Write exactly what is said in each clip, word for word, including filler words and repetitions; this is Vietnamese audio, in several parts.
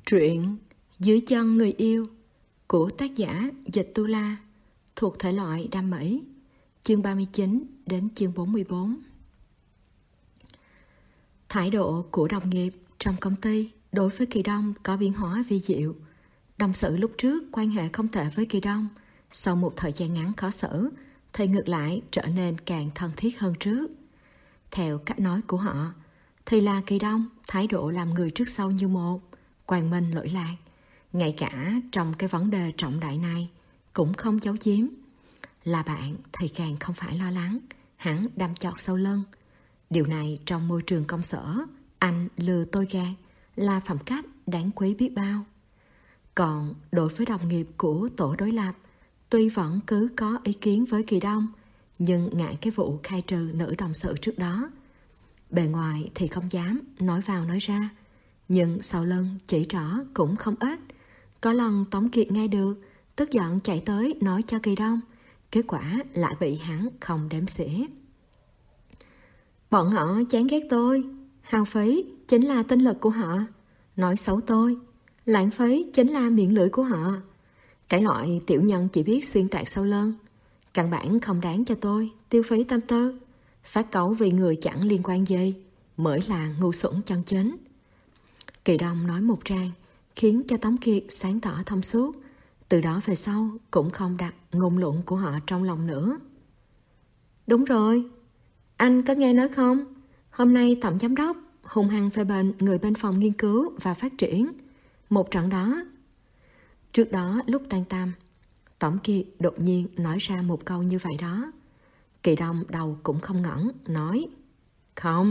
Truyện Dưới chân người yêu của tác giả Dịch Tu La thuộc thể loại đam mỹ, chương ba mươi chín đến chương bốn mươi bốn. Thái độ của đồng nghiệp trong công ty đối với Kỳ Đông có biến hóa vi diệu. Đồng sự lúc trước quan hệ không tệ với Kỳ Đông, sau một thời gian ngắn khó xử thì ngược lại trở nên càng thân thiết hơn trước. Theo cách nói của họ thì là Kỳ Đông thái độ làm người trước sau như một, quang minh lỗi lạc, ngay cả trong cái vấn đề trọng đại này cũng không giấu giếm. Là bạn thì càng không phải lo lắng hắn đâm chọt sau lưng. Điều này trong môi trường công sở, anh lừa tôi gạt là phẩm cách đáng quý biết bao. Còn đối với đồng nghiệp của tổ đối lập, tuy vẫn cứ có ý kiến với Kỳ Đông, nhưng ngại cái vụ khai trừ nữ đồng sự trước đó. Bề ngoài thì không dám nói vào nói ra, nhưng sau lưng chỉ trỏ cũng không ít. Có lần Tống Kiệt nghe được, tức giận chạy tới nói cho Kỳ Đông, kết quả lại bị hắn không đếm xỉa. Bọn họ chán ghét tôi, hao phí chính là tinh lực của họ, nói xấu tôi, lãng phí chính là miệng lưỡi của họ. Cái loại tiểu nhân chỉ biết xuyên tạc sau lưng, căn bản không đáng cho tôi tiêu phí tâm tư, phát cấu vì người chẳng liên quan gì, mới là ngu xuẩn chân chính. Kỳ Đông nói một tràng khiến cho Tống Kiệt sáng tỏ thông suốt, từ đó về sau cũng không đặt ngôn luận của họ trong lòng nữa. Đúng rồi, anh có nghe nói không? Hôm nay tổng giám đốc hung hăng phê bình người bên phòng nghiên cứu và phát triển. Một trận đó. Trước đó lúc tan tầm, Tống Kiệt đột nhiên nói ra một câu như vậy đó. Kỳ Đông đầu cũng không ngẩng, nói không.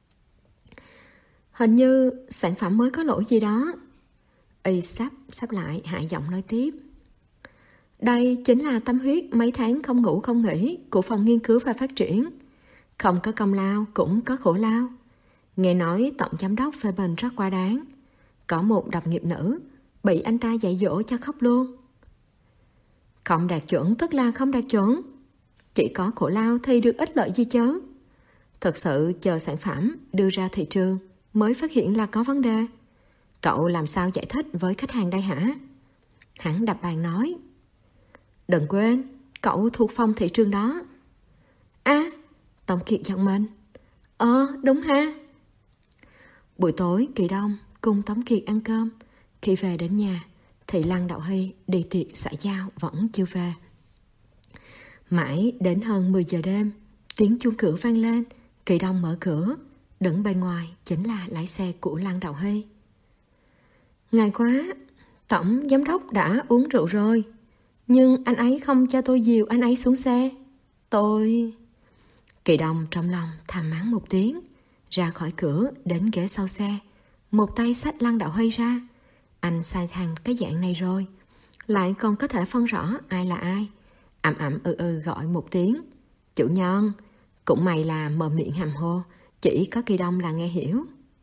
Hình như sản phẩm mới có lỗi gì đó. Y sắp sắp lại hạ giọng nói tiếp. Đây chính là tâm huyết mấy tháng không ngủ không nghỉ của phòng nghiên cứu và phát triển. Không có công lao cũng có khổ lao. Nghe nói tổng giám đốc phê bình rất quá đáng. Có một đồng nghiệp nữ bị anh ta dạy dỗ cho khóc luôn. Không đạt chuẩn tức là không đạt chuẩn. Chỉ có khổ lao thì được ích lợi gì chứ. Thật sự chờ sản phẩm đưa ra thị trường mới phát hiện là có vấn đề. Cậu làm sao giải thích với khách hàng đây hả? Hắn đập bàn nói. Đừng quên, cậu thuộc phòng thị trường đó. À, Tống Kiệt giận mình. Ờ, đúng ha. Buổi tối Kỳ Đông cùng Tống Kiệt ăn cơm. Khi về đến nhà thì Lăng Đạo Hy đi tiệc xã giao vẫn chưa về. Mãi đến hơn mười giờ đêm, tiếng chuông cửa vang lên. Kỳ Đông mở cửa, đứng bên ngoài chính là lái xe của Lăng Đạo Hy. Ngại quá, tổng giám đốc đã uống rượu rồi, nhưng anh ấy không cho tôi dìu anh ấy xuống xe. Tôi... Kỳ Đông trong lòng thầm mắng một tiếng, ra khỏi cửa đến ghế sau xe, một tay xách Lăng Đạo Hy ra. Anh sai thằng cái dạng này rồi, lại còn có thể phân rõ ai là ai. Ậm ậm ư ư gọi một tiếng. Chủ nhân, cũng may là mờ miệng hàm hồ, chỉ có Kỳ Đông là nghe hiểu.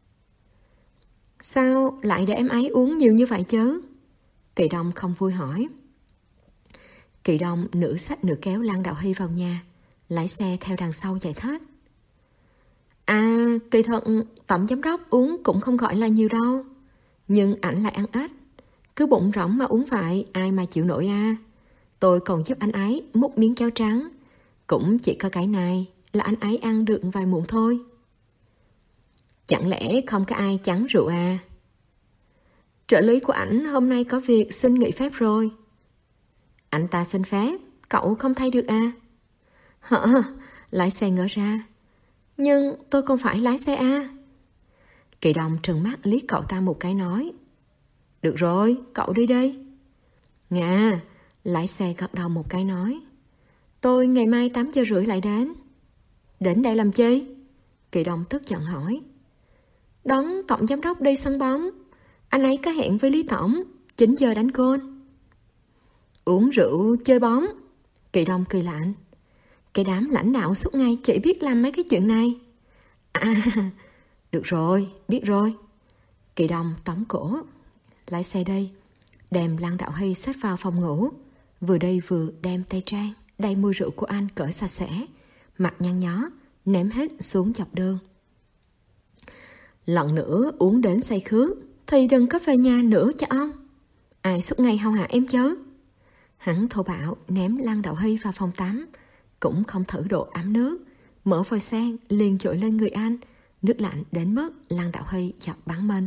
Sao lại để em ấy uống nhiều như vậy chứ? Kỳ Đông không vui hỏi. Kỳ Đông nửa xách nửa kéo Lăng Đạo Hy vào nhà, lái xe theo đằng sau giải thích. À, kỳ thật tổng giám đốc uống cũng không gọi là nhiều đâu, nhưng ảnh lại ăn ít. Cứ bụng rỗng mà uống vậy, ai mà chịu nổi à. Tôi còn giúp anh ấy múc miếng cháo trắng, cũng chỉ có cái này là anh ấy ăn được vài muỗng thôi. Chẳng lẽ không có ai chắn rượu à? Trợ lý của ảnh hôm nay có việc xin nghỉ phép rồi. Anh ta xin phép, cậu không thay được à? Hả? Lái xe ngỡ ra. Nhưng tôi không phải lái xe à? Kỳ Đông trừng mắt liếc cậu ta một cái nói. Được rồi, cậu đi đi. Ngà, lái xe gật đầu một cái nói. Tôi ngày mai tám giờ rưỡi lại đến. Đến đây làm chi? Kỳ Đông tức giận hỏi. Đón tổng giám đốc đi sân bóng. Anh ấy có hẹn với Lý Tổng chín giờ đánh gôn. Uống rượu chơi bóng? Kỳ Đông cười lạnh. Cái đám lãnh đạo suốt ngày chỉ biết làm mấy cái chuyện này. À, được rồi, biết rồi. Kỳ Đông tóm cổ, lái xe đi, đem Lăng Đạo Hy xách vào phòng ngủ. Vừa đi vừa đem tay trang đầy mùi rượu của anh cởi sạch sẽ, mặt nhăn nhó, ném hết xuống dọc đường. Lần nữa uống đến say khướt, thì đừng có về nhà nữa cho ông. Ai suốt ngày hầu hạ em chứ? Hắn thô bạo ném Lăng Đạo Hy vào phòng tắm, cũng không thử độ ấm nước, mở vòi sen liền dội lên người anh, nước lạnh đến mức Lăng Đạo Hy giật bắn mình.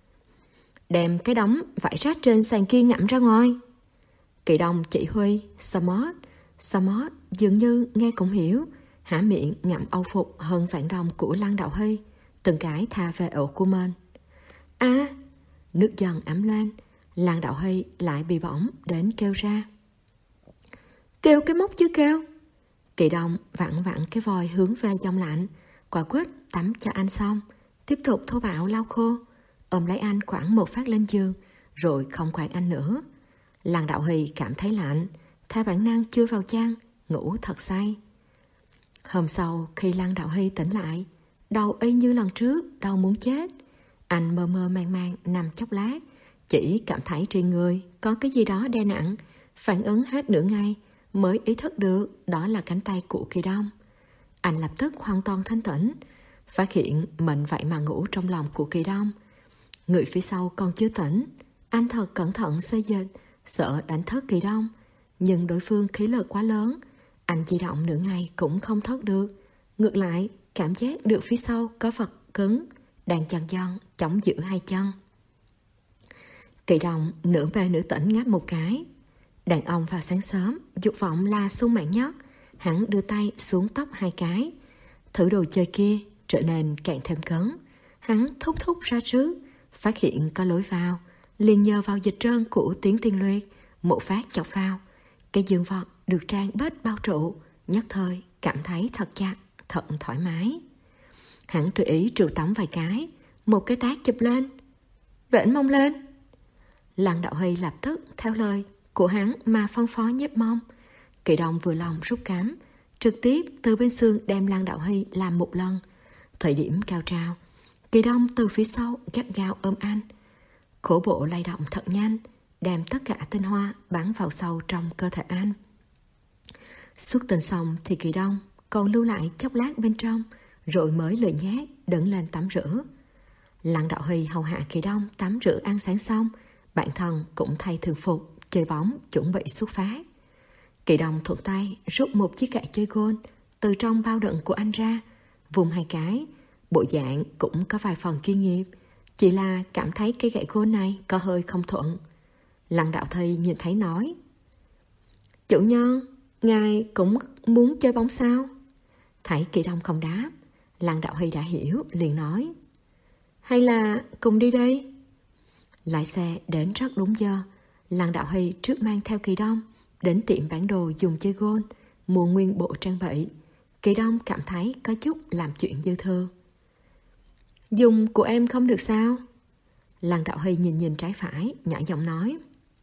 Đem cái đống vải rách trên sàn kia ngậm ra ngoài. Kỳ Đông chỉ huy Samot. Samot dường như nghe cũng hiểu, há miệng ngậm âu phục hơn vạn đồng của Lăng Đạo Hy, từng cái tha về ổ của mình. À, nước dần ấm lên, Lăng Đạo Hy lại bị bỏng đến kêu ra. Kêu cái mốc chứ kêu. Kỳ Đông vặn vặn cái vòi hướng về dòng lạnh, quả quyết tắm cho anh xong, tiếp tục thô bạo lau khô, ôm lấy anh khoảng một phát lên giường, rồi không quản anh nữa. Lăng Đạo Hy cảm thấy lạnh, theo bản năng chui vào chăn, ngủ thật say. Hôm sau khi Lăng Đạo Hy tỉnh lại, đầu y như lần trước, đau muốn chết. Anh mơ mơ màng màng nằm chốc lát, chỉ cảm thấy trên người có cái gì đó đè nặng, phản ứng hết nửa ngày mới ý thức được đó là cánh tay của Kỳ Đông. Anh lập tức hoàn toàn thanh tỉnh, phát hiện mình vậy mà ngủ trong lòng của Kỳ Đông. Người phía sau còn chưa tỉnh, anh thật cẩn thận xê dịch, sợ đánh thức Kỳ Đông, nhưng đối phương khí lực quá lớn, anh di động nửa ngày cũng không thoát được. Ngược lại, cảm giác được phía sau có vật cứng đang chần chần chống giữ hai chân. Kỳ Đông nửa mê nửa tỉnh ngáp một cái. Đàn ông vào sáng sớm, dục vọng là sung mãn nhất. Hắn đưa tay xuống tóc hai cái. Thử đồ chơi kia trở nên càng thêm cứng. Hắn thúc thúc ra trước, phát hiện có lối vào, liền nhờ vào dịch trơn của tiếng tiên luyện, một phát chọc vào. Cái dương vật được trang bết bao trụ, nhất thời cảm thấy thật chặt, thật thoải mái. Hắn tùy ý trừ tống vài cái, một cái tát chụp lên. Vểnh mông lên. Lăng Đạo Hy lập tức theo lời của hắn mà phân phó nhấp mông. Kỳ Đông vừa lòng rút cắm, trực tiếp từ bên xương đem Lăng Đạo Hy làm một lần. Thời điểm cao trào, Kỳ Đông từ phía sau gắt gao ôm anh. Khổ bộ lay động thật nhanh, đem tất cả tinh hoa bắn vào sâu trong cơ thể anh. Xuất tinh xong thì Kỳ Đông còn lưu lại chốc lát bên trong, rồi mới lười nhác đứng lên tắm rửa. Lăng Đạo Hy hầu hạ Kỳ Đông tắm rửa ăn sáng xong, bản thân cũng thay thường phục, chơi bóng chuẩn bị xuất phát. Kỳ Đông thuận tay rút một chiếc gậy chơi gôn từ trong bao đựng của anh ra, vùng hai cái. Bộ dạng cũng có vài phần chuyên nghiệp, chỉ là cảm thấy cái gậy gôn này có hơi không thuận. Lăng Đạo Hy nhìn thấy nói: Chủ nhân, ngài cũng muốn chơi bóng sao? Thấy Kỳ Đông không đáp, Lăng Đạo Hy đã hiểu, liền nói: Hay là cùng đi đây? Lái xe đến rất đúng giờ. Lăng Đạo Hy trước mang theo Kỳ Đông đến tiệm bán đồ dùng chơi gôn, mua nguyên bộ trang bị. Kỳ Đông cảm thấy có chút làm chuyện dư thừa. Dùng của em không được sao? Lăng Đạo Hy nhìn nhìn trái phải, nhỏ giọng nói: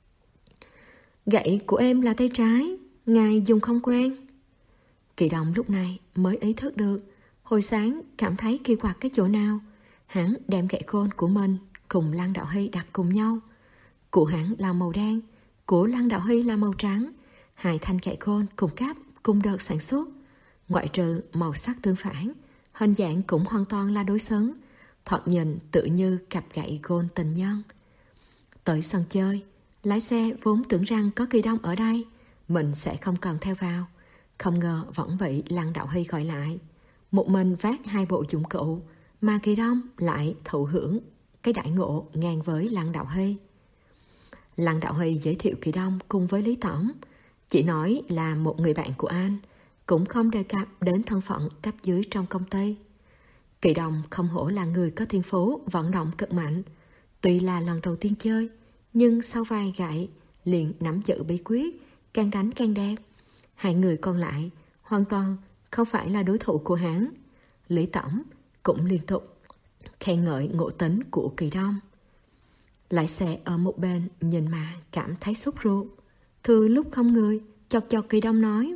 Gậy của em là tay trái, ngài dùng không quen. Kỳ Đông lúc này mới ý thức được, hồi sáng cảm thấy kỳ quặc cái chỗ nào. Hắn đem gậy gôn của mình cùng Lăng Đạo Hy đặt cùng nhau. Của hắn là màu đen, của Lăng Đạo Hy là màu trắng. Hai thanh gậy gôn cùng cấp, cùng đợt sản xuất. Ngoại trừ màu sắc tương phản, hình dạng cũng hoàn toàn là đối xứng, thoạt nhìn tự như cặp gậy gôn tình nhân. Tới sân chơi, lái xe vốn tưởng rằng có Kỳ Đông ở đây, mình sẽ không cần theo vào. Không ngờ vẫn bị Lăng Đạo Hy gọi lại. Một mình vác hai bộ dụng cụ, mà Kỳ Đông lại thụ hưởng cái đại ngộ ngang với Lăng Đạo Hy. Lăng Đạo Hy giới thiệu Kỳ Đông cùng với Lý Tổng, chỉ nói là một người bạn của anh, cũng không đề cập đến thân phận cấp dưới trong công ty. Kỳ Đông không hổ là người có thiên phú vận động cực mạnh. Tuy là lần đầu tiên chơi, nhưng sau vài gậy liền nắm giữ bí quyết, càng đánh càng đẹp. Hai người còn lại hoàn toàn không phải là đối thủ của hắn. Lý Tổng cũng liên tục khen ngợi ngộ tính của Kỳ Đông. Lái xe ở một bên nhìn mà cảm thấy sốt ruột. Thư lúc không người, chọc chọc Kỳ Đông nói: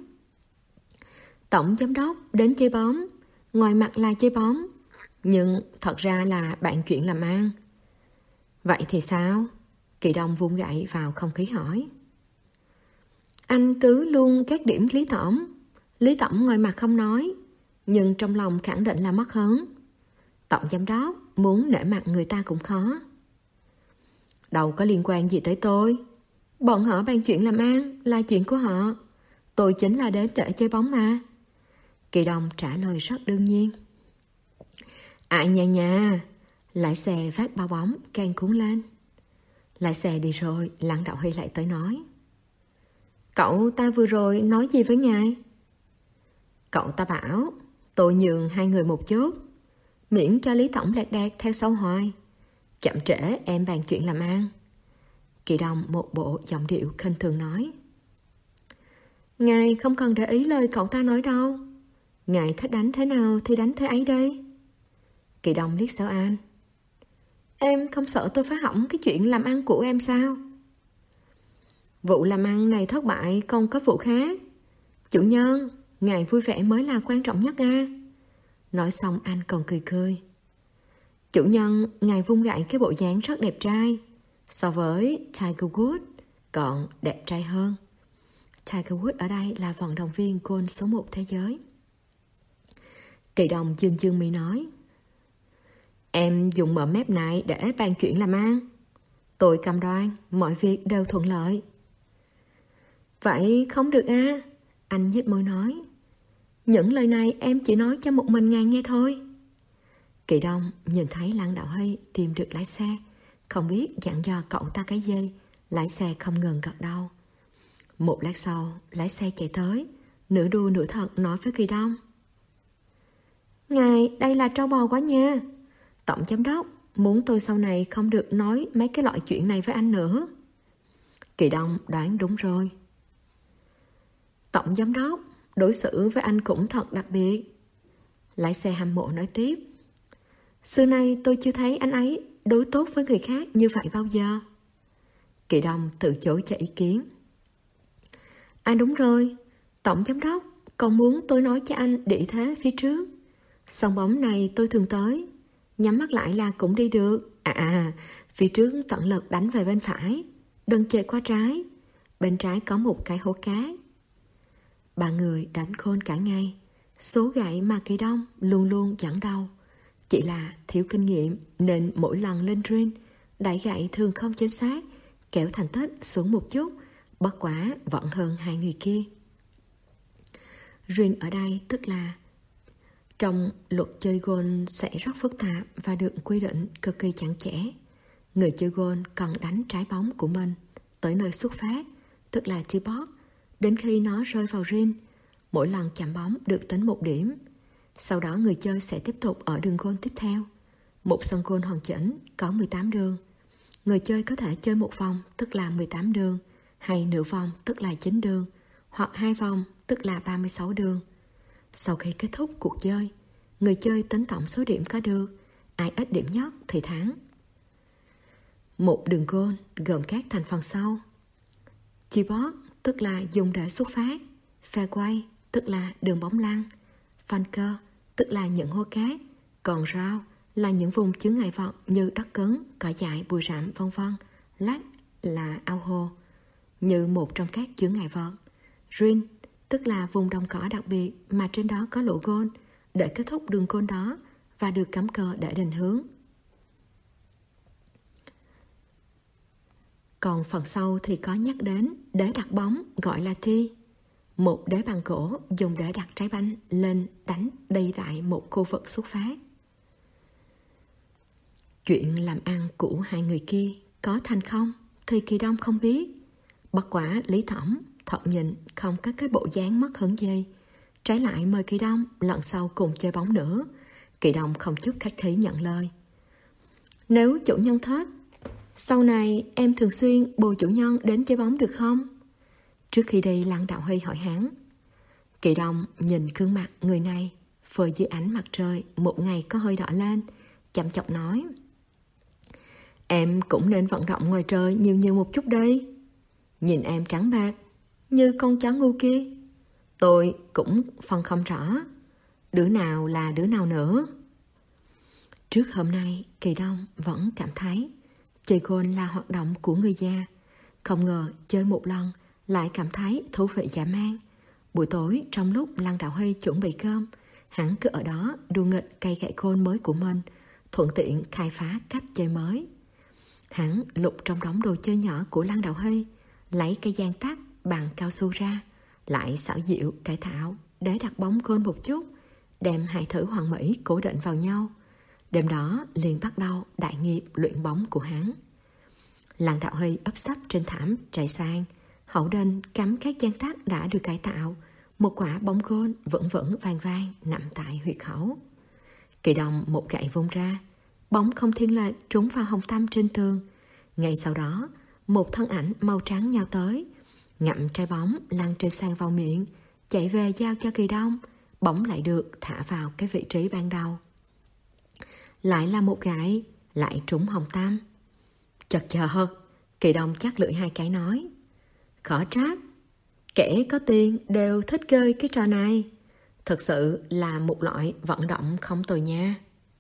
Tổng giám đốc đến chơi bóng, ngoài mặt là chơi bóng, nhưng thật ra là bạn chuyện làm ăn. Vậy thì sao? Kỳ Đông vung gậy vào không khí hỏi. Anh cứ luôn các điểm Lý Tổng. Lý Tổng ngoài mặt không nói, nhưng trong lòng khẳng định là mất hứng. Tổng giám đốc muốn nể mặt người ta cũng khó. Đâu có liên quan gì tới tôi. Bọn họ bàn chuyện làm ăn là chuyện của họ. Tôi chính là đến để chơi bóng mà. Kỳ Đông trả lời rất đương nhiên. À nhà nhà. Lái xe vác bao bóng càng cuốn lên. Lái xe đi rồi, Lăng Đạo Hy lại tới nói. Cậu ta vừa rồi nói gì với ngài? Cậu ta bảo tôi nhường hai người một chút, miễn cho Lý Tổng lạc đạc theo sau hoài. Chậm trễ em bàn chuyện làm ăn. Kỳ Đông một bộ giọng điệu khinh thường nói. Ngài không cần để ý lời cậu ta nói đâu. Ngài thích đánh thế nào thì đánh thế ấy đi. Kỳ Đông liếc xéo An. Em không sợ tôi phá hỏng cái chuyện làm ăn của em sao? Vụ làm ăn này thất bại còn có vụ khác. Chủ nhân, ngài vui vẻ mới là quan trọng nhất à. Nói xong anh còn cười cười. Chủ nhân, ngài vung gậy cái bộ dáng rất đẹp trai. So với Tiger Woods còn đẹp trai hơn. Tiger Woods ở đây là vận động viên golf số một thế giới. Kỳ Đông dương dương mi nói. Em dùng mở mép này để bàn chuyện làm ăn. Tôi cam đoan mọi việc đều thuận lợi. Vậy không được à? Anh nhếch môi nói. Những lời này em chỉ nói cho một mình ngài nghe thôi. Kỳ Đông nhìn thấy Lăng Đạo Hy tìm được lái xe, không biết dặn dò cậu ta cái gì. Lái xe không ngừng gật đầu. Một lát sau, lái xe chạy tới, nửa đùa nửa thật nói với Kỳ Đông. Ngài, đây là trâu bò quá nha. Tổng giám đốc muốn tôi sau này không được nói mấy cái loại chuyện này với anh nữa. Kỳ Đông đoán đúng rồi. Tổng giám đốc đối xử với anh cũng thật đặc biệt. Lái xe hâm mộ nói tiếp. Xưa nay tôi chưa thấy anh ấy đối tốt với người khác như vậy bao giờ. Kỳ Đông từ chối cho ý kiến. À đúng rồi, tổng giám đốc còn muốn tôi nói cho anh địa thế phía trước. Sòng bóng này tôi thường tới, nhắm mắt lại là cũng đi được. À à, phía trước tận lực đánh về bên phải, đừng chệch qua trái. Bên trái có một cái hố cát. Ba người đánh khôn cả ngày. Số gậy mà Kỳ Đông luôn luôn dẫn đầu. Chỉ là thiếu kinh nghiệm nên mỗi lần lên green, đẩy gậy thường không chính xác, kéo thành tích xuống một chút, bất quá vẫn hơn hai người kia. Green ở đây tức là trong luật chơi golf sẽ rất phức tạp và được quy định cực kỳ chặt chẽ. Người chơi golf cần đánh trái bóng của mình tới nơi xuất phát, tức là tee box, đến khi nó rơi vào green. Mỗi lần chạm bóng được tính một điểm. Sau đó người chơi sẽ tiếp tục ở đường golf tiếp theo. Một sân golf hoàn chỉnh có mười tám đường. Người chơi có thể chơi một vòng tức là mười tám đường, hay nửa vòng tức là chín đường, hoặc hai vòng tức là ba mươi sáu đường. Sau khi kết thúc cuộc chơi, người chơi tính tổng số điểm có được, ai ít điểm nhất thì thắng. Một đường golf gồm các thành phần sau. Tee box tức là dùng để xuất phát, fairway tức là đường bóng lăn, bunker tức là những hố cát, còn round là những vùng chướng ngại vật như đất cứng, cỏ dại, bụi rậm vân vân. Lát là ao hồ như một trong các chướng ngại vật. Green tức là vùng đồng cỏ đặc biệt mà trên đó có lỗ golf để kết thúc đường golf đó và được cắm cờ để định hướng. Còn phần sau thì có nhắc đến đế đặt bóng gọi là tee, một đế bằng gỗ dùng để đặt trái banh lên đánh đi tại một khu vực xuất phát. Chuyện làm ăn của hai người kia có thành không thì Kỳ Đông không biết. Bất quả Lý Tổng thoạt nhìn không có cái bộ dáng mất hứng gì, trái lại mời Kỳ Đông lần sau cùng chơi bóng nữa. Kỳ Đông không chút khách khí nhận lời. Nếu chủ nhân thích, sau này em thường xuyên bồi chủ nhân đến chơi bóng được không? Trước khi đi, Lăng Đạo Hy hỏi hắn. Kỳ Đông nhìn gương mặt người này phơi dưới ánh mặt trời một ngày có hơi đỏ lên, chậm chọc nói. Em cũng nên vận động ngoài trời nhiều nhiều một chút đi. Nhìn em trắng bệch như con chó ngu kia, tôi cũng phân không rõ đứa nào là đứa nào nữa. Trước hôm nay, Kỳ Đông vẫn cảm thấy chơi golf là hoạt động của người già. Không ngờ chơi một lần lại cảm thấy thú vị dã man. Buổi tối trong lúc Lăng Đạo Hy chuẩn bị cơm, hắn cứ ở đó đùa nghịch cây gậy golf mới của mình, thuận tiện khai phá cách chơi mới. Hắn lục trong đống đồ chơi nhỏ của Lăng Đạo Hy, lấy cây dang tắt bằng cao su ra, lại xảo diệu cải thảo để đặt bóng gôn một chút, đem hai thử hoàn mỹ cố định vào nhau. Đêm đó liền bắt đầu đại nghiệp luyện bóng của hắn. Lăng Đạo Hy ấp sấp trên thảm trải sang, hậu đền cắm các dang tắt đã được cải tạo, một quả bóng gôn vững vững vang vang nằm tại huyệt khẩu. Kỳ Đông một gậy vung ra, bóng không thiên lệch trúng vào hồng tâm trên tường. Ngay sau đó, một thân ảnh màu trắng nhào tới, ngậm trái bóng lăn trên sang vào miệng, chạy về giao cho Kỳ Đông. Bóng lại được thả vào cái vị trí ban đầu. Lại là một gậy, lại trúng hồng tâm. Chật chờ hơn, Kỳ Đông chắc lưỡi hai cái nói: Khó trách, kẻ có tiền đều thích chơi cái trò này. Thực sự là một loại vận động không tồi nha.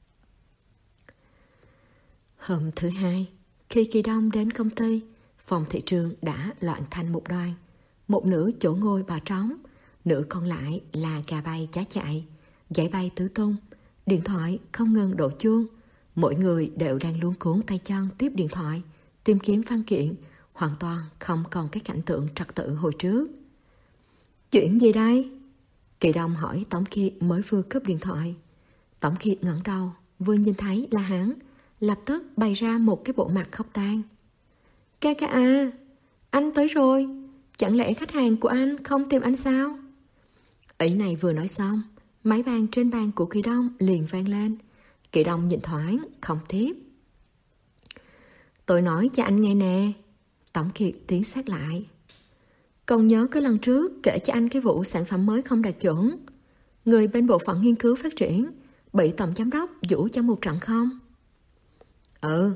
Hôm thứ hai, khi Kỳ Đông đến công ty, phòng thị trường đã loạn thành một đoàn. Một nửa chỗ ngồi bò trống, nửa còn lại là gà bay chó chạy, giấy bay tứ tung, điện thoại không ngừng đổ chuông. Mỗi người đều đang luống cuống tay chân tiếp điện thoại, tìm kiếm văn kiện, hoàn toàn không còn cái cảnh tượng trật tự hồi trước. Chuyện gì đây? Kỳ Đông hỏi Tống Kiệt mới vừa cúp điện thoại. Tống Kiệt ngẩng đầu, vừa nhìn thấy là hắn, lập tức bày ra một cái bộ mặt khóc tang. Ca ca à, anh tới rồi, chẳng lẽ khách hàng của anh không tìm anh sao? Ý này vừa nói xong, máy bàn trên bàn của Kỳ Đông liền vang lên. Kỳ Đông nhìn thoáng, không tiếp. Tôi nói cho anh nghe nè. Tống Kiệt tiến sát lại. Còn nhớ cái lần trước kể cho anh cái vụ sản phẩm mới không đạt chuẩn, người bên bộ phận nghiên cứu phát triển bị tổng giám đốc giũ cho một trận không? Ừ.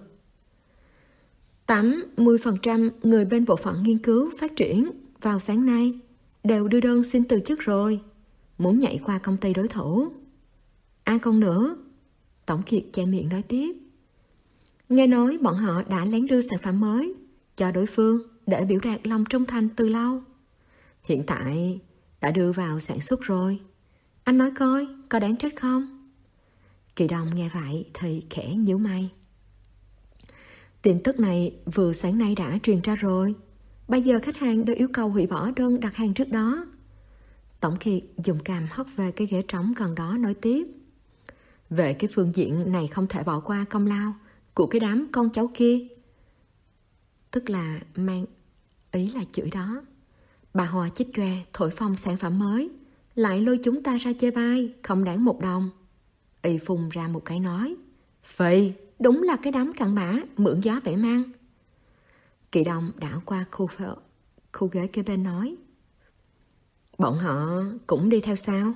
tám mươi phần trăm người bên bộ phận nghiên cứu phát triển vào sáng nay đều đưa đơn xin từ chức rồi, muốn nhảy qua công ty đối thủ. À còn nữa, Tổng Kiệt che miệng nói tiếp. Nghe nói bọn họ đã lén đưa sản phẩm mới cho đối phương để biểu đạt lòng trung thành từ lâu. Hiện tại đã đưa vào sản xuất rồi. Anh nói coi, có đáng trách không? Kỳ Đông nghe vậy thì khẽ nhíu mày. Tin tức này vừa sáng nay đã truyền ra rồi. Bây giờ khách hàng đều yêu cầu hủy bỏ đơn đặt hàng trước đó. Tổng Kiệt dùng cằm hất về cái ghế trống gần đó nói tiếp. Về cái phương diện này không thể bỏ qua công lao của cái đám con cháu kia. Tức là mang ý là chửi đó. Bà Hòa chích chòe thổi phồng sản phẩm mới, lại lôi chúng ta ra chơi bai, không đáng một đồng. Y phun ra một cái nói. Vậy đúng là cái đám cặn bã mượn gió bẻ măng. Kỳ Đông đảo qua khu, phở, khu ghế kế bên nói. Bọn họ cũng đi theo sao?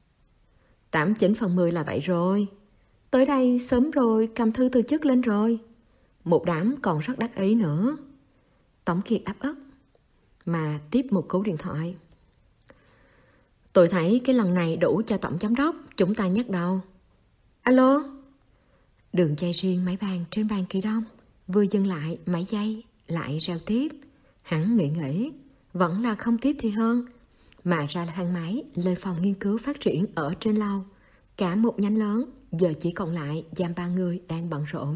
Tám chín phần mười là vậy rồi. Tới đây sớm rồi cầm thư từ chức lên rồi. Một đám còn rất đắc ý nữa. Tổng Kiệt áp ức mà tiếp một cú điện thoại. Tôi thấy cái lần này đủ cho tổng giám đốc chúng ta nhắc đầu. Alo? Đường dây riêng máy bàn trên bàn Kỳ Đông vừa dừng lại mấy giây lại reo tiếp. Hắn nghĩ nghĩ, vẫn là không tiếp thì hơn, mà ra thang máy lên phòng nghiên cứu phát triển ở trên lầu. Cả một nhánh lớn giờ chỉ còn lại giam ba người đang bận rộn.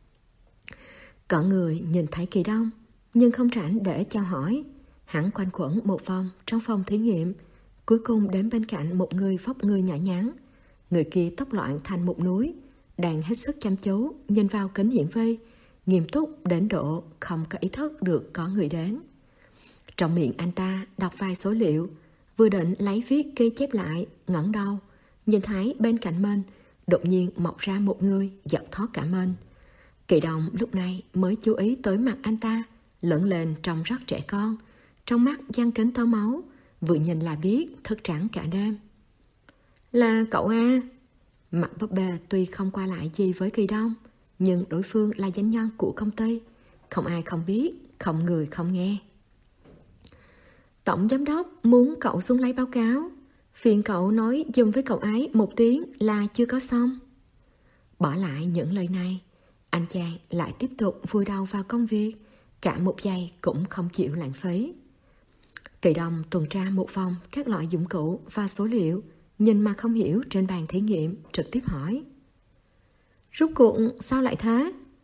Có người nhìn thấy Kỳ Đông nhưng không rảnh để chào hỏi. Hắn quanh quẩn một vòng trong phòng thí nghiệm, cuối cùng đến bên cạnh một người vóc người nhỏ nhắn. Người kia tóc loạn thành một núi, đang hết sức chăm chú nhìn vào kính hiển vi, nghiêm túc đến độ không có ý thức được có người đến. Trong miệng anh ta đọc vài số liệu, vừa định lấy viết ghi chép lại, ngẩng đầu nhìn thấy bên cạnh mình đột nhiên mọc ra một người, giật thót cả mình. Kỳ Đông lúc này mới chú ý tới mặt anh ta, lớn lên trông rất trẻ con, trong mắt giăng kính tơ máu, vừa nhìn là biết thức trắng cả đêm. Là cậu à? Mặt búp bê tuy không qua lại gì với Kỳ Đông, nhưng đối phương là doanh nhân của công ty, không ai không biết, không người không nghe. Tổng giám đốc muốn cậu xuống lấy báo cáo, phiền cậu nói dùm với cậu ấy một tiếng là chưa có xong. Bỏ lại những lời này, anh chàng lại tiếp tục vùi đầu vào công việc, cả một giây cũng không chịu lãng phí. Kỳ Đông tuần tra một vòng các loại dụng cụ và số liệu, nhìn mà không hiểu trên bàn thí nghiệm, trực tiếp hỏi. Rốt cuộc sao lại thế?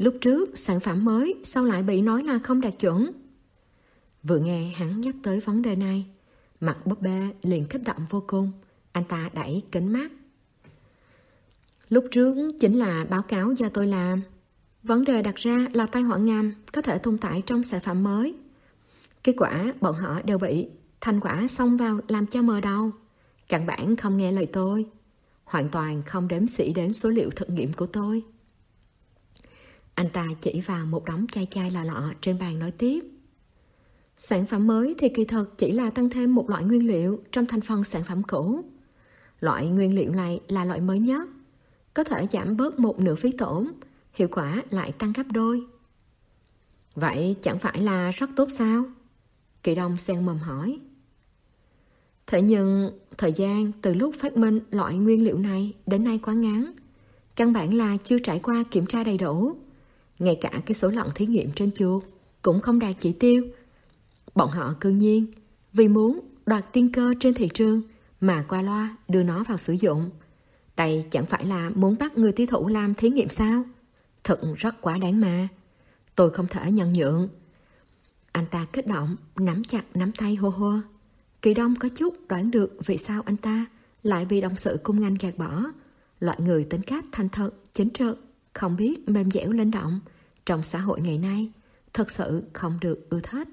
Lúc trước sản phẩm mới sao lại bị nói là không đạt chuẩn? Vừa nghe hắn nhắc tới vấn đề này, mặt búp bê liền kích động vô cùng. Anh ta đẩy kính mắt. Lúc trước chính là báo cáo do tôi làm. Vấn đề đặt ra là tai họa ngầm có thể tồn tại trong sản phẩm mới. Kết quả bọn họ đều bị thành quả xông vào làm cho mờ đầu. Căn bản không nghe lời tôi, hoàn toàn không đếm xỉa đến số liệu thực nghiệm của tôi. Anh ta chỉ vào một đống chai chai lọ lọ trên bàn nói tiếp. Sản phẩm mới thì kỳ thực chỉ là tăng thêm một loại nguyên liệu trong thành phần sản phẩm cũ. Loại nguyên liệu này là loại mới nhất, có thể giảm bớt một nửa phí tổn, hiệu quả lại tăng gấp đôi. Vậy chẳng phải là rất tốt sao? Kỳ Đông xen mồm hỏi. Thế nhưng thời gian từ lúc phát minh loại nguyên liệu này đến nay quá ngắn, căn bản là chưa trải qua kiểm tra đầy đủ. Ngay cả cái số lần thí nghiệm trên chuột cũng không đạt chỉ tiêu. Bọn họ cư nhiên vì muốn đoạt tiên cơ trên thị trường mà qua loa đưa nó vào sử dụng. Đây chẳng phải là muốn bắt người tiêu thụ làm thí nghiệm sao? Thật rất quá đáng mà. Tôi không thể nhận nhượng. Anh ta kích động, nắm chặt nắm tay hô hô. Kỳ Đông có chút đoán được vì sao anh ta lại bị đồng sự cung ngành gạt bỏ. Loại người tính cách thành thật, chính trực, không biết mềm dẻo linh động, trong xã hội ngày nay thật sự không được ưa thích.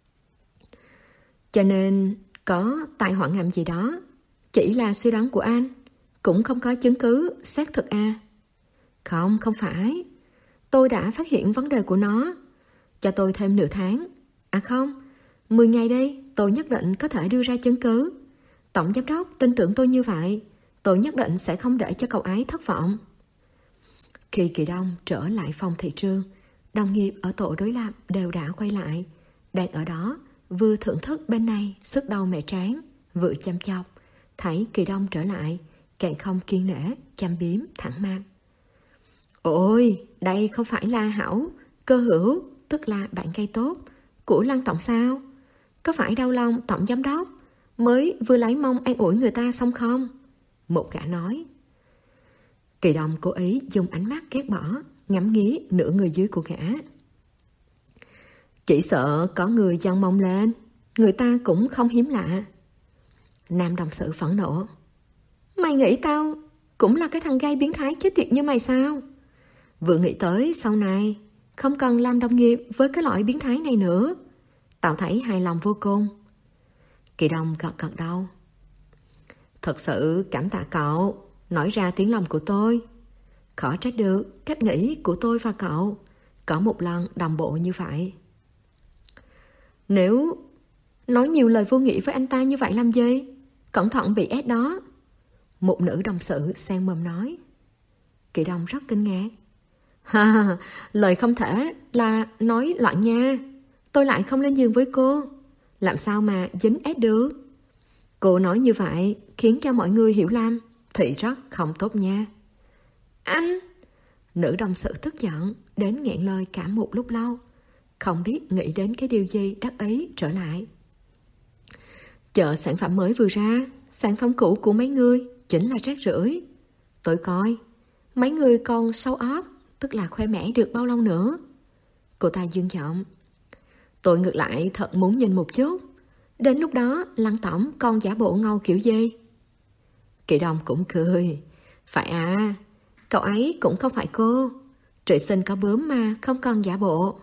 Cho nên có tai họa ngầm gì đó, chỉ là suy đoán của anh, cũng không có chứng cứ xác thực à? Không, không phải. Tôi đã phát hiện vấn đề của nó. Cho tôi thêm nửa tháng. À không, mười ngày đi, tôi nhất định có thể đưa ra chứng cứ. Tổng giám đốc tin tưởng tôi như vậy, tôi nhất định sẽ không để cho cậu ấy thất vọng. Khi Kỳ Đông trở lại phòng thị trường, đồng nghiệp ở tổ đối lập đều đã quay lại, đang ở đó vừa thưởng thức bên này sức đầu mẹ tráng, vừa chăm chọc. Thấy Kỳ Đông trở lại, càng không kiên nể, chăm biếm thẳng mặt. Ôi, đây không phải là Hảo Cơ Hữu, tức là bạn gây tốt của Lăng tổng sao? Có phải đau lòng tổng giám đốc mới vừa lấy mông an ủi người ta xong không? Một gã nói. Kỳ Đông cố ý dùng ánh mắt ghét bỏ ngắm nghía nửa người dưới của gã. Chỉ sợ có người dâng mông lên, người ta cũng không hiếm lạ. Nam đồng sự phẫn nộ. Mày nghĩ tao cũng là cái thằng gay biến thái chết tiệt như mày sao? Vừa nghĩ tới sau này không cần làm đồng nghiệp với cái loại biến thái này nữa. Tao thấy hài lòng vô cùng. Kỳ Đông gật gật đầu. Thật sự cảm tạ cậu nói ra tiếng lòng của tôi. Khó trách được cách nghĩ của tôi và cậu có một lần đồng bộ như vậy. Nếu nói nhiều lời vô nghĩa với anh ta như vậy làm gì? Cẩn thận bị ép đó. Một nữ đồng sự xen mồm nói. Kỳ Đông rất kinh ngạc. Ha, lời không thể là nói loạn nha. Tôi lại không lên giường với cô, làm sao mà dính ép được? Cô nói như vậy khiến cho mọi người hiểu lầm thì rất không tốt nha. Anh! Nữ đồng sự tức giận đến nghẹn lời cả một lúc lâu, không biết nghĩ đến cái điều gì đắc ý trở lại. Chợ sản phẩm mới vừa ra, sản phẩm cũ của mấy người chính là rác rưởi. Tôi coi, mấy người còn show off, tức là khoe mẽ được bao lâu nữa? Cô ta dương giọng. Tôi ngược lại thật muốn nhìn một chút, đến lúc đó Lăng tổng còn giả bộ ngầu kiểu gì? Kỳ Đông cũng cười. Phải à, cậu ấy cũng không phải cô, trời sinh có bướm mà không cần giả bộ.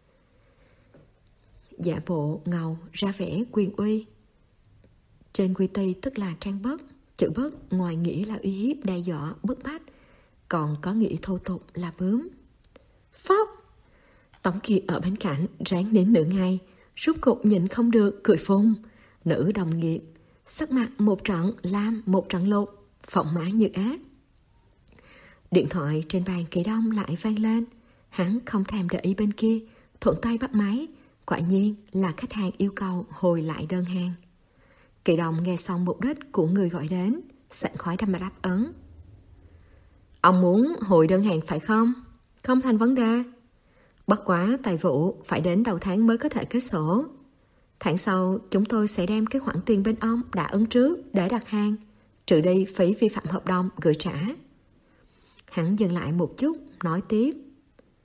Giả bộ ngầu ra vẻ quyền uy. Trên quy ty tức là trang bất, chữ bất ngoài nghĩa là uy hiếp, đe dọa, bức bách, còn có nghĩa thô tục là bướm. Phóc! Tống Kiệt ở bên cạnh ráng đến nửa ngày, rốt cục nhịn không được cười phun. Nữ đồng nghiệp sắc mặt một trận lam một trận lục, phộng mã như ác. Điện thoại trên bàn Kỳ Đông lại vang lên. Hắn không thèm để ý bên kia, thuận tay bắt máy. Quả nhiên là khách hàng yêu cầu hồi lại đơn hàng. Kỳ Đông nghe xong mục đích của người gọi đến, sảng khoái đâm đáp ấn. Ông muốn hồi đơn hàng phải không? Không thành vấn đề. Bất quá tài vụ phải đến đầu tháng mới có thể kết sổ. Tháng sau chúng tôi sẽ đem cái khoản tiền bên ông đã ứng trước để đặt hàng, trừ đi phí vi phạm hợp đồng gửi trả. Hắn dừng lại một chút, nói tiếp.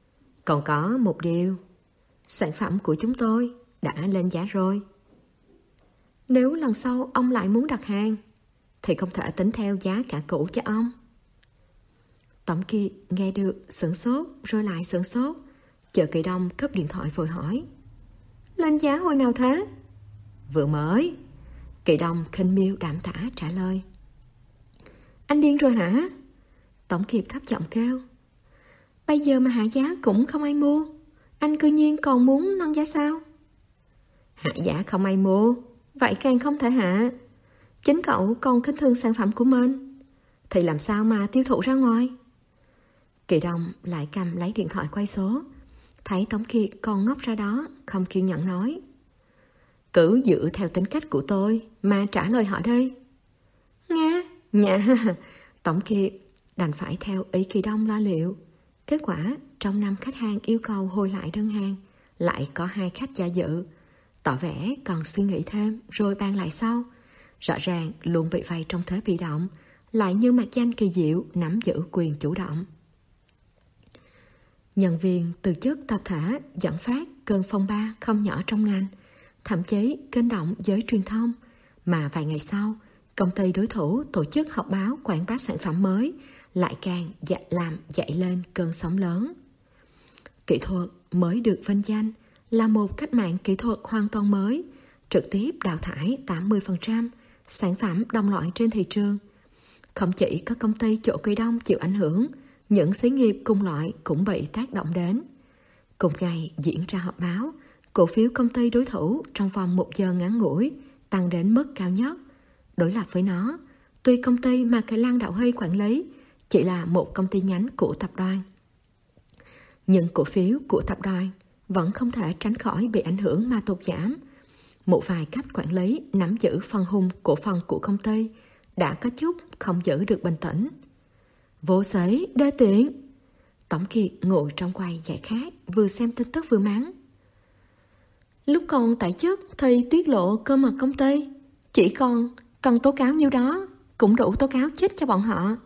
Còn có một điều, sản phẩm của chúng tôi đã lên giá rồi. Nếu lần sau ông lại muốn đặt hàng, thì không thể tính theo giá cả cũ cho ông. Tổng Kiệt nghe được sửng sốt rồi lại sửng sốt. Chợ Kỳ Đông cướp điện thoại vội hỏi: lên giá hồi nào thế? Vừa mới. Kỳ Đông khinh miêu đạm tả trả lời. Anh điên rồi hả? Tổng Kiệt thấp giọng kêu. Bây giờ mà hạ giá cũng không ai mua, anh cư nhiên còn muốn nâng giá sao? Hạ giá không ai mua, vậy càng không thể hạ. Chính cậu còn khinh thường sản phẩm của mình, thì làm sao mà tiêu thụ ra ngoài? Kỳ Đông lại cầm lấy điện thoại quay số, thấy Tổng Kiệt còn ngốc ra đó, không kiên nhẫn nói: cứ giữ theo tính cách của tôi mà trả lời họ đây. Nga, nha. Tổng Kiệt đành phải theo ý Kỳ Đông lo liệu. Kết quả trong năm khách hàng yêu cầu hồi lại đơn hàng, lại có hai khách do dự, tỏ vẻ còn suy nghĩ thêm rồi bàn lại sau. Rõ ràng luôn bị vây trong thế bị động, lại như mặt danh kỳ diệu nắm giữ quyền chủ động. Nhân viên từ chức tập thể dẫn phát cơn phong ba không nhỏ trong ngành, thậm chí kênh động giới truyền thông. Mà vài ngày sau, công ty đối thủ tổ chức họp báo quảng bá sản phẩm mới, lại càng dạy làm dậy lên cơn sóng lớn. Kỹ thuật mới được vinh danh là một cách mạng kỹ thuật hoàn toàn mới, trực tiếp đào thải tám mươi phần trăm sản phẩm đồng loại trên thị trường. Không chỉ có công ty Chợ Kỳ Đông chịu ảnh hưởng, những xí nghiệp cùng loại cũng bị tác động đến. Cùng ngày diễn ra họp báo, cổ phiếu công ty đối thủ trong vòng một giờ ngắn ngủi tăng đến mức cao nhất. Đối lập với nó, tuy công ty mà cái Lan Đạo Hy quản lý chỉ là một công ty nhánh của tập đoàn, nhưng cổ phiếu của tập đoàn vẫn không thể tránh khỏi bị ảnh hưởng mà tụt giảm. Một vài cấp quản lý nắm giữ phần hùng cổ phần của công ty đã có chút không giữ được bình tĩnh. Vô sĩ, đê tiện. Tổng Kiệt ngồi trong quầy giải khát, vừa xem tin tức vừa mắng. Lúc còn tại chức thì tiết lộ cơ mật công ty, chỉ còn cần tố cáo nhiêu đó cũng đủ tố cáo chết cho bọn họ.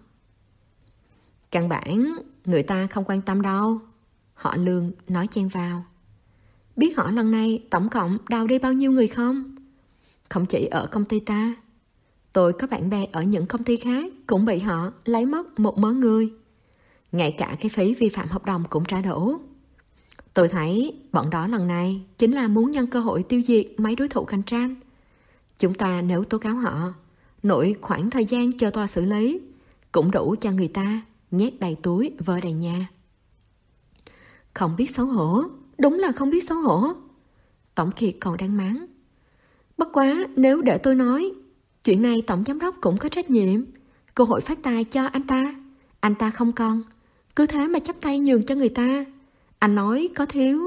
Căn bản người ta không quan tâm đâu. Họ Lương nói chen vào. Biết họ lần này tổng cộng đào đi bao nhiêu người không? Không chỉ ở công ty ta, tôi có bạn bè ở những công ty khác cũng bị họ lấy mất một mớ người. Ngay cả cái phí vi phạm hợp đồng cũng trả đổ. Tôi thấy bọn đó lần này chính là muốn nhân cơ hội tiêu diệt mấy đối thủ cạnh tranh. Chúng ta nếu tố cáo họ, nội khoảng thời gian chờ tòa xử lý cũng đủ cho người ta nhét đầy túi vơ đầy nhà. Không biết xấu hổ, đúng là không biết xấu hổ. Tổng Kiệt còn đang mắng. Bất quá nếu để tôi nói, chuyện này tổng giám đốc cũng có trách nhiệm. Cơ hội phát tài cho anh ta, anh ta không còn, cứ thế mà chắp tay nhường cho người ta. Anh nói có thiếu.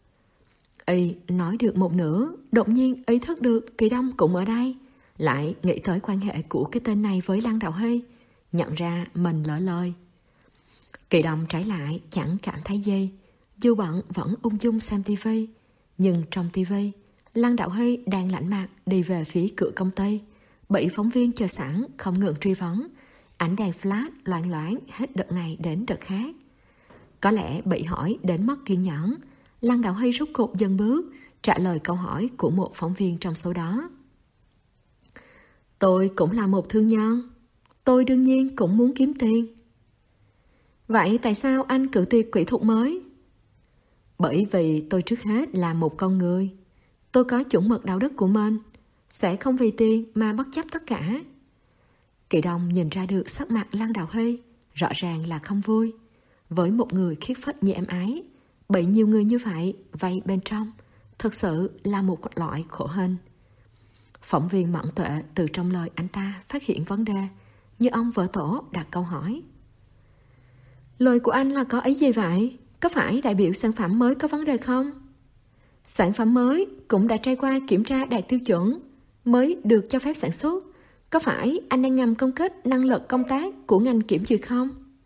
Y nói được một nửa, đột nhiên ý thức được Kỳ Đông cũng ở đây, lại nghĩ tới quan hệ của cái tên này với Lan Đạo Hy, nhận ra mình lỡ lời. Kỳ Đông trái lại chẳng cảm thấy gì, dù bận vẫn ung dung xem tivi. Nhưng trong tivi, Lan Đạo Hy đang lạnh mặt đi về phía cửa công ty, bị phóng viên chờ sẵn không ngừng truy vấn. Ánh đèn flash loạng loáng hết đợt này đến đợt khác. Có lẽ bị hỏi đến mất kiên nhẫn, Lan Đạo Hy rút cục dừng bước, trả lời câu hỏi của một phóng viên trong số đó. Tôi cũng là một thương nhân, tôi đương nhiên cũng muốn kiếm tiền. Vậy tại sao anh cử tuyệt kỹ thuật mới? Bởi vì tôi trước hết là một con người. Tôi có chuẩn mực đạo đức của mình, sẽ không vì tiền mà bất chấp tất cả. Kỳ Đông nhìn ra được sắc mặt Lan Đạo Hy rõ ràng là không vui. Với một người khiết phách như em ấy, bị nhiều người như vậy vây bên trong, thật sự là một loại khổ hình. Phóng viên mẫn tuệ từ trong lời anh ta phát hiện vấn đề, như ông vợ tổ đặt câu hỏi. Lời của anh là có ý gì vậy? Có phải đại biểu sản phẩm mới có vấn đề không? Sản phẩm mới cũng đã trải qua kiểm tra đạt tiêu chuẩn mới được cho phép sản xuất. Có phải anh đang ngầm công kích năng lực công tác của ngành kiểm duyệt không?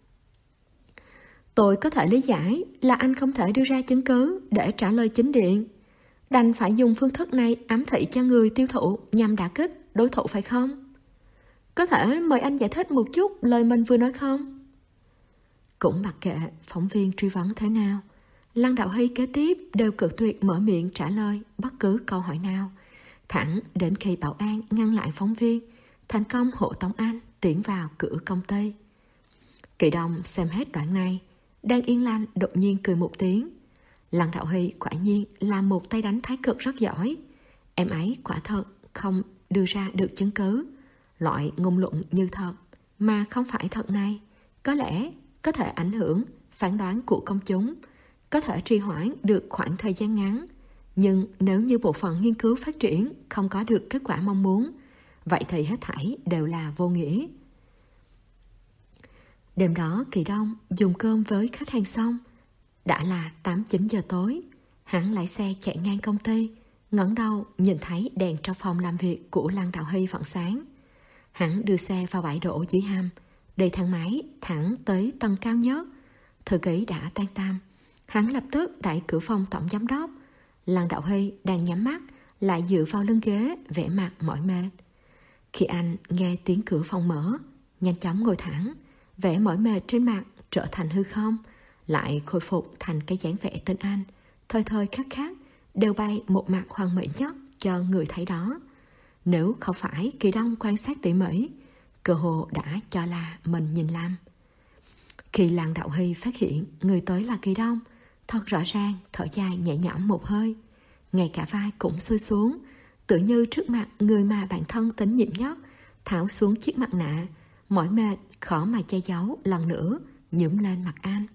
Tôi có thể lý giải là anh không thể đưa ra chứng cứ để trả lời chính điện, đành phải dùng phương thức này ám thị cho người tiêu thụ nhằm đả kích đối thủ phải không? Có thể mời anh giải thích một chút lời mình vừa nói không? Cũng mặc kệ phóng viên truy vấn thế nào, Lăng Đạo Hy kế tiếp đều cự tuyệt mở miệng trả lời bất cứ câu hỏi nào, thẳng đến khi bảo an ngăn lại phóng viên, thành công hộ tống anh tiến vào cửa công ty. Kỳ Đông xem hết đoạn này, đang yên lành đột nhiên cười một tiếng. Lăng Đạo Hy quả nhiên là một tay đánh thái cực rất giỏi. Em ấy quả thật không đưa ra được chứng cứ. Loại ngôn luận như thật mà không phải thật này, có lẽ có thể ảnh hưởng phán đoán của công chúng, có thể trì hoãn được khoảng thời gian ngắn. Nhưng nếu như bộ phận nghiên cứu phát triển không có được kết quả mong muốn, vậy thì hết thảy đều là vô nghĩa. Đêm đó Kỳ Đông dùng cơm với khách hàng xong, đã là tám chín giờ tối. Hắn lái xe chạy ngang công ty, ngẩng đầu nhìn thấy đèn trong phòng làm việc của Lăng Đạo Hy vẫn sáng. Hắn đưa xe vào bãi đỗ dưới hầm, đi thang máy thẳng tới tầng cao nhất. Thư ký đã tan tầm. Hắn lập tức đẩy cửa phòng tổng giám đốc. Lăng Đạo Hy đang nhắm mắt, lại dựa vào lưng ghế, vẻ mặt mỏi mệt. Khi anh nghe tiếng cửa phòng mở, nhanh chóng ngồi thẳng, vẻ mỏi mệt trên mặt trở thành hư không, lại khôi phục thành cái dáng vẻ tên anh, thời thời khắc khắc đều bay một mặt hoàn mỹ nhất cho người thấy đó. Nếu không phải Kỳ Đông quan sát tỉ mỉ, cơ hồ đã cho là mình nhìn lầm. Khi Lăng Đạo Hy phát hiện người tới là Kỳ Đông, thật rõ ràng thở dài nhẹ nhõm một hơi, ngay cả vai cũng xuôi xuống, tựa như trước mặt người mà bản thân tín nhiệm nhất tháo xuống chiếc mặt nạ, mỏi mệt khó mà che giấu lần nữa nhúm lên mặt anh.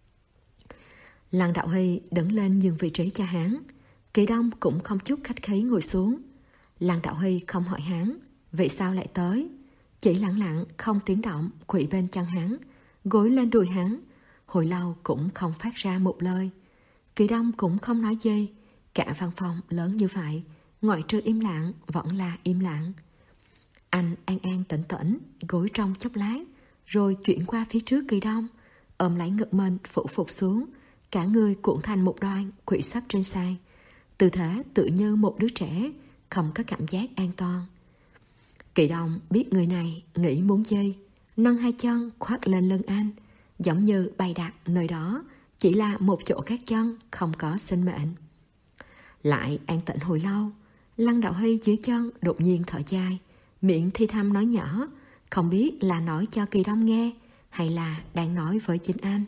Lăng Đạo Hy đứng lên nhường vị trí cho hắn. Kỳ Đông cũng không chút khách khí ngồi xuống. Lăng Đạo Hy không hỏi hắn vì sao lại tới, chỉ lặng lặng không tiếng động quỵ bên chân hắn, gối lên đùi hắn, hồi lâu cũng không phát ra một lời. Kỳ Đông cũng không nói gì. Cả văn phòng lớn như vậy, ngoại trừ im lặng vẫn là im lặng. Anh an an tĩnh tĩnh gối trong chốc lát, rồi chuyển qua phía trước Kỳ Đông, ôm lấy ngực mình phủ phục xuống, cả người cuộn thành một đoàn quỵ sấp trên sàn, tư thế tự như một đứa trẻ không có cảm giác an toàn. Kỳ Đông biết người này nghĩ muốn gì, nâng hai chân khoác lên lưng anh, giống như bày đặt nơi đó chỉ là một chỗ gác chân không có sinh mệnh. Lại an tĩnh hồi lâu, Lăng Đạo Hy dưới chân đột nhiên thở dài, miệng thi thầm nói nhỏ, không biết là nói cho Kỳ Đông nghe hay là đang nói với chính anh.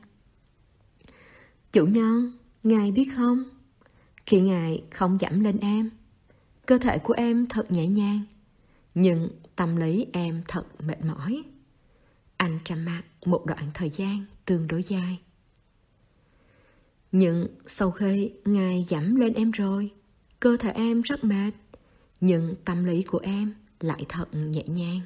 Chủ nhân, ngài biết không, khi ngài không dẫm lên em, cơ thể của em thật nhẹ nhàng, nhưng tâm lý em thật mệt mỏi. Anh trầm mặc một đoạn thời gian tương đối dài. Nhưng sau khi ngài dẫm lên em rồi, cơ thể em rất mệt, nhưng tâm lý của em lại thật nhẹ nhàng.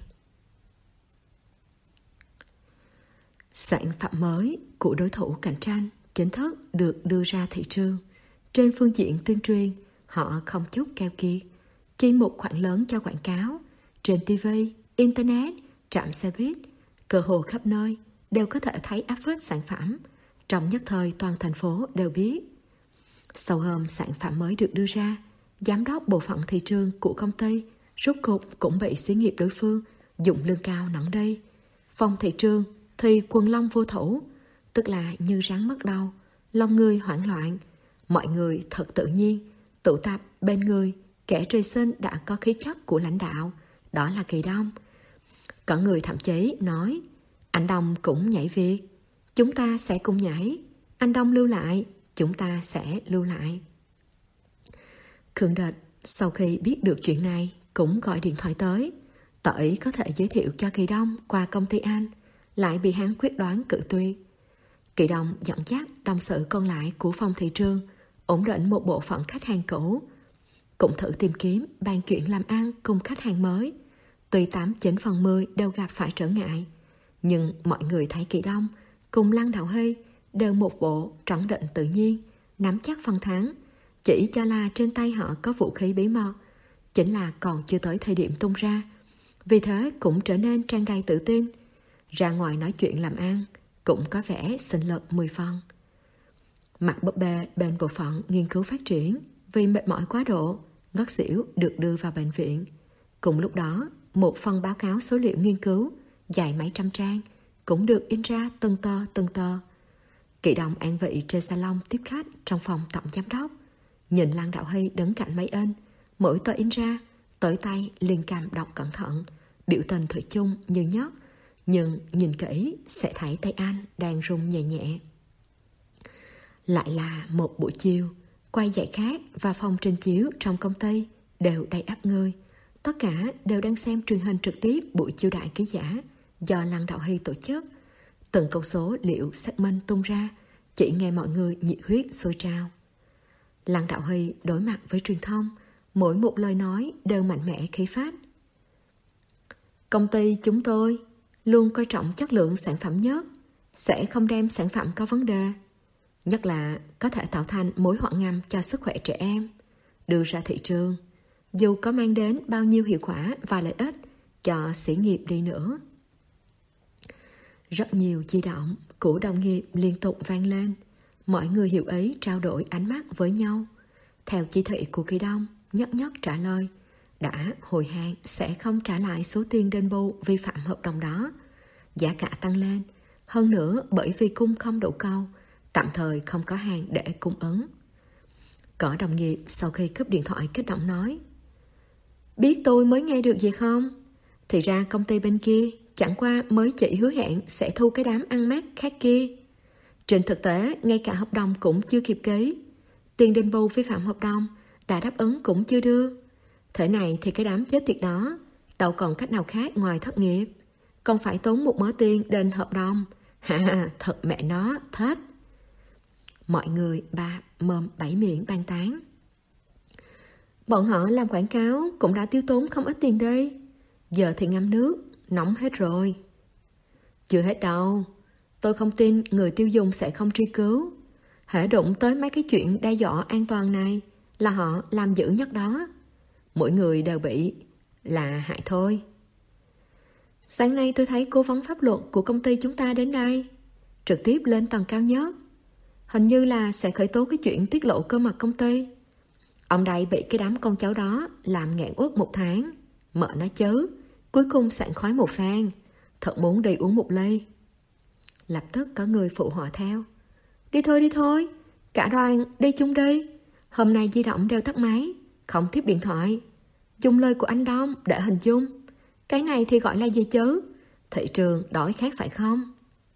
Sản phẩm mới của đối thủ cạnh tranh chính thức được đưa ra thị trường. Trên phương diện tuyên truyền, họ không chút keo kiệt, chi một khoản lớn cho quảng cáo. Trên ti vi, internet, trạm xe buýt, cơ hồ khắp nơi đều có thể thấy áp phích sản phẩm. Trong nhất thời toàn thành phố đều biết. Sau hôm sản phẩm mới được đưa ra, giám đốc bộ phận thị trường của công ty rốt cục cũng bị xí nghiệp đối phương dùng lương cao nặng đi. Phòng thị trường thì quần long vô thủ, tức là như rắn mất đầu, lòng người hoảng loạn. Mọi người thật tự nhiên tụ tập bên người kẻ trời sinh đã có khí chất của lãnh đạo, đó là Kỳ Đông. Có người thậm chí nói, anh Đông cũng nhảy việc, chúng ta sẽ cùng nhảy. Anh Đông lưu lại, chúng ta sẽ lưu lại. Khương Địch sau khi biết được chuyện này cũng gọi điện thoại tới, tỏ ý có thể giới thiệu cho Kỳ Đông qua công ty anh, lại bị hắn quyết đoán cự tuyệt. Kỳ Đông dẫn dắt đồng sự còn lại của phòng thị trường ổn định một bộ phận khách hàng cũ, cũng thử tìm kiếm bàn chuyện làm ăn cùng khách hàng mới. Tuy tám chín phần mười đều gặp phải trở ngại, nhưng mọi người thấy Kỳ Đông cùng Lăng Đạo Hy đều một bộ trấn định tự nhiên, nắm chắc phần thắng. Chỉ cho là trên tay họ có vũ khí bí mật, chính là còn chưa tới thời điểm tung ra. Vì thế cũng trở nên tràn đầy tự tin. Ra ngoài nói chuyện làm ăn cũng có vẻ sinh lực mười phần. Mặt búp bê bên bộ phận nghiên cứu phát triển vì mệt mỏi quá độ, ngất xỉu được đưa vào bệnh viện. Cùng lúc đó, một phần báo cáo số liệu nghiên cứu dài mấy trăm trang cũng được in ra từng tờ từng tờ. Kỳ Đông an vị trên salon tiếp khách trong phòng tổng giám đốc. Nhìn Lăng Đạo Hy đứng cạnh máy in, mỗi tờ in ra, tới tay liền cầm đọc cẩn thận, biểu tình thủy chung như nhất, nhưng nhìn kỹ sẽ thấy tay anh đang run nhẹ nhẹ. Lại là một buổi chiều, quay dạy khác và phòng trình chiếu trong công ty đều đầy ắp người. Tất cả đều đang xem truyền hình trực tiếp buổi chiêu đại ký giả do Lăng Đạo Hy tổ chức. Từng câu số liệu xác minh tung ra, chỉ nghe mọi người nhiệt huyết sôi trào. Lăng Đạo Hy đối mặt với truyền thông, mỗi một lời nói đều mạnh mẽ khí phách. Công ty chúng tôi luôn coi trọng chất lượng sản phẩm nhất, sẽ không đem sản phẩm có vấn đề, nhất là có thể tạo thành mối họa ngầm cho sức khỏe trẻ em, đưa ra thị trường, dù có mang đến bao nhiêu hiệu quả và lợi ích cho xí nghiệp đi nữa. Rất nhiều di động của đồng nghiệp liên tục vang lên, mọi người hiểu ý trao đổi ánh mắt với nhau. Theo chỉ thị của Kỳ Đông, nhất nhất trả lời, đã hồi hàng sẽ không trả lại số tiền đền bù vi phạm hợp đồng đó. Giá cả tăng lên, hơn nữa bởi vì cung không đủ cầu, tạm thời không có hàng để cung ứng. Có đồng nghiệp sau khi cúp điện thoại kích động nói, biết tôi mới nghe được gì không? Thì ra công ty bên kia chẳng qua mới chỉ hứa hẹn sẽ thu cái đám ăn mát khác kia. Trên thực tế, ngay cả hợp đồng cũng chưa kịp ký. Tiền đền bù vi phạm hợp đồng đã đáp ứng cũng chưa đưa. Thế này thì cái đám chết tiệt đó đâu còn cách nào khác ngoài thất nghiệp, còn phải tốn một mớ tiền đền hợp đồng. Ha, thật mẹ nó, thết. Mọi người ba mồm bảy miệng bàn tán. Bọn họ làm quảng cáo cũng đã tiêu tốn không ít tiền đây. Giờ thì ngâm nước, nóng hết rồi. Chưa hết đâu. Tôi không tin người tiêu dùng sẽ không truy cứu. Hễ đụng tới mấy cái chuyện đe dọa an toàn này là họ làm dữ nhất đó. Mỗi người đều bị là hại thôi. Sáng nay tôi thấy cố vấn pháp luật của công ty chúng ta đến đây, trực tiếp lên tầng cao nhất. Hình như là sẽ khởi tố cái chuyện tiết lộ cơ mật công ty. Ông đây bị cái đám con cháu đó làm nghẹn uất một tháng. Mợ nó chớ, cuối cùng sảng khoái một phen, thật muốn đi uống một ly. Lập tức có người phụ họa theo. Đi thôi đi thôi, cả đoàn đi chung đi. Hôm nay di động đều tắt máy, không tiếp điện thoại. Dùng lời của anh Đông để hình dung. Cái này thì gọi là gì chứ? Thị trường đổi khác phải không?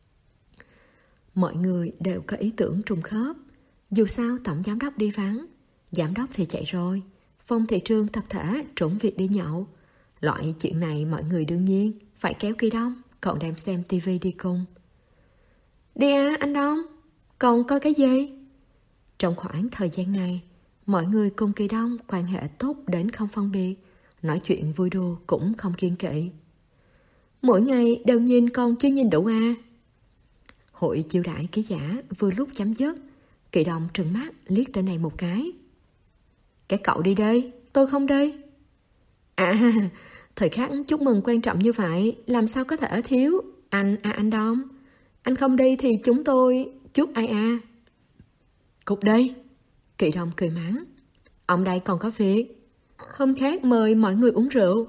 Mọi người đều có ý tưởng trùng khớp. Dù sao tổng giám đốc đi vắng, giám đốc thì chạy rồi, phòng thị trường tập thể trốn việc đi nhậu. Loại chuyện này mọi người đương nhiên phải kéo Kỳ Đông, cậu đem xem tivi đi cùng. Đi à anh Đông, còn coi cái gì? Trong khoảng thời gian này, mọi người cùng Kỳ Đông quan hệ tốt đến không phân biệt, nói chuyện vui đùa cũng không kiêng kỵ. Mỗi ngày đều nhìn còn chưa nhìn đủ à? Hội chiêu đãi ký giả vừa lúc chấm dứt, Kỳ Đông trừng mắt liếc tên này một cái. Cái cậu đi đây, tôi không đi. À, thời khắc chúc mừng quan trọng như vậy, làm sao có thể thiếu anh à anh Đông. Anh không đi thì chúng tôi chúc ai à. Cục đi. Kỳ Đông cười mắng. Ông đây còn có việc. Hôm khác mời mọi người uống rượu.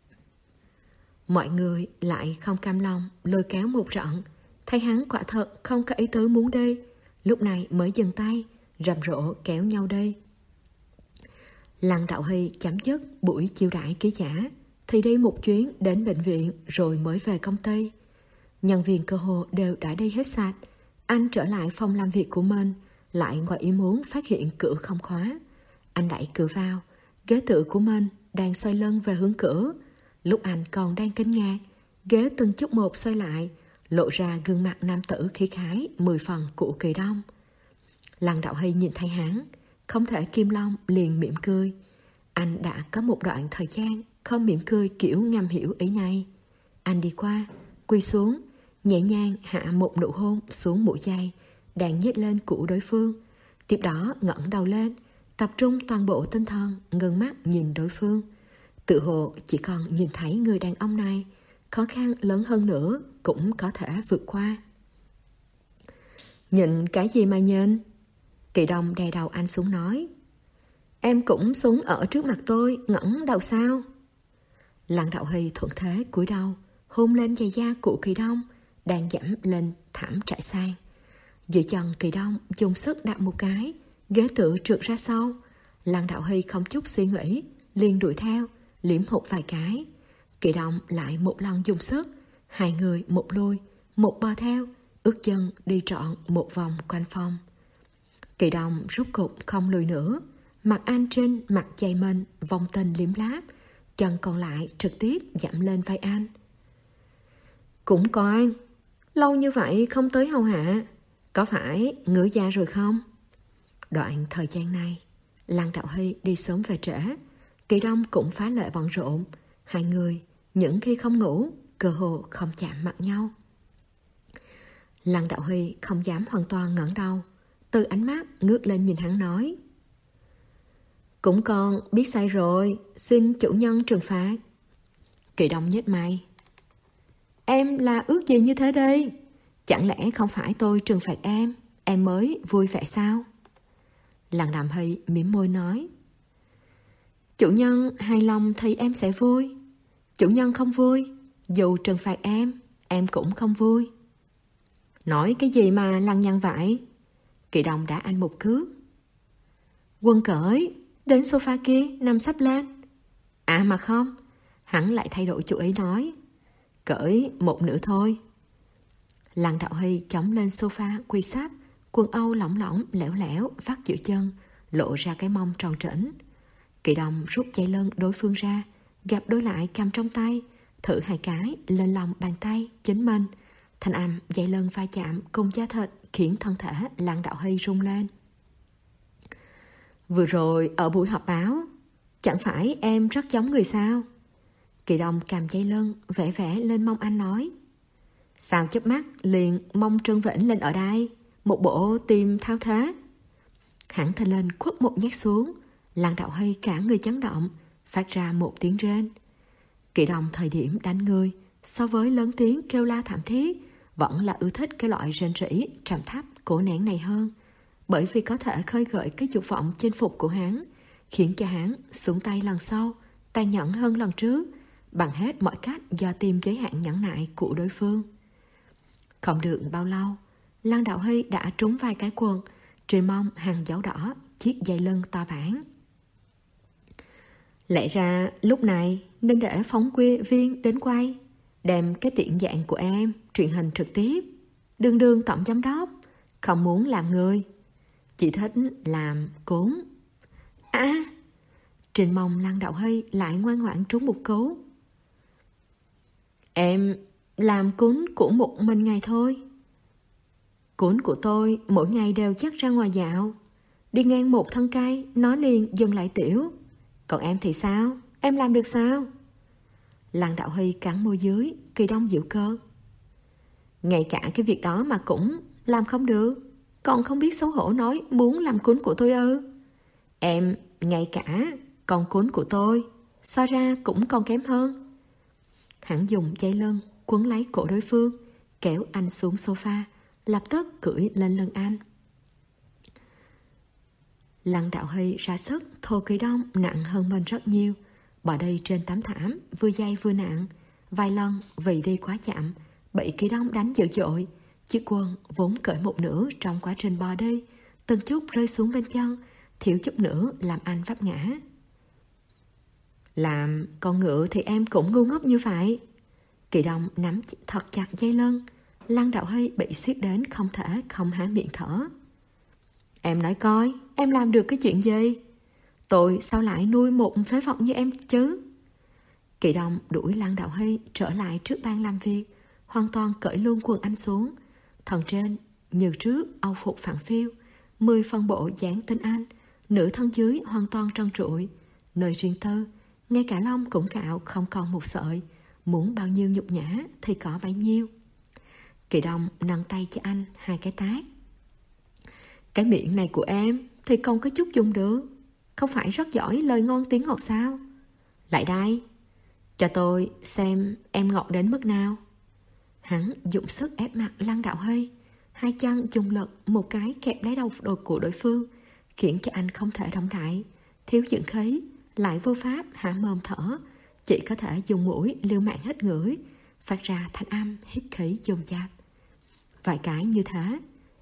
Mọi người lại không cam lòng lôi kéo một trận. Thấy hắn quả thật không có ý tứ muốn đi, lúc này mới dừng tay, rầm rộ kéo nhau đi. Lăng Đạo Hy chấm dứt buổi chiêu đãi ký giả thì đi một chuyến đến bệnh viện rồi mới về công ty. Nhân viên cơ hồ đều đã đi hết sạch. Anh trở lại phòng làm việc của mình, lại ngoài ý muốn phát hiện cửa không khóa. Anh đẩy cửa vào, ghế tựa của mình đang xoay lưng về hướng cửa. Lúc anh còn đang kinh ngạc, ghế từng chút một xoay lại, lộ ra gương mặt nam tử khí khái mười phần của Kỳ Đông. Lăng Đạo Hy nhìn thấy hắn, không thể kim long liền mỉm cười. Anh đã có một đoạn thời gian không mỉm cười kiểu ngầm hiểu ý này. Anh đi qua, quỳ xuống, nhẹ nhàng hạ một nụ hôn xuống mũi giày đang nhếch lên của đối phương. Tiếp đó ngẩng đầu lên, tập trung toàn bộ tinh thần, ngưng mắt nhìn đối phương. Tự hồ chỉ còn nhìn thấy người đàn ông này, khó khăn lớn hơn nữa cũng có thể vượt qua. Nhìn cái gì mà nhìn? Kỳ Đông đè đầu anh xuống nói. Em cũng xuống ở trước mặt tôi, ngẩng đầu sao? Lăng Đạo Hy thuận thế cúi đầu, hôn lên giày da của Kỳ Đông đang dẫm lên thảm trải sàn. Dưới chân Kỳ Đông dùng sức đạp một cái, ghế tựa trượt ra sau. Lăng Đạo Hy không chút suy nghĩ, liền đuổi theo, liếm hụt vài cái. Kỳ Đông lại một lần dùng sức, hai người một lui, một bò theo, ước chân đi trọn một vòng quanh phòng. Kỳ Đông rút cục không lùi nữa, mặt anh trên mặt dày mình vòng tình liếm láp, chân còn lại trực tiếp dặm lên vai anh. Cũng coi, lâu như vậy không tới hầu hạ, có phải ngứa da rồi không? Đoạn thời gian này, Lăng Đạo Hy đi sớm về trễ, Kỳ Đông cũng phá lệ bận rộn, hai người những khi không ngủ, cơ hồ không chạm mặt nhau. Lăng Đạo Hy không dám hoàn toàn ngẩng đầu, từ ánh mắt ngước lên nhìn hắn nói: Cũng còn biết sai rồi, xin chủ nhân trừng phạt. Kỳ Đông nhếch mày: Em là ước gì như thế đây? Chẳng lẽ không phải tôi trừng phạt em, em mới vui vẻ sao? Lăng Đạo Hy mỉm môi nói: Chủ nhân hài lòng thì em sẽ vui. Chủ nhân không vui, dù trừng phạt em, em cũng không vui. Nói cái gì mà lăng nhăng vậy? Kỳ Đông đã anh một cước. Quân cởi, đến sofa kia nằm sắp lên. À mà không, hắn lại thay đổi chủ ý nói: Cởi một nửa thôi. Lăng Đạo Hy chống lên sofa quỳ sáp, quần âu lỏng lỏng lẻo lẻo vắt giữa chân, lộ ra cái mông tròn trĩnh. Kỳ Đông rút dây lưng đối phương ra, gặp đối lại cầm trong tay, thử hai cái lên lòng bàn tay chính mình. Thanh âm dây lưng va chạm cùng da thịt khiến thân thể Lăng Đạo Hy rung lên. Vừa rồi ở buổi họp báo, chẳng phải em rất giống người sao? Kỳ Đông cầm dây lưng vẽ vẽ lên mông anh nói: Sao chớp mắt liền mông trơn vĩnh lên ở đây, một bộ tim thao thế. Hắn thình lên khuất một nhát xuống, Lăng Đạo Hy cả người chấn động, phát ra một tiếng rên. Kỳ Đông thời điểm đánh người, so với lớn tiếng kêu la thảm thiết, vẫn là ưa thích cái loại rên rỉ trầm thấp cổ nén này hơn, bởi vì có thể khơi gợi cái dục vọng chinh phục của hắn, khiến cho hắn xuống tay lần sau tàn nhẫn hơn lần trước, bằng hết mọi cách do tìm giới hạn nhẫn nại của đối phương. Không được bao lâu, Lăng Đạo Hy đã trúng vài cái quần, trên mông hàng dấu đỏ, chiếc dây lưng to bản. Lẽ ra lúc này nên để phóng viên đến quay, đem cái tiện dạng của em truyền hình trực tiếp. Đương đương tổng giám đốc, không muốn làm người, chỉ thích làm cún. À, trên mông Lăng Đạo Hy lại ngoan ngoãn trúng một cú. Em làm cún của một mình ngày thôi. Cún của tôi mỗi ngày đều dắt ra ngoài dạo, đi ngang một thân cây nó liền dừng lại tiểu. Còn em thì sao? Em làm được sao? Lăng Đạo Hy cắn môi dưới, Kỳ Đông giễu cợt: Ngay cả cái việc đó mà cũng làm không được, còn không biết xấu hổ nói muốn làm cún của tôi ư? Em ngay cả con cún của tôi so ra cũng còn kém hơn. Hắn dùng dây lưng quấn lấy cổ đối phương, kéo anh xuống sofa, lập tức cưỡi lên lưng anh. Lăng Đạo Hy ra sức thô Kỳ Đông nặng hơn mình rất nhiều, bỏ đi trên tấm thảm vừa dày vừa nặng. Vài lần vì đi quá chậm bị Kỳ Đông đánh dữ dội, chiếc quần vốn cởi một nửa trong quá trình bò đi, từng chút rơi xuống bên chân, thiếu chút nữa làm anh vấp ngã. Làm con ngựa thì em cũng ngu ngốc như vậy. Kỳ Đông nắm thật chặt dây lưng, Lăng Đạo Hy bị siết đến không thể không há miệng thở. Em nói coi, em làm được cái chuyện gì? Tôi sao lại nuôi một phế vật như em chứ? Kỳ Đông đuổi Lăng Đạo Hy trở lại trước ban làm việc, hoàn toàn cởi luôn quần anh xuống. Thân trên như trước âu phục phẳng phiu, mười phân bộ dáng tinh anh, nửa thân dưới hoàn toàn trơn trụi, nơi riêng tư, ngay cả lông cũng cạo không còn một sợi, muốn bao nhiêu nhục nhã thì có bấy nhiêu. Kỳ Đông nâng tay cho anh hai cái tát. Cái miệng này của em thì không có chút dùng được, không phải rất giỏi lời ngon tiếng ngọt sao? Lại đây, cho tôi xem em ngọt đến mức nào. Hắn dùng sức ép mặt Lăng Đạo Hy, hai chân dùng lực một cái kẹp lấy đầu đột của đối phương, khiến cho anh không thể động đậy, thiếu dưỡng khí, lại vô pháp hạ mồm thở, chỉ có thể dùng mũi liều mạng hít ngửi, phát ra thanh âm hít khí dồn dập. Vài cái như thế,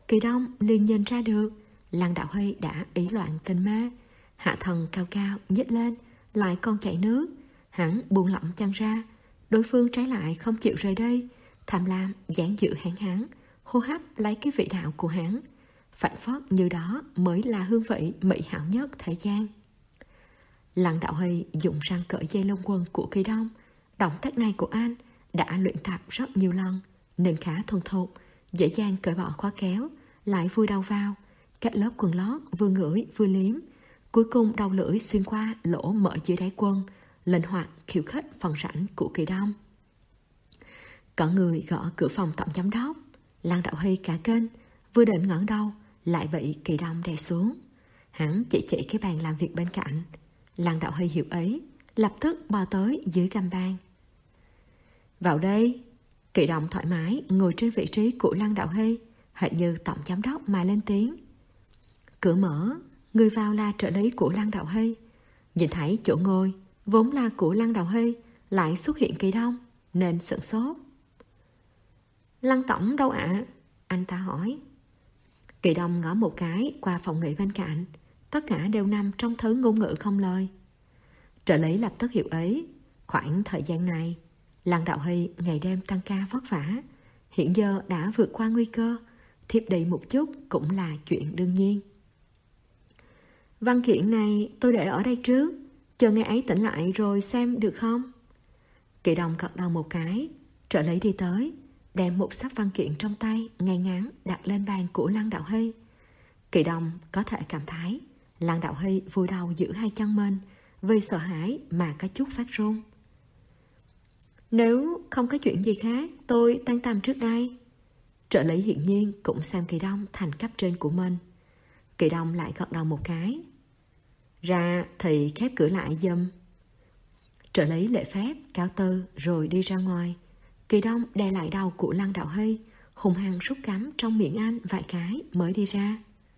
Kỳ Đông liền nhìn ra được Lăng Đạo Huy đã ý loạn tình mê, hạ thần cao cao nhích lên, lại còn chảy nước. Hắn buông lỏng chăn ra, đối phương trái lại không chịu rời đây, tham lam dáng dự hãn hắn, hô hấp lấy cái vị đạo của hắn, phản phất như đó mới là hương vị mỹ hảo nhất thế gian. Lăng Đạo Huy dùng răng cởi dây lông quần của Kỳ Đông. Động tác này của anh đã luyện tập rất nhiều lần nên khá thuần thục, dễ dàng cởi bỏ khóa kéo, lại vui đầu vào, cách lớp quần lót vừa ngửi vừa liếm, cuối cùng đầu lưỡi xuyên qua lỗ mở dưới đáy quần, linh hoạt khiêu khích phần rãnh của Kỳ Đông. Có người gõ cửa phòng tổng giám đốc. Lăng Đạo Huy cả kênh, vừa định ngẩng đầu lại bị Kỳ Đông đè xuống. Hắn chỉ chỉ cái bàn làm việc bên cạnh. Lăng Đạo Huy hiểu ý, lập tức bò tới dưới gầm bàn. Vào đây. Kỳ Đông thoải mái ngồi trên vị trí của Lăng Đạo Huy, hệt như tổng giám đốc mà lên tiếng. Cửa mở, người vào là trợ lý của Lăng Đạo Huy. Nhìn thấy chỗ ngồi vốn là của Lăng Đạo Huy lại xuất hiện Kỳ Đông nên sửng sốt. Lăng tổng đâu ạ? À? Anh ta hỏi. Kỳ Đông ngó một cái qua phòng nghỉ bên cạnh, tất cả đều nằm trong thứ ngôn ngữ không lời. Trợ lý lập tức hiểu ý. Khoảng thời gian này Lăng Đạo Huy ngày đêm tăng ca vất vả, hiện giờ đã vượt qua nguy cơ, thiếp đi một chút cũng là chuyện đương nhiên. Văn kiện này tôi để ở đây trước, chờ ngày ấy tỉnh lại rồi xem được không? Kỳ Đông gật đầu một cái. Trợ lý đi tới, đem một sắp văn kiện trong tay ngay ngắn đặt lên bàn của Lăng Đạo Huy. Kỳ Đông có thể cảm thấy Lăng Đạo Huy vùi đầu giữ hai chân mình, vì sợ hãi mà có chút phát run. Nếu không có chuyện gì khác, tôi tan tầm trước đây. Trợ lý hiển nhiên cũng xem Kỳ Đông thành cấp trên của mình. Kỳ Đông lại gật đầu một cái. Ra thì khép cửa lại giùm. Trợ lý lễ phép cáo từ rồi đi ra ngoài. Kỳ Đông đè lại đầu của Lăng Đạo Huy, hùng hăng rút cắm trong miệng anh vài cái mới đi ra.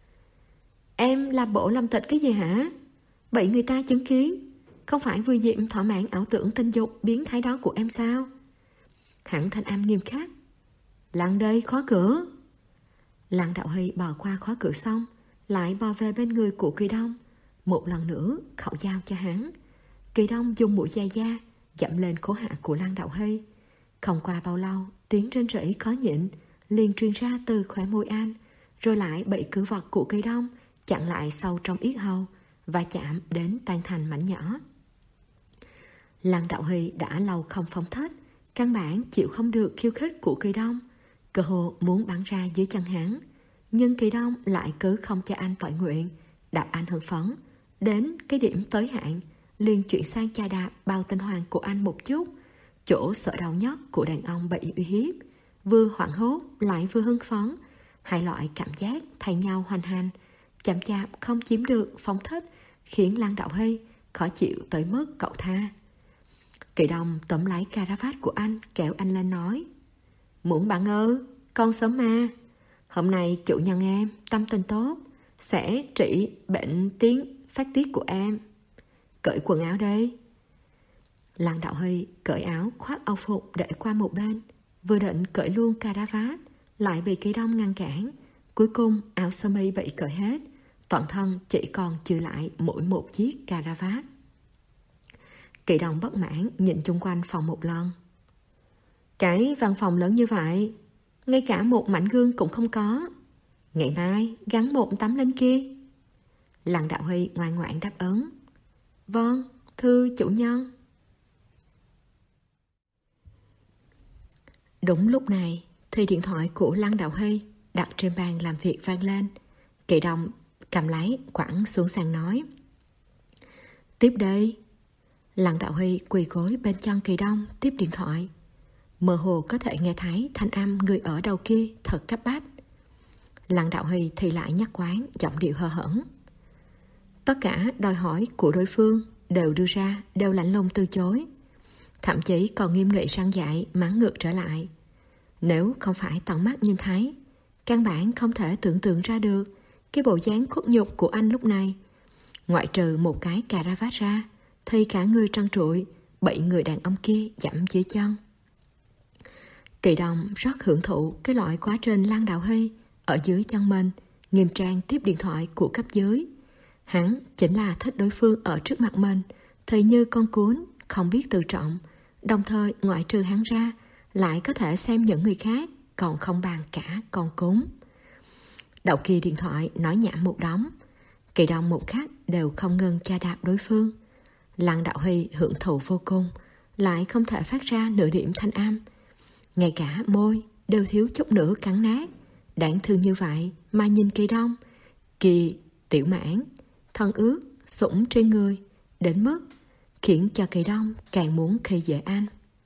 Em làm bộ làm tịch cái gì hả? Bị người ta chứng kiến. Không phải vừa diệm thỏa mãn ảo tưởng tình dục biến thái đó của em sao? Hẳn thanh âm nghiêm khắc. Lăng đây, khóa cửa. Lăng Đạo Huy bò qua khóa cửa xong, lại bò về bên người của Kỳ Đông. Một lần nữa khẩu dao cho hắn. Kỳ Đông dùng mũi da da dẫm lên khố hạ của Lăng Đạo Huy. Không qua bao lâu, tiếng rên rỉ khó nhịn liền truyền ra từ khóe môi anh, rồi lại bị cử vật của Kỳ Đông chặn lại sâu trong yết hầu và chạm đến tan thành mảnh nhỏ. Lăng Đạo Huy đã lâu không phóng thích, căn bản chịu không được khiêu khích của Kỳ Đông, cơ hồ muốn bắn ra dưới chân hắn, nhưng Kỳ Đông lại cứ không cho anh tội nguyện, đạp anh hưng phấn, đến cái điểm tới hạn liền chuyển sang chà đạp bao tinh hoàng của anh một chút, chỗ sợ đau nhất của đàn ông bị uy hiếp, vừa hoảng hốt lại vừa hưng phấn, hai loại cảm giác thay nhau hoành hành, chậm chạp không chiếm được phóng thích, khiến Lăng Đạo Huy khó chịu tới mức cậu tha. Kỳ Đông tóm lấy cà ra vát của anh, kéo anh lên nói. Muốn bạn ơ, con sớm mà. Hôm nay chủ nhân em tâm tình tốt, sẽ trị bệnh tiếng phát tiết của em. Cởi quần áo đây. Lăng Đạo Huy cởi áo khoác âu phục để qua một bên, vừa định cởi luôn cà ra vát, lại bị Kỳ Đông ngăn cản. Cuối cùng áo sơ mi bị cởi hết, toàn thân chỉ còn trừ lại mỗi một chiếc cà ra vát. Kỳ Đông bất mãn nhìn chung quanh phòng một lần. Cái văn phòng lớn như vậy, ngay cả một mảnh gương cũng không có. Ngày mai gắn một tấm lên kia. Lăng Đạo Huy ngoan ngoãn đáp ứng. Vâng, thưa chủ nhân. Đúng lúc này thì điện thoại của Lăng Đạo Huy đặt trên bàn làm việc vang lên. Kỳ Đông cầm lấy quẳng xuống sàn nói. Tiếp đây. Lăng Đạo Huy quỳ gối bên chân Kỳ Đông tiếp điện thoại. Mơ hồ có thể nghe thấy thanh âm người ở đầu kia thật cấp bách. Lăng Đạo Huy thì lại nhắc quán, giọng điệu hờ hững. Tất cả đòi hỏi của đối phương đều đưa ra, đều lạnh lùng từ chối. Thậm chí còn nghiêm nghị răn dạy, mắng ngược trở lại. Nếu không phải tận mắt nhìn thấy, căn bản không thể tưởng tượng ra được cái bộ dáng khuất nhục của anh lúc này. Ngoại trừ một cái cà ra vát ra, thì cả người trân trụi bị người đàn ông kia dẫm dưới chân. Kỳ Đông rất hưởng thụ cái loại quá trình Lăng Đạo Huy Ở dưới chân mình, Nghiêm Trang tiếp điện thoại của cấp dưới. Hắn chính là thích đối phương ở trước mặt mình thì như con cún, không biết tự trọng, đồng thời ngoại trừ hắn ra lại có thể xem những người khác, còn không bằng cả con cún. Đầu kia điện thoại nói nhảm một đống, Kỳ Đông một khắc đều không ngừng chà đạp đối phương. Lăng Đạo Hy hưởng thụ vô cùng, lại không thể phát ra nửa điểm thanh âm. Ngay cả môi đều thiếu chút nữa cắn nát. Đáng thương như vậy mà nhìn Kỳ Đông, Kỳ tiểu mãn, thân ướt, sũng trên người, đến mức khiến cho Kỳ Đông càng muốn khi dễ anh.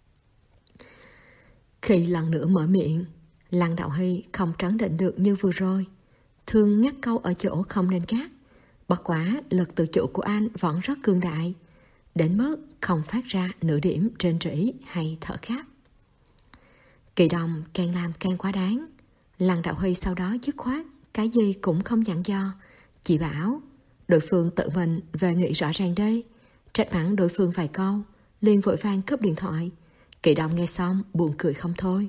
Khi lần nữa mở miệng, Lăng Đạo Hy không trấn định được như vừa rồi, thường ngắt câu ở chỗ không nên cắt. Bất quá lực tự chủ của anh vẫn rất cường đại, đến mức không phát ra nửa điểm rên rỉ hay thở khát. Kỳ Đông càng làm càng quá đáng. Lăng Đạo Huy sau đó dứt khoát, cái gì cũng không dặn dò, chỉ bảo đối phương tự mình về nghĩ rõ ràng đây. Trách mắng đối phương vài câu, liền vội vàng cướp điện thoại. Kỳ Đông nghe xong buồn cười không thôi.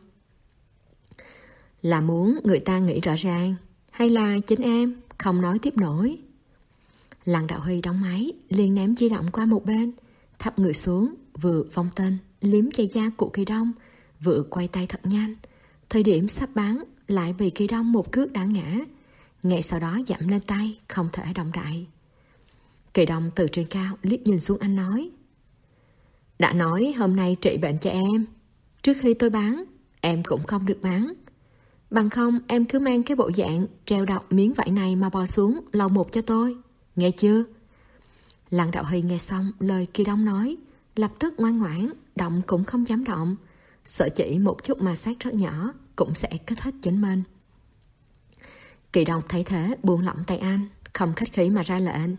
Là muốn người ta nghĩ rõ ràng, hay là chính em không nói tiếp nổi? Lăng Đạo Huy đóng máy, liền ném di động qua một bên, thấp người xuống, vừa vòng tên liếm chai da của Kỳ Đông, vừa quay tay thật nhanh. Thời điểm sắp bắn lại bị Kỳ Đông một cước đá ngã, ngay sau đó dậm lên tay, không thể động đậy. Kỳ Đông từ trên cao liếc nhìn xuống anh nói: đã nói hôm nay trị bệnh cho em, trước khi tôi bán em cũng không được bán, bằng không em cứ mang cái bộ dạng treo đọc miếng vải này mà bò xuống lầu một cho tôi, nghe chưa? Lăng Đạo Huy nghe xong lời Kỳ Đông nói, lập tức ngoan ngoãn, động cũng không dám động, sợ chỉ một chút ma sát rất nhỏ cũng sẽ kích thích chính mình. Kỳ Đông thấy thế buông lỏng tay anh, không khách khí mà ra lệnh: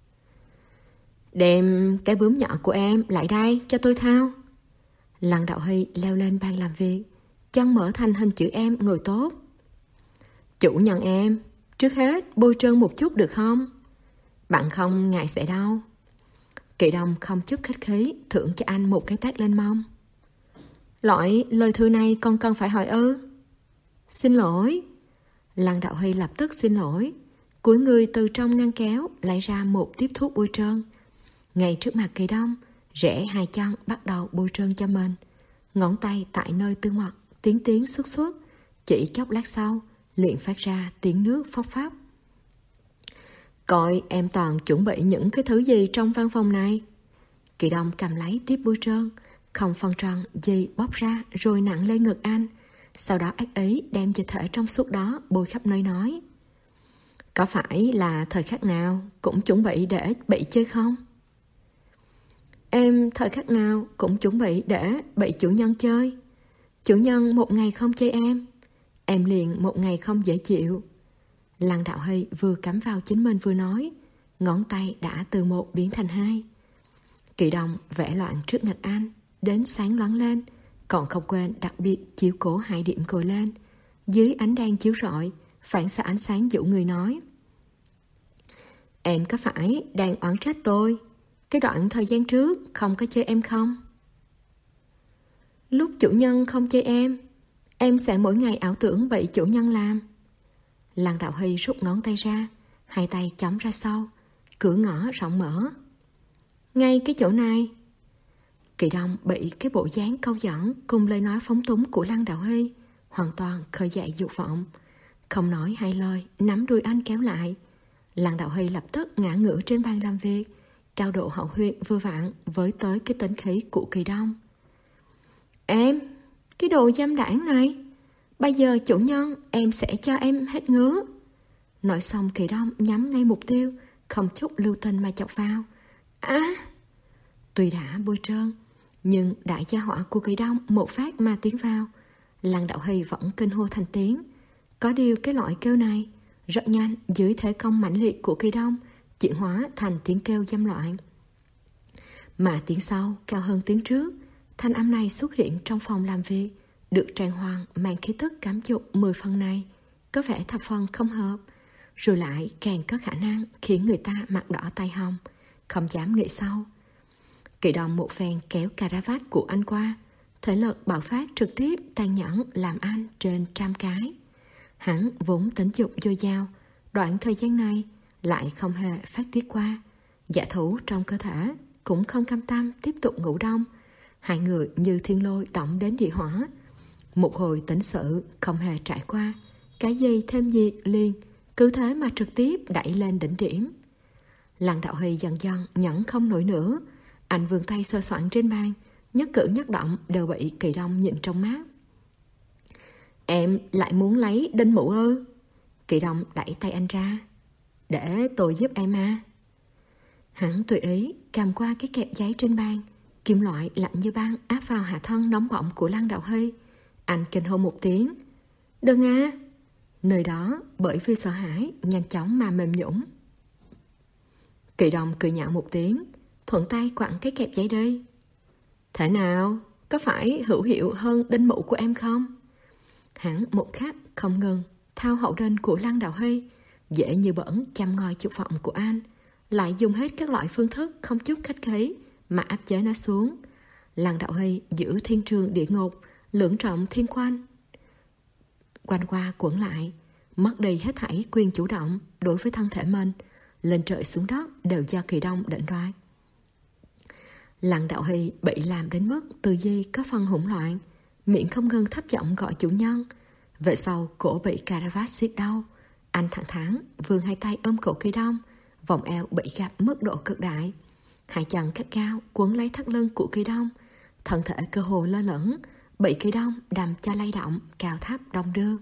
đem cái bướm nhỏ của em lại đây cho tôi thao. Lăng Đạo Huy leo lên bàn làm việc, chân mở thành hình chữ em ngồi tốt. Chủ nhân em, trước hết bôi trơn một chút được không? Bạn không ngại sẽ đau. Kỳ Đông không chút khách khí thưởng cho anh một cái tát lên mông. Loại lời thư này còn cần phải hỏi ư? Xin lỗi. Lăng Đạo Huy lập tức xin lỗi, cúi người từ trong ngăn kéo lấy ra một tiếp thuốc bôi trơn. Ngay trước mặt Kỳ Đông, rẽ hai chân bắt đầu bôi trơn cho mình. Ngón tay tại nơi tương mật tiếng tiếng xuất xuất, chỉ chốc lát sau liền phát ra tiếng nước phốc phốc. Coi em toàn chuẩn bị những cái thứ gì trong văn phòng này? Kỳ Đông cầm lấy tiếp bôi trơn, không phân trần gì bóp ra rồi nặng lên ngực anh, sau đó ác ý đem dịch thể trong suốt đó bôi khắp nơi nói: có phải là thời khắc nào cũng chuẩn bị để bị chơi không? Em thời khắc nào cũng chuẩn bị để bị chủ nhân chơi. Chủ nhân một ngày không chơi em, em liền một ngày không dễ chịu. Lăng Đạo Huy vừa cắm vào chính mình vừa nói, ngón tay đã từ một biến thành hai. Kỳ Đông vẽ loạn trước ngực anh, đến sáng loáng lên, còn không quên đặc biệt chiếu cố hai điểm cồi lên. Dưới ánh đèn chiếu rọi, phản xạ ánh sáng dụ người nói: em có phải đang oán trách tôi cái đoạn thời gian trước không có chơi em không? Lúc chủ nhân không chơi em, em sẽ mỗi ngày ảo tưởng bị chủ nhân làm. Lăng Đạo Huy rút ngón tay ra, hai tay chống ra sau, cửa ngõ rộng mở. Ngay cái chỗ này. Kỳ Đông bị cái bộ dáng câu dẫn cùng lời nói phóng túng của Lăng Đạo Huy hoàn toàn khơi dậy dục vọng, không nói hai lời nắm đuôi anh kéo lại. Lăng Đạo Huy lập tức ngã ngửa trên bàn làm việc, cao độ hậu huyệt vừa vặn với tới cái tính khí của Kỳ Đông. Em, cái đồ dâm đảng này, bây giờ chủ nhân em sẽ cho em hết ngứa. Nói xong Kỳ Đông nhắm ngay mục tiêu, không chút lưu tình mà chọc vào. À! Tuy đã bôi trơn, nhưng đại gia hỏa của Kỳ Đông một phát mà tiến vào. Lăng Đạo Huy vẫn kinh hô thành tiếng. Có điều cái loại kêu này rất nhanh dưới thế công mãnh liệt của Kỳ Đông chuyển hóa thành tiếng kêu dâm loạn. Mà tiếng sau cao hơn tiếng trước. Thanh âm này xuất hiện trong phòng làm việc, được trang hoàng mang khí tức cám dỗ mười phần này, có vẻ thập phần không hợp, rồi lại càng có khả năng khiến người ta mặt đỏ tay hồng, không dám nghĩ sâu. Kỳ Đông một phen kéo cà ra vát của anh qua, thể lực bạo phát trực tiếp tàn nhẫn làm anh trên trăm cái. Hắn vốn tính dục dồi dào, đoạn thời gian này lại không hề phát tiết qua. Dạ thú trong cơ thể cũng không cam tâm tiếp tục ngủ đông. Hai người như thiên lôi động đến địa hỏa. Một hồi tỉnh sự không hề trải qua, cái gì thêm gì liền, cứ thế mà trực tiếp đẩy lên đỉnh điểm. Lăng Đạo Hy dần dần nhẫn không nổi nữa. Anh vươn tay sơ soạn trên bàn, nhất cử nhất động đều bị Kỳ Đông nhìn trong mắt. Em lại muốn lấy đinh mũ ư? Kỳ Đông đẩy tay anh ra. Để tôi giúp em à. Hắn tùy ý cầm qua cái kẹp giấy trên bàn, kim loại lạnh như băng áp vào hạ thân nóng bỏng của Lăng Đạo Hy. Anh kinh hô một tiếng. Đừng à. Nơi đó bởi vì sợ hãi nhanh chóng mà mềm nhũn. Kỳ Đông cười nhạo một tiếng, thuận tay quẳng cái kẹp giấy đi. Thế nào? Có phải hữu hiệu hơn đinh mũ của em không? Hắn một khắc không ngừng thao hậu đinh của Lăng Đạo Hy, dễ như bỡn chăm ngòi dục vọng của anh, lại dùng hết các loại phương thức không chút khách khí mà áp chế nó xuống. Lăng Đạo Hy giữ thiên trường địa ngục, lưỡng trọng thiên khoanh, quanh qua quẩn lại, mất đi hết thảy quyền chủ động đối với thân thể mình. Lên trời xuống đất đều do Kỳ Đông định đoạt. Lăng Đạo Hy bị làm đến mức tư duy có phần hỗn loạn, miệng không ngừng thấp giọng gọi chủ nhân. Về sau cổ bị caravat siết đau, anh thẳng thắn vươn hai tay ôm cổ Kỳ Đông, vòng eo bị gặp mức độ cực đại. Hai chân cắt cao quấn lấy thắt lưng của Kỳ Đông, thân thể cơ hồ lơ lửng, bị Kỳ Đông đầm cho lay động cao thấp đông đưa.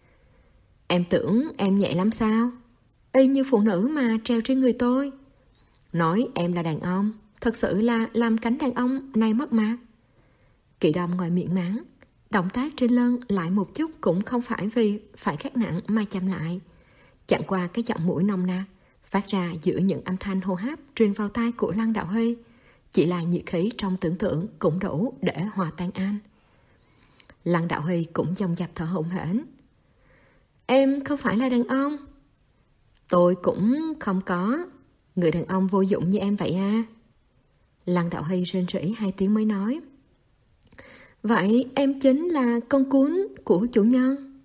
Em tưởng em nhẹ lắm sao? Y như phụ nữ mà treo trên người tôi. Nói em là đàn ông, thật sự là làm cánh đàn ông này mất mặt. Kỳ Đông ngoài miệng mắng, động tác trên lưng lại một chút cũng không phải vì phải khắc nặng mà chậm lại. Chẳng qua cái giọng mũi nồng nặc phát ra giữa những âm thanh hô hấp truyền vào tai của Lăng Đạo Hy, chỉ là nhiệt khí trong tưởng tượng cũng đủ để hòa tan anh. Lăng Đạo Hy cũng dồn dập thở hổn hển. Em không phải là đàn ông. Tôi cũng không có. Người đàn ông vô dụng như em vậy à? Lăng Đạo Hy rên rỉ hai tiếng mới nói. Vậy em chính là con cún của chủ nhân.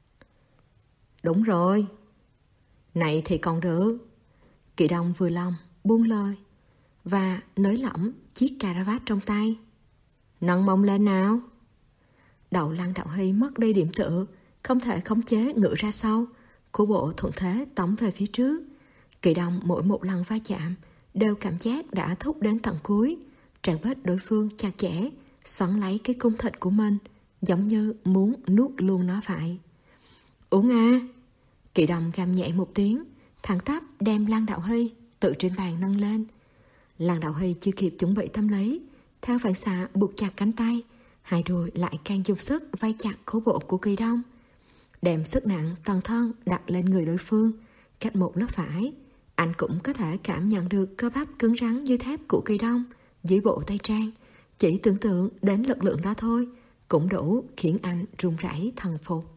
Đúng rồi. Này thì còn được. Kỳ Đông vừa lòng buông lời và nới lỏng chiếc caravat trong tay. Nâng mông lên nào. Đầu Lăng Đạo Hy mất đi điểm tựa, không thể khống chế ngựa ra sau, của bộ thuận thế tống về phía trước. Kỳ Đông mỗi một lần va chạm đều cảm giác đã thúc đến tận cuối, tràn bết đối phương chặt chẽ xoắn lấy cái cung thịt của mình, giống như muốn nuốt luôn nó vậy. Uống à. Kỳ Đông gầm nhẹ một tiếng, thẳng tắp đem Lăng Đạo Hy tự trên bàn nâng lên. Lăng Đạo Hy chưa kịp chuẩn bị tâm lý, theo phản xạ buộc chặt cánh tay, hai đùi lại càng dùng sức vây chặt khố bộ của Kỳ Đông, đem sức nặng toàn thân đặt lên người đối phương. Cách một lớp vải, anh cũng có thể cảm nhận được cơ bắp cứng rắn như thép của Kỳ Đông dưới bộ tay trang. Chỉ tưởng tượng đến lực lượng đó thôi cũng đủ khiến anh run rẩy thần phục.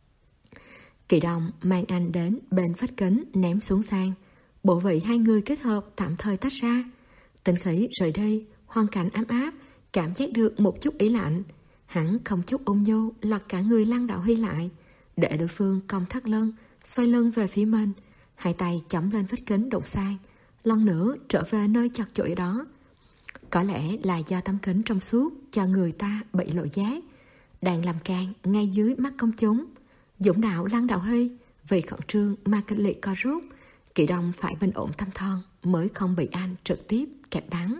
Kỳ Đông mang anh đến bên vách kính ném xuống sàn. Bộ vị hai người kết hợp tạm thời tách ra. Tinh khí rời đi, hoàn cảnh ấm áp, cảm giác được một chút ý lạnh. Hắn không chút ung nhu lật cả người Lăng Đạo Hy lại, để đối phương cong thắt lưng, xoay lưng về phía mình, hai tay chống lên vách kính đụng sang, lần nữa trở về nơi chật chội đó. Có lẽ là do tấm kính trong suốt cho người ta bị lộ giác, đang làm càng ngay dưới mắt công chúng. Dũng đạo Lăng Đạo Hy vì khẩn trương mà kịch liệt co rút. Kỳ Đông phải bình ổn tâm thần mới không bị anh trực tiếp kẹp bắn.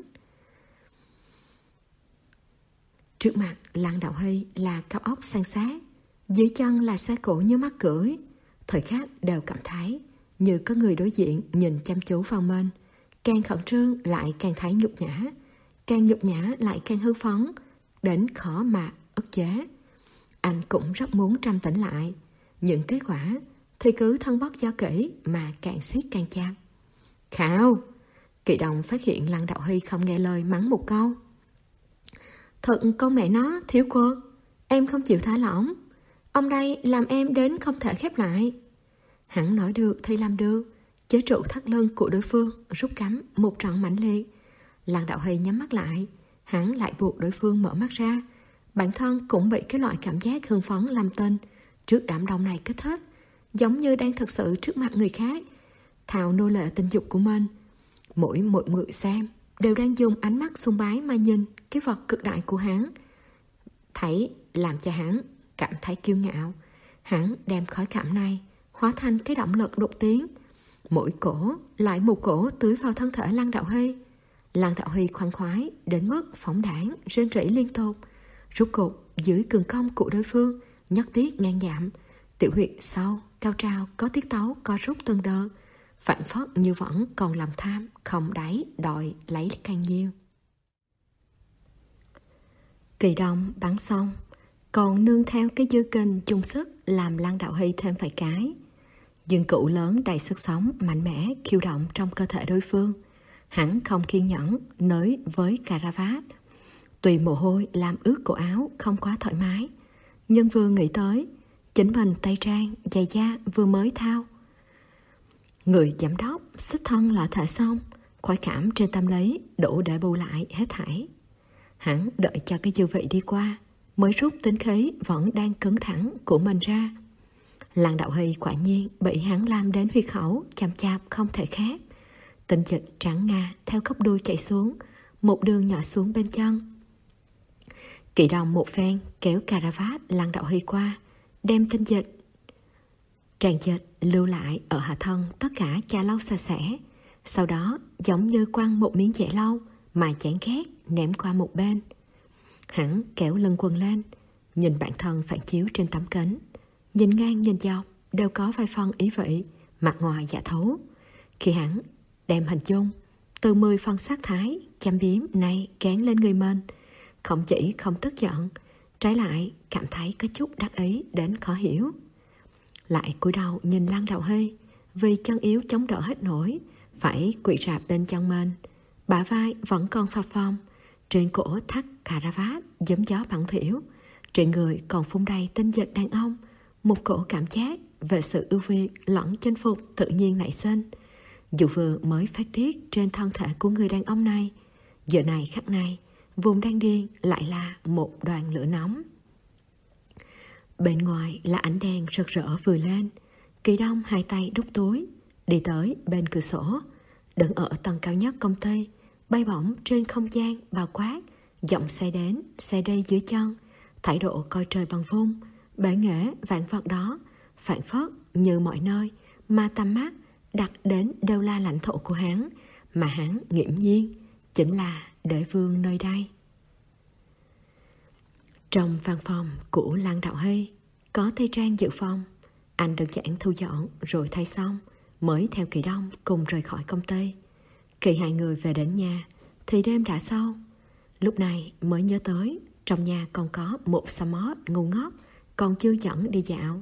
Trước mặt Lăng Đạo Hy là cao ốc san sát, dưới chân là xe cộ như mắt cưỡi. Thời khắc đều cảm thấy như có người đối diện nhìn chăm chú vào mình. Càng khẩn trương lại càng thấy nhục nhã, càng nhục nhã lại càng hưng phấn, đến khó mà ức chế. Anh cũng rất muốn trầm tĩnh lại, những kết quả thì cứ thân bất do kỹ mà càng siết càng chặt. Khảo! Kỳ Đông phát hiện Lăng Đạo Hy không nghe lời mắng một câu. Thật con mẹ nó thiếu cô, em không chịu thả lỏng. Ông đây làm em đến không thể khép lại. Hắn nói được thì làm được, chế trụ thắt lưng của đối phương, rút cắm một trận mãnh liệt. Lăng Đạo Hy nhắm mắt lại, hắn lại buộc đối phương mở mắt ra. Bản thân cũng bị cái loại cảm giác hưng phấn làm tinh, trước đám đông này kích thích, giống như đang thực sự trước mặt người khác, thao nô lệ tình dục của mình. Mỗi một người xem đều đang dùng ánh mắt sùng bái mà nhìn cái vật cực đại của hắn. Thấy làm cho hắn cảm thấy kiêu ngạo. Hắn đem khói cảm này hóa thành cái động lực đột tiến. Mỗi cổ lại một cổ tưới vào thân thể Lăng Đạo Hy. Lăng Đạo Hy khoan khoái đến mức phóng đảng, rên rỉ liên tục. Rút cục dưới cường công của đối phương, nhất tiết ngang giảm. Tiểu huyệt sau, cao trào có tiết tấu co rút từng đợt, phản phất như vẫn còn làm tham, không đáy, đòi lấy càng nhiều. Kỳ Đông bắn xong, còn nương theo cái dư kình chung sức làm Lăng Đạo Hy thêm vài cái. Dương cụ lớn đầy sức sống, mạnh mẽ, khiêu động trong cơ thể đối phương. Hắn không kiên nhẫn nới với caravat. Tùy mồ hôi làm ướt cổ áo không quá thoải mái, nhưng vừa nghĩ tới chính mình tay trang, giày da vừa mới thao. Người giám đốc xích thân là thể xong, khoái cảm trên tâm lý đủ để bù lại hết thảy. Hắn đợi cho cái dư vị đi qua mới rút tính khí vẫn đang cứng thẳng của mình ra. Lăng Đạo Hy quả nhiên bị hắn làm đến huyệt khẩu chằm chạp không thể khép. Tinh dịch trắng ngà theo khớp đuôi chảy xuống, một đường nhỏ xuống bên chân. Kỳ Đông một phen kéo caravat Lăng Đạo Hy qua, đem tinh dịch tràn dịch lưu lại ở hạ thân tất cả chà lau sạch sẽ. Sau đó giống như quăng một miếng dẻ lau mà chán ghét ném qua một bên. Hắn kéo lưng quần lên, nhìn bản thân phản chiếu trên tấm kính. Nhìn ngang nhìn dọc đều có vài phần ý vị, mặt ngoài dạ thú. Khi hắn đem hình dung từ mười phần sát thái chăm biếm này gán lên người mình, không chỉ không tức giận, trái lại cảm thấy có chút đắc ý đến khó hiểu. Lại cúi đầu nhìn Lăng Đạo Hy, vì chân yếu chống đỡ hết nổi, phải quỵ rạp bên chân mình. Bả vai vẫn còn phập phồng, trên cổ thắt caravat giấm gió bẩn thỉu, trên người còn phun đầy tinh dịch đàn ông. Một cổ cảm giác về sự ưu việt lẫn chinh phục tự nhiên nảy sinh, dù vừa mới phát tiết trên thân thể của người đàn ông này. Giờ này khắc này, vùng đan điền lại là một đoàn lửa nóng. Bên ngoài là ánh đèn rực rỡ vừa lên. Kỳ Đông hai tay đút túi, đi tới bên cửa sổ, đứng ở tầng cao nhất công ty, bay bổng trên không gian bao quát, giọng xe đến, xe đi dưới chân, thái độ coi trời bằng vung, bể nghệ vạn vật đó, phản phất như mọi nơi mà tầm mắt đặt đến đều là lãnh thổ của hắn, mà hắn nghiễm nhiên chính là đế vương nơi đây. Trong văn phòng của Lăng Đạo Hy có Tây Trang dự phòng. Anh đơn giản thu dọn rồi thay xong mới theo Kỳ Đông cùng rời khỏi công ty. Khi hai người về đến nhà thì đêm đã sâu. Lúc này mới nhớ tới trong nhà còn có một Samot ngu ngốc còn chưa dẫn đi dạo.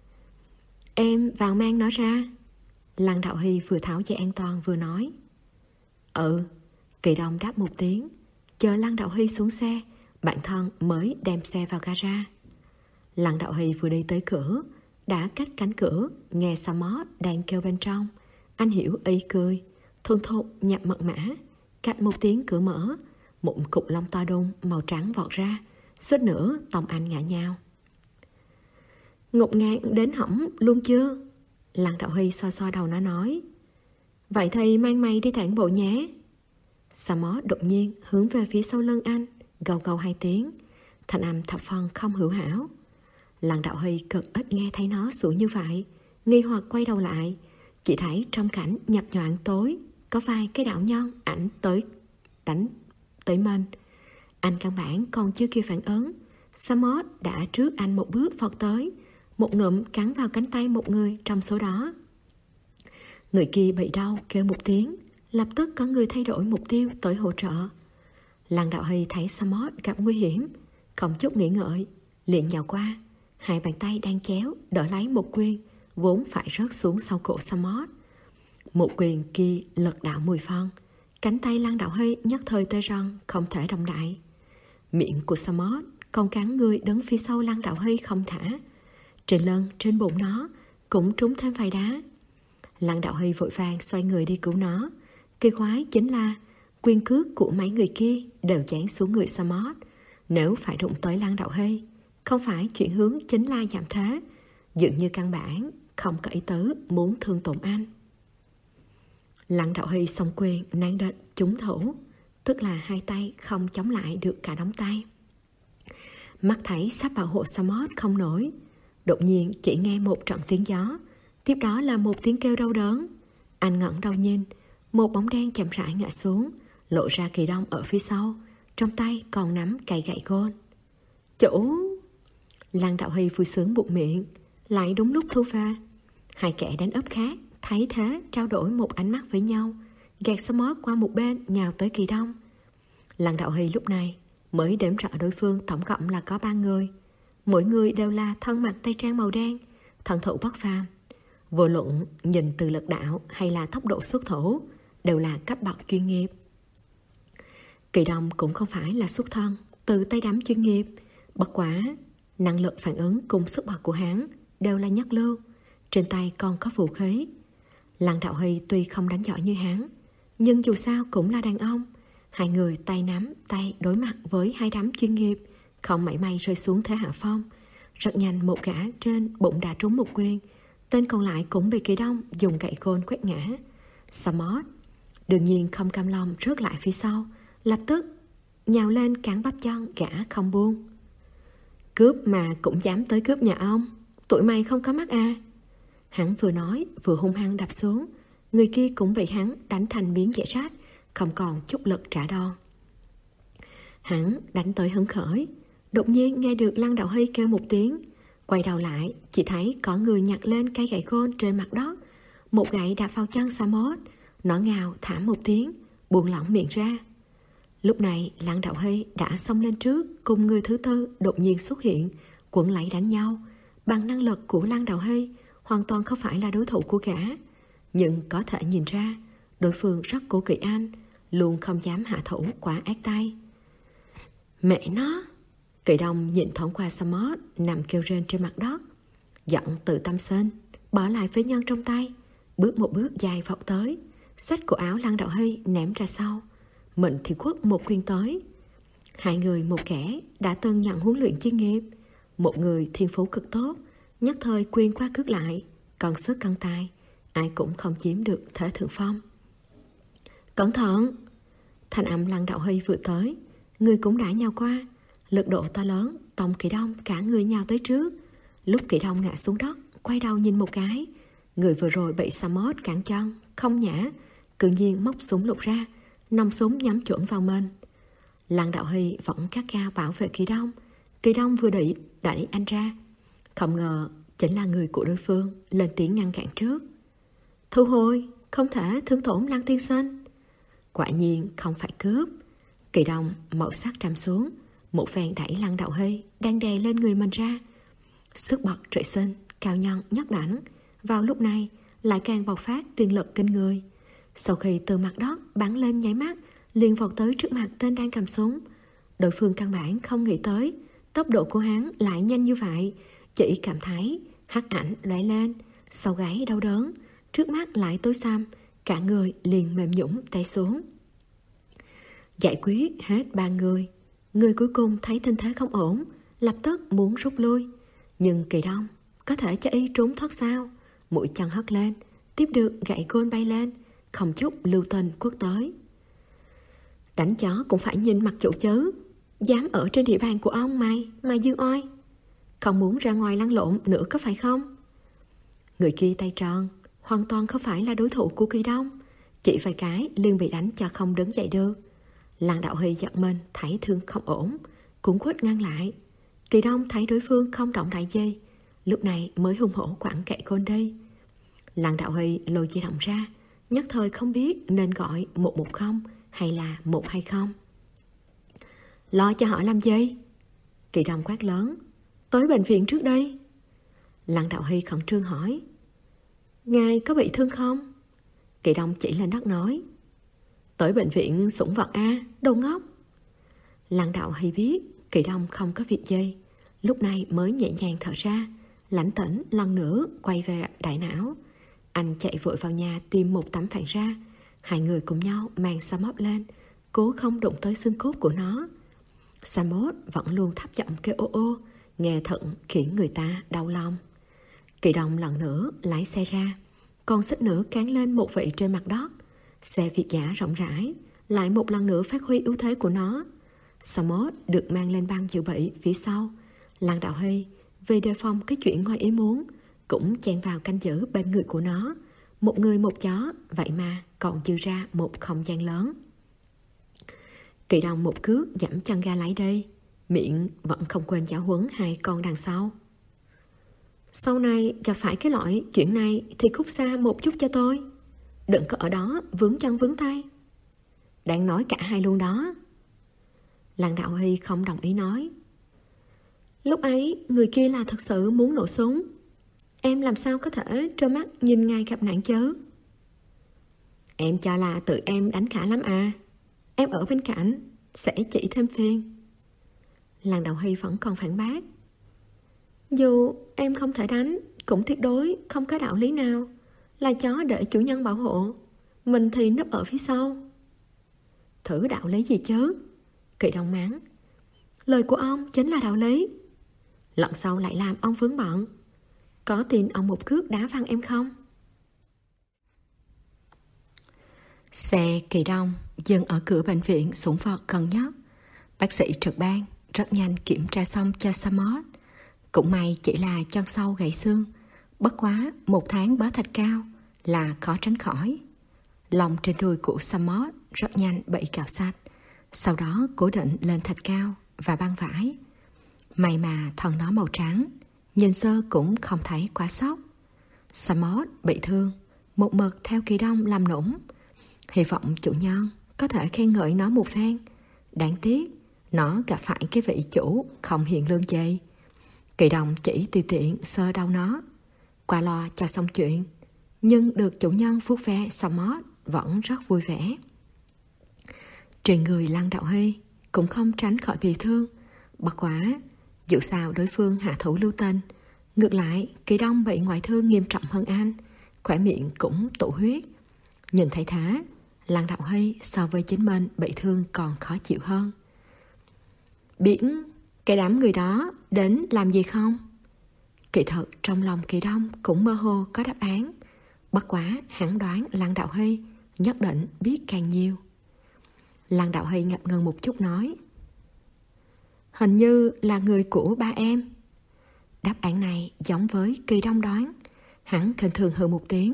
Em vào mang nó ra. Lăng Đạo Hy vừa tháo dây an toàn vừa nói. Ừ. Kỳ Đông đáp một tiếng, chờ Lăng Đạo Hy xuống xe, bản thân mới đem xe vào gara. Lăng Đạo Hy vừa đi tới cửa, đã cách cánh cửa nghe Samot đang kêu bên trong. Anh hiểu ý cười, thuần thục nhập mật mã. Cạnh một tiếng cửa mở, một cục lông to đùng màu trắng vọt ra, suýt nữa tông anh ngã nhào. Ngột ngạt đến hỏng luôn chưa? Lăng Đạo Hy xoa xoa đầu nó nói. Vậy thì mang mày đi tản bộ nhé. Samot đột nhiên hướng về phía sau lưng anh, gâu gâu hai tiếng, thanh âm thập phần không hữu hảo. Lăng Đạo Hy cực ít nghe thấy nó sủa như vậy, nghi hoặc quay đầu lại, chỉ thấy trong cảnh nhập nhoạng tối có vài cái đạo nhân ảnh tới đánh tới mình. Anh căn bản còn chưa kịp phản ứng, Samot đã trước anh một bước vọt tới, một ngụm cắn vào cánh tay một người trong số đó. Người kia bị đau kêu một tiếng, lập tức có người thay đổi mục tiêu tới hỗ trợ. Lăng Đạo Hy thấy Samot gặp nguy hiểm, không chút nghĩ ngợi, liền nhào qua, hai bàn tay đang chéo đỡ lấy một quyền vốn phải rớt xuống sau cổ Samot. Một quyền kia lực đạo mười phân, cánh tay Lăng Đạo Hy nhất thời tê rần, không thể động đậy. Miệng của Samot còn cắn người đứng phía sau Lăng Đạo Hy không thả. Trên lưng, trên bụng nó cũng trúng thêm vài đá. Lăng Đạo Hy vội vàng xoay người đi cứu nó. Kỳ quái chính là quyền cước của mấy người kia đều chán xuống người Samot. Nếu phải đụng tới Lăng Đạo Hy, không phải chuyển hướng chính là giảm thế, dường như căn bản không có ý tứ muốn thương tổn anh. Lăng Đạo Hy xông quyền nan địch trúng thủ, tức là hai tay không chống lại được cả đống tay. Mắt thấy sắp bảo hộ Samot không nổi, đột nhiên chỉ nghe một trận tiếng gió, tiếp đó là một tiếng kêu đau đớn. Anh ngẩng đầu nhìn, một bóng đen chậm rãi ngã xuống, lộ ra Kỳ Đông ở phía sau, trong tay còn nắm cây gậy gôn. Chủ! Lăng Đạo Hy vui sướng buột miệng, lại đúng lúc thu về. Hai kẻ đánh úp khác thấy thế trao đổi một ánh mắt với nhau, gạt Samot qua một bên nhào tới Kỳ Đông. Lăng Đạo Hy lúc này mới đếm rõ đối phương tổng cộng là có ba người, mỗi người đều là thân mặc tây trang màu đen, thần thủ bất phàm. Vô luận nhìn từ lực đạo hay là tốc độ xuất thủ đều là cấp bậc chuyên nghiệp. Kỳ Đông cũng không phải là xuất thân từ tay đấm chuyên nghiệp, bất quá năng lực phản ứng cùng sức bật của hắn đều là nhất lưu, trên tay còn có vũ khí. Lăng Đạo Hy tuy không đánh giỏi như hắn, nhưng dù sao cũng là đàn ông. Hai người tay nắm tay đối mặt với hai đấm chuyên nghiệp, không mảy may rơi xuống thế hạ phong. Rất nhanh một gã trên bụng đã trúng một quyền, tên còn lại cũng bị Kỳ Đông dùng gậy gôn quét ngã. Samot đương nhiên không cam lòng rớt lại phía sau, lập tức nhào lên cản bắp chân gã không buông. Cướp mà cũng dám tới cướp nhà ông, tụi mày không có mắt à? Hắn vừa nói vừa hung hăng đập xuống, người kia cũng bị hắn đánh thành miếng dẻ rách, không còn chút lực trả đòn. Hắn đánh tới hứng khởi, đột nhiên nghe được Lăng Đạo Hy kêu một tiếng, quay đầu lại chỉ thấy có người nhặt lên cây gậy gôn trên mặt đất, một gậy đạp vào chân Samot, nó ngào thảm một tiếng, buông lỏng miệng ra. Lúc này Lăng Đạo Hy đã xông lên trước, cùng người thứ tư đột nhiên xuất hiện, quấn lấy đánh nhau. Bằng năng lực của Lăng Đạo Hy hoàn toàn không phải là đối thủ của gã, nhưng có thể nhìn ra đối phương rất cố kỵ anh, luôn không dám hạ thủ quá ác tay. Mẹ nó! Kỳ Đông nhìn thoáng qua Samot nằm kêu rên trên mặt đất, giận tự tâm sinh, bỏ lại phế nhân trong tay, bước một bước dài vọt tới, xách cổ áo Lăng Đạo Hy ném ra sau, mình thì quất một quyền tới. Hai người một kẻ đã từng nhận huấn luyện chuyên nghiệp, một người thiên phú cực tốt, nhất thời quyền qua cước lại, còn sức cân tài, ai cũng không chiếm được thế thượng phong. Cẩn thận! Thanh âm Lăng Đạo Hy vừa tới, người cũng đã nhào qua, lực độ to lớn tông Kỳ Đông cả người nhào tới trước. Lúc Kỳ Đông ngã xuống đất, quay đầu nhìn một cái, người vừa rồi bị Samot cản chân không nhã, tự nhiên móc súng lục ra, nòng súng nhắm chuẩn vào mình. Lăng Đạo Hy vẫn cắt cao bảo vệ Kỳ Đông. Kỳ Đông vừa đẩy đẩy anh ra, không ngờ chính là người của đối phương lên tiếng ngăn cản trước. Thu hồi, không thể thương tổn Lăng tiên sinh. Quả nhiên không phải cướp. Kỳ Đông màu sắc trầm xuống, một phen đẩy Lăng Đạo Hy đang đè lên người mình ra. Sức bật trời sinh, cao nhân nhất đẳng, vào lúc này lại càng bộc phát tiên lực kinh người. Sau khi từ mặt đất bắn lên nháy mắt, liền vọt tới trước mặt tên đang cầm súng. Đối phương căn bản không nghĩ tới tốc độ của hắn lại nhanh như vậy, chỉ cảm thấy hắc ảnh lóe lên, sau gáy đau đớn, trước mắt lại tối xăm, cả người liền mềm nhũn tay xuống. Giải quyết hết ba người, người cuối cùng thấy tình thế không ổn, lập tức muốn rút lui. Nhưng Kỳ Đông có thể cho y trốn thoát sao? Mũi chân hất lên, tiếp được gậy gôn bay lên, không chút lưu tình quất tới. Đánh chó cũng phải nhìn mặt chủ chứ, dám ở trên địa bàn của ông mày mà dương oai, không muốn ra ngoài lăn lộn nữa có phải không? Người kia tay tròn, hoàn toàn không phải là đối thủ của Kỳ Đông, chỉ vài cái liền bị đánh cho không đứng dậy được. Lăng Đạo Hy giật mình thấy thương không ổn, cũng quýt ngăn lại. Kỳ Đông thấy đối phương không động đại gì, lúc này mới hung hổ quẳng gậy gôn đi. Lăng Đạo Hy lôi di động ra, nhất thời không biết nên gọi một một không hay là một hai không. Lo cho họ làm gì? Kỳ Đông quát lớn. Tới bệnh viện trước đây. Lăng Đạo Hy khẩn trương hỏi. Ngài có bị thương không? Kỳ Đông chỉ lên đất nói. Tới bệnh viện sủng vật A, đồ ngốc. Lăng Đạo Hy biết Kỳ Đông không có việc gì, lúc này mới nhẹ nhàng thở ra, lãnh tĩnh lần nữa quay về đại não. Anh chạy vội vào nhà tìm một tấm phản ra, hai người cùng nhau mang Samot lên, cố không đụng tới xương cốt của nó. Samot vẫn luôn thấp giọng kêu ô ô, nghe thận khiến người ta đau lòng. Kỳ Đông lần nữa lái xe ra, còn xích nữa cán lên một vị trên mặt đất. Xe Việt dã rộng rãi lại một lần nữa phát huy ưu thế của nó. Samot được mang lên băng dự bị phía sau. Lan Đạo Hy vì đề phòng cái chuyện ngoài ý muốn cũng chen vào canh giữ bên người của nó. Một người một chó, vậy mà còn dư ra một không gian lớn. Kỳ Đông một cước giẫm chân ga lái đi, miệng vẫn không quên giáo huấn hai con đằng sau. Sau này gặp phải cái loại chuyện này thì cút xa một chút cho tôi, đừng có ở đó vướng chân vướng tay. Đang nói cả hai luôn đó. Lan Đạo Hy không đồng ý nói. Lúc ấy người kia là thật sự muốn nổ súng, em làm sao có thể trơ mắt nhìn ngài gặp nạn chứ. Em cho là tự em đánh khả lắm à, em ở bên cạnh sẽ chỉ thêm phiền. Lan Đạo Hy vẫn còn phản bác. Dù em không thể đánh, cũng tuyệt đối không có đạo lý nào là chó để chủ nhân bảo hộ, mình thì núp ở phía sau. Thử đạo lý gì chứ? Kỳ Đông mắng. Lời của ông chính là đạo lý. Lần sau lại làm ông vướng bận. Có tin ông một cước đá văng em không? Xe Kỳ Đông dừng ở cửa bệnh viện sủng vật gần nhất. Bác sĩ trực ban rất nhanh kiểm tra xong cho Samot. Cũng may chỉ là chân sau gãy xương, bất quá một tháng bớ thạch cao là khó tránh khỏi. Lòng trên đùi của Samot rất nhanh bị cào sạch, sau đó cố định lên thạch cao và băng vải. May mà thân nó màu trắng, nhìn sơ cũng không thấy quá sốc. Samot bị thương, một mực theo Kỳ Đông làm nũng, hy vọng chủ nhân có thể khen ngợi nó một phen. Đáng tiếc nó gặp phải cái vị chủ không hiền lương gì. Kỳ Đông chỉ tùy tiện sơ đau nó, qua lo cho xong chuyện, nhưng được chủ nhân vuốt ve Samot vẫn rất vui vẻ. Trên người Lan Đạo Hy cũng không tránh khỏi bị thương, bất quá dù sao đối phương hạ thủ lưu tình. Ngược lại Kỳ Đông bị ngoại thương nghiêm trọng hơn anh, khỏe miệng cũng tụ huyết. Nhìn thấy thế, Lan Đạo Hy so với chính mình bị thương còn khó chịu hơn. Biển cái đám người đó đến làm gì không? Kỳ thực trong lòng Kỳ Đông cũng mơ hồ có đáp án, bất quá hắn đoán Lan Đạo Hy nhất định biết càng nhiều. Lan Đạo Hy ngập ngừng một chút nói. Hình như là người của ba em. Đáp án này giống với Kỳ Đông đoán. Hắn khinh thường hừ một tiếng.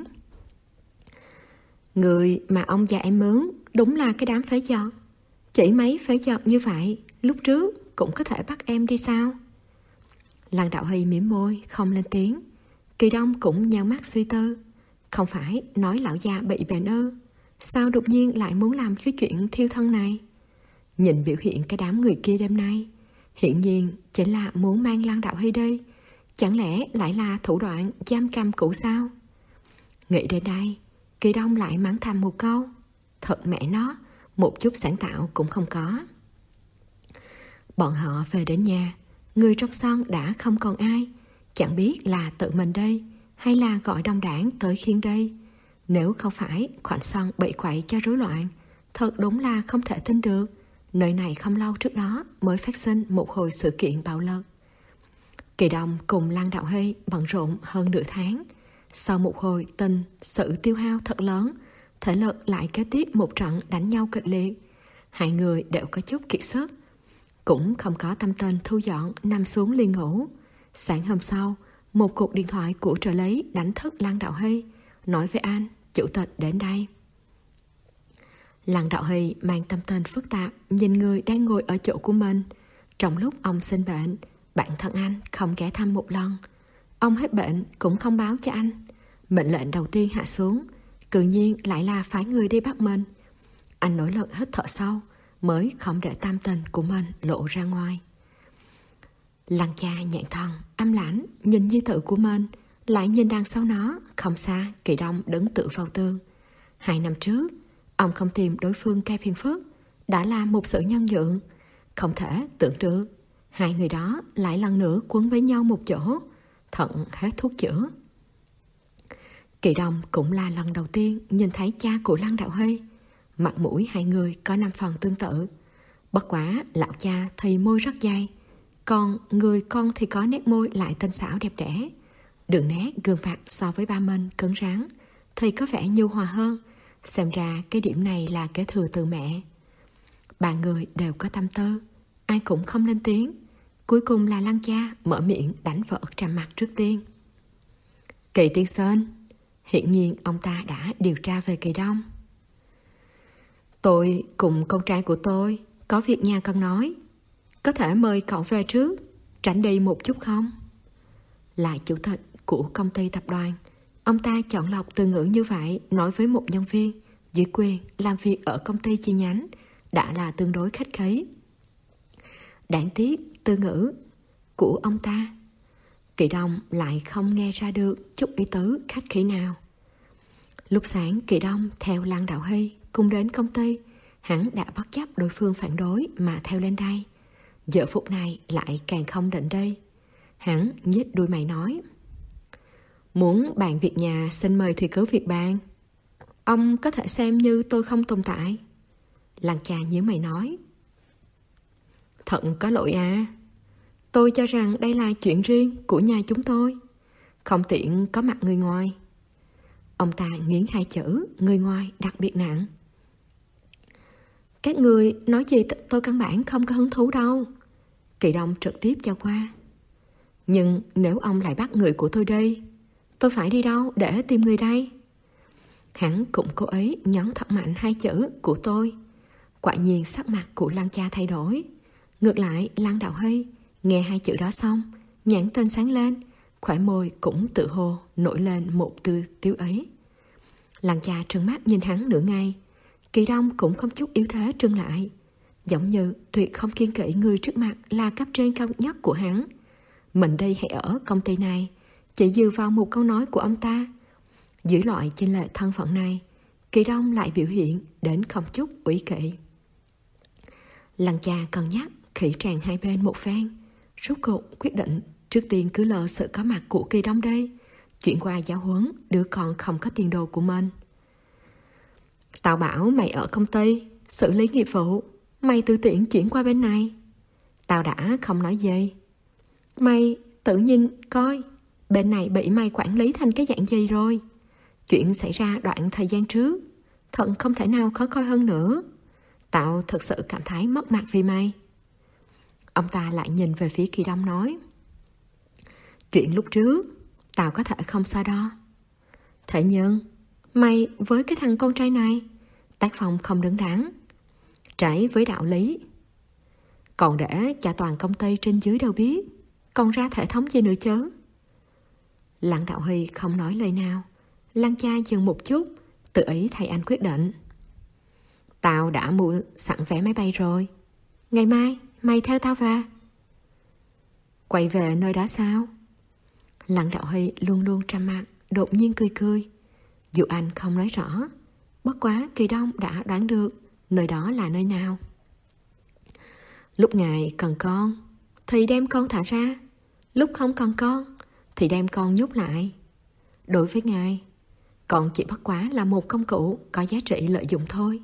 Người mà ông già em mướn đúng là cái đám phế vật. Chỉ mấy phế vật như vậy lúc trước cũng có thể bắt em đi sao? Lan Đạo Hy mỉm môi không lên tiếng. Kỳ Đông cũng nheo mắt suy tư. Không phải nói lão già bị bệnh ư? Sao đột nhiên lại muốn làm cái chuyện thiêu thân này? Nhìn biểu hiện cái đám người kia đêm nay, hiển nhiên chỉ là muốn mang Lan Đạo Hy đi. Chẳng lẽ lại là thủ đoạn giam cầm cũ sao? Nghĩ đến đây, Kỳ Đông lại mắng thầm một câu. Thật mẹ nó, một chút sáng tạo cũng không có. Bọn họ về đến nhà, người trong sân đã không còn ai. Chẳng biết là tự mình đi hay là gọi đông đảng tới khiêng đi. Nếu không phải khoảnh sân bị quậy cho rối loạn, thật đúng là không thể tin được nơi này không lâu trước đó mới phát sinh một hồi sự kiện bạo lực. Kỳ Đông cùng Lan Đạo Hy bận rộn hơn nửa tháng. Sau một hồi tình sự tiêu hao thật lớn, thể lực lại kế tiếp một trận đánh nhau kịch liệt. Hai người đều có chút kiệt sức, cũng không có tâm tình thu dọn nằm xuống liền ngủ. Sáng hôm sau, một cuộc điện thoại của trợ lý đánh thức Lan Đạo Hy, nói với anh chủ tịch đến đây. Lan Đạo Hy mang tâm tình phức tạp nhìn người đang ngồi ở chỗ của mình. Trong lúc ông sinh bệnh, bản thân anh không ghé thăm một lần. Ông hết bệnh cũng không báo cho anh. Mệnh lệnh đầu tiên hạ xuống, tự nhiên lại là phái người đi bắt mình. Anh nỗ lực hít thở sâu, mới không để tâm tình của mình lộ ra ngoài. Lăng cha nhạn thần, âm lãnh, nhìn nhi tử của mình, lại nhìn đằng sau nó, không xa, Kỳ Đông đứng tựa vào tường. Hai năm trước, ông không tìm đối phương gây phiền phức, đã là một sự nhân nhượng. Không thể tưởng được, hai người đó lại lần nữa quấn với nhau một chỗ, thận hết thuốc chữa. Kỳ Đông cũng là lần đầu tiên nhìn thấy cha của Lan Đạo Hy. Mặt mũi hai người có năm phần tương tự. Bất quá lão cha thì môi rất dày, còn người con thì có nét môi lại tinh xảo đẹp đẽ. Đường nét gương mặt so với ba Minh cứng rắn thì có vẻ nhu hòa hơn. Xem ra cái điểm này là kế thừa từ mẹ. Ba người đều có tâm tư, ai cũng không lên tiếng. Cuối cùng là Lăng cha mở miệng đánh vỡ trầm mặc trước tiên. Kỳ tiên sinh, hiển nhiên ông ta đã điều tra về Kỳ Đông. Tôi cùng con trai của tôi có việc nhà cần nói. Có thể mời cậu về trước, tránh đi một chút không? Là chủ tịch của công ty tập đoàn, ông ta chọn lọc từ ngữ như vậy nói với một nhân viên dưới quyền làm việc ở công ty chi nhánh đã là tương đối khách khí. Đáng tiếc từ ngữ của ông ta, Kỳ Đông lại không nghe ra được chút ý tứ khách khí nào. Lúc sáng Kỳ Đông theo Lăng Đạo Hy cùng đến công ty, hắn đã bất chấp đối phương phản đối mà theo lên đây. Giờ phút này lại càng không định đi. Hắn nhếch đuôi mày nói: Muốn bàn việc nhà xin mời thì cứ việc bàn. Ông có thể xem như tôi không tồn tại. Lăng cha nhíu mày nói: Thật có lỗi à. Tôi cho rằng đây là chuyện riêng của nhà chúng tôi, không tiện có mặt người ngoài. Ông ta nghiến hai chữ người ngoài đặc biệt nặng. Các người nói gì tôi căn bản không có hứng thú đâu. Kỳ Đông trực tiếp cho qua. Nhưng nếu ông lại bắt người của tôi đi, tôi phải đi đâu để tìm người đây? Hắn cũng cố ý nhấn thật mạnh hai chữ của tôi. Quả nhiên sắc mặt của Lăng cha thay đổi. Ngược lại Lăng Đạo Hy nghe hai chữ đó xong, nhãn tên sáng lên, khóe môi cũng tự hồ nổi lên một tia tiêu ý. Lăng cha trừng mắt nhìn hắn nửa ngày. Kỳ Đông cũng không chút yếu thế trừng lại, giống như tuyệt không kiêng kỵ người trước mặt là cấp trên cao nhất của hắn. Mình đây hay ở công ty này chỉ dựa vào một câu nói của ông ta. Dưới loại chênh lệch thân phận này, Kỳ Đông lại biểu hiện đến không chút ủy kỵ. Lăng cha cân nhắc khỉ tràng hai bên một phen, rốt cuộc quyết định trước tiên cứ lờ sự có mặt của Kỳ Đông đây, chuyển qua giáo huấn đứa con không có tiền đồ của mình. Tao bảo mày ở công ty xử lý nghiệp vụ, mày tự tiện chuyển qua bên này. Tao đã không nói gì. Mày tự nhìn coi, bên này bị mày quản lý thành cái dạng gì rồi. Chuyện xảy ra đoạn thời gian trước, thật không thể nào khó coi hơn nữa. Tao thực sự cảm thấy mất mặt vì mày. Ông ta lại nhìn về phía Kỳ Đông nói: Chuyện lúc trước tao có thể không so đo. Thế nhưng mày với cái thằng con trai này tác phong không đứng đắn, trái với đạo lý. Còn để cho toàn công ty trên dưới đều biết, còn ra thể thống gì nữa chứ? Lăng Đạo Hy không nói lời nào. Lăng cha dừng một chút, tự ý thay anh quyết định. Tao đã mua sẵn vé máy bay rồi, ngày mai mày theo tao về. Quay về nơi đó sao? Lăng Đạo Hy luôn luôn trầm mặc, đột nhiên cười cười. Dù anh không nói rõ, bất quá Kỳ Đông đã đoán được nơi đó là nơi nào. Lúc ngài cần con thì đem con thả ra, lúc không cần con thì đem con nhốt lại. Đối với ngài, con chỉ bất quá là một công cụ có giá trị lợi dụng thôi.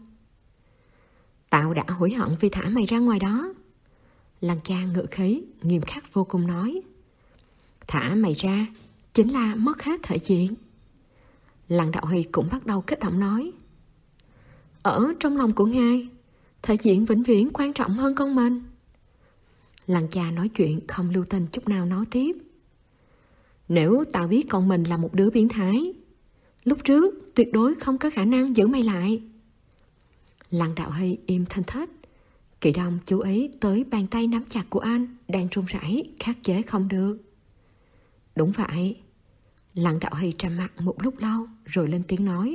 Tao đã hối hận vì thả mày ra ngoài đó. Lăng cha ngự khí nghiêm khắc vô cùng nói: Thả mày ra chính là mất hết thể diện. Lăng Đạo Hy cũng bắt đầu kích động nói: Ở trong lòng của ngài, thể diện vĩnh viễn quan trọng hơn con mình. Lăng cha nói chuyện không lưu tình chút nào nói tiếp: Nếu tao biết con mình là một đứa biến thái, lúc trước tuyệt đối không có khả năng giữ mày lại. Lăng Đạo Hy im thinh thích. Kỳ Đông chú ý tới bàn tay nắm chặt của anh đang run rẩy, khắc chế không được. Đúng vậy. Lăng Đạo Hy trầm mặc một lúc lâu rồi lên tiếng nói: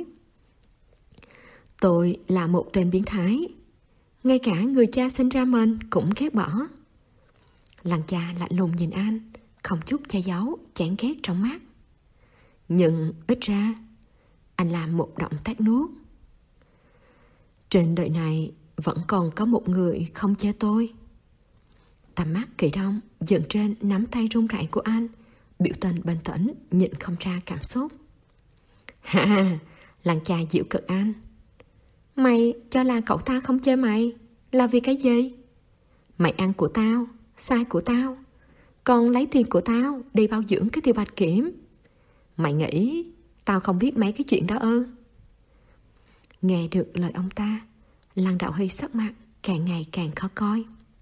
Tôi là một tên biến thái, ngay cả người cha sinh ra mình cũng ghét bỏ. Lăng cha lạnh lùng nhìn anh, không chút che giấu chán ghét trong mắt. Nhưng ít ra anh làm một động tác nuốt. Trên đời này vẫn còn có một người không chê tôi. Tầm mắt Kỳ Đông dừng trên nắm tay run rẩy của anh, biểu tình bình tĩnh, nhịn không ra cảm xúc. Ha ha, Lăng cha giễu cợt anh. Mày cho là cậu ta không chê mày là vì cái gì? Mày ăn của tao, sai của tao, còn lấy tiền của tao đi bao dưỡng cái Tiêu Bạch Kiểm. Mày nghĩ tao không biết mấy cái chuyện đó ư? Nghe được lời ông ta, Lăng Đạo Hy sắc mặt càng ngày càng khó coi.